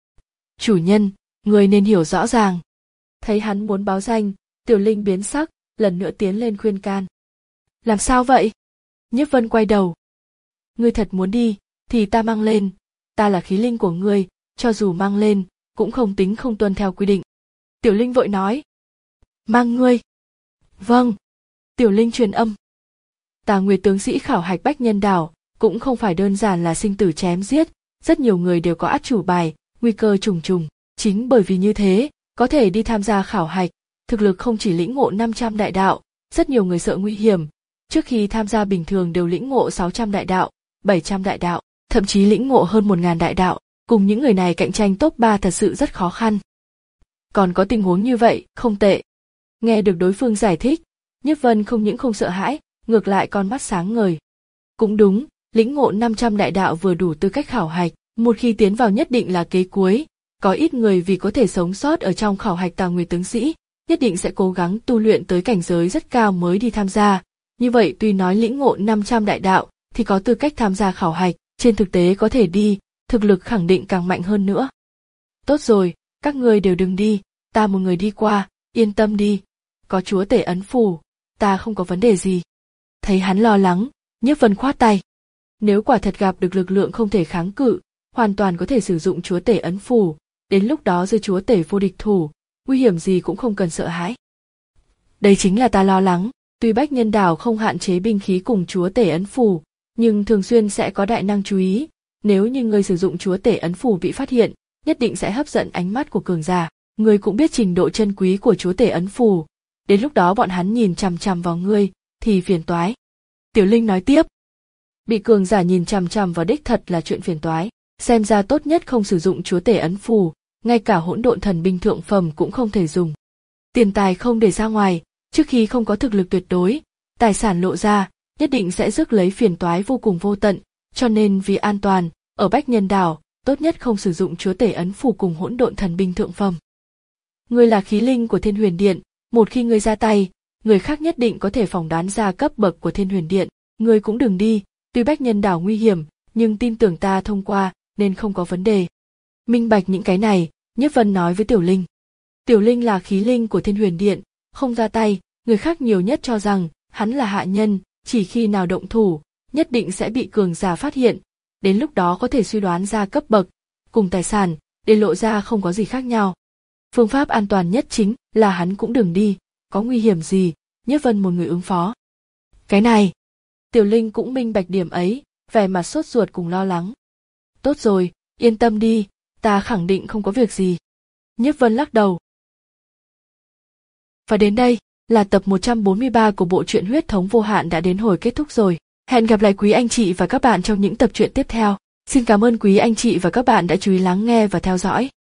Chủ nhân, người nên hiểu rõ ràng. Thấy hắn muốn báo danh, Tiểu Linh biến sắc, lần nữa tiến lên khuyên can. Làm sao vậy? Nhiếp Vân quay đầu. Ngươi thật muốn đi, thì ta mang lên, ta là khí linh của ngươi, cho dù mang lên, cũng không tính không tuân theo quy định. Tiểu Linh vội nói. Mang ngươi. Vâng. Tiểu Linh truyền âm. Tào Nguyệt tướng sĩ khảo hạch bách nhân đảo, cũng không phải đơn giản là sinh tử chém giết, rất nhiều người đều có át chủ bài, nguy cơ trùng trùng. Chính bởi vì như thế, có thể đi tham gia khảo hạch, thực lực không chỉ lĩnh ngộ năm trăm đại đạo, rất nhiều người sợ nguy hiểm, trước khi tham gia bình thường đều lĩnh ngộ sáu trăm đại đạo, bảy trăm đại đạo, thậm chí lĩnh ngộ hơn một nghìn đại đạo, cùng những người này cạnh tranh top ba thật sự rất khó khăn. Còn có tình huống như vậy, không tệ. Nghe được đối phương giải thích, Nhiếp Vân không những không sợ hãi, ngược lại con mắt sáng ngời. Cũng đúng, lĩnh ngộ năm trăm đại đạo vừa đủ tư cách khảo hạch, một khi tiến vào nhất định là kế cuối, có ít người vì có thể sống sót ở trong khảo hạch Tào Nguyệt tướng sĩ, nhất định sẽ cố gắng tu luyện tới cảnh giới rất cao mới đi tham gia. Như vậy tuy nói lĩnh ngộ năm trăm đại đạo thì có tư cách tham gia khảo hạch, trên thực tế có thể đi, thực lực khẳng định càng mạnh hơn nữa. Tốt rồi, các ngươi đều đừng đi, ta một người đi qua, yên tâm đi, có chúa tể ấn phù, ta không có vấn đề gì. Thấy hắn lo lắng, Nhiếp Vân khoát tay. Nếu quả thật gặp được lực lượng không thể kháng cự, hoàn toàn có thể sử dụng chúa tể ấn phù, đến lúc đó rơi chúa tể vô địch thủ, nguy hiểm gì cũng không cần sợ hãi. Đây chính là ta lo lắng, tuy bách nhân đảo không hạn chế binh khí cùng chúa tể ấn phù, nhưng thường xuyên sẽ có đại năng chú ý, nếu như người sử dụng chúa tể ấn phù bị phát hiện, nhất định sẽ hấp dẫn ánh mắt của cường giả, người cũng biết trình độ chân quý của chúa tể ấn phù, đến lúc đó bọn hắn nhìn chằm chằm vào ngươi, thì phiền toái. Tiểu Linh nói tiếp. Bị cường giả nhìn chằm chằm vào đích thật là chuyện phiền toái, xem ra tốt nhất không sử dụng chúa tể ấn phù, ngay cả hỗn độn thần binh thượng phẩm cũng không thể dùng. Tiền tài không để ra ngoài, trước khi không có thực lực tuyệt đối, tài sản lộ ra, nhất định sẽ rước lấy phiền toái vô cùng vô tận, Cho nên vì an toàn, ở Bách Nhân Đảo, tốt nhất không sử dụng chúa tể ấn phù cùng hỗn độn thần binh thượng phẩm. Ngươi là khí linh của Thiên Huyền Điện, một khi ngươi ra tay, người khác nhất định có thể phỏng đoán ra cấp bậc của Thiên Huyền Điện. Ngươi cũng đừng đi, tuy Bách Nhân Đảo nguy hiểm, nhưng tin tưởng ta thông qua, nên không có vấn đề. Minh bạch những cái này, Nhiếp Vân nói với Tiểu Linh. Tiểu Linh là khí linh của Thiên Huyền Điện, không ra tay, người khác nhiều nhất cho rằng hắn là hạ nhân, chỉ khi nào động thủ, nhất định sẽ bị cường giả phát hiện, đến lúc đó có thể suy đoán ra cấp bậc, cùng tài sản, để lộ ra không có gì khác nhau. Phương pháp an toàn nhất chính là hắn cũng đừng đi, có nguy hiểm gì, Nhiếp Vân một người ứng phó. Cái này, Tiểu Linh cũng minh bạch điểm ấy, vẻ mặt sốt ruột cùng lo lắng. Tốt rồi, yên tâm đi, ta khẳng định không có việc gì. Nhiếp Vân lắc đầu. Và đến đây, là tập một trăm bốn mươi ba của bộ truyện Huyết Thống Vô Hạn đã đến hồi kết thúc rồi. Hẹn gặp lại quý anh chị và các bạn trong những tập truyện tiếp theo. Xin cảm ơn quý anh chị và các bạn đã chú ý lắng nghe và theo dõi.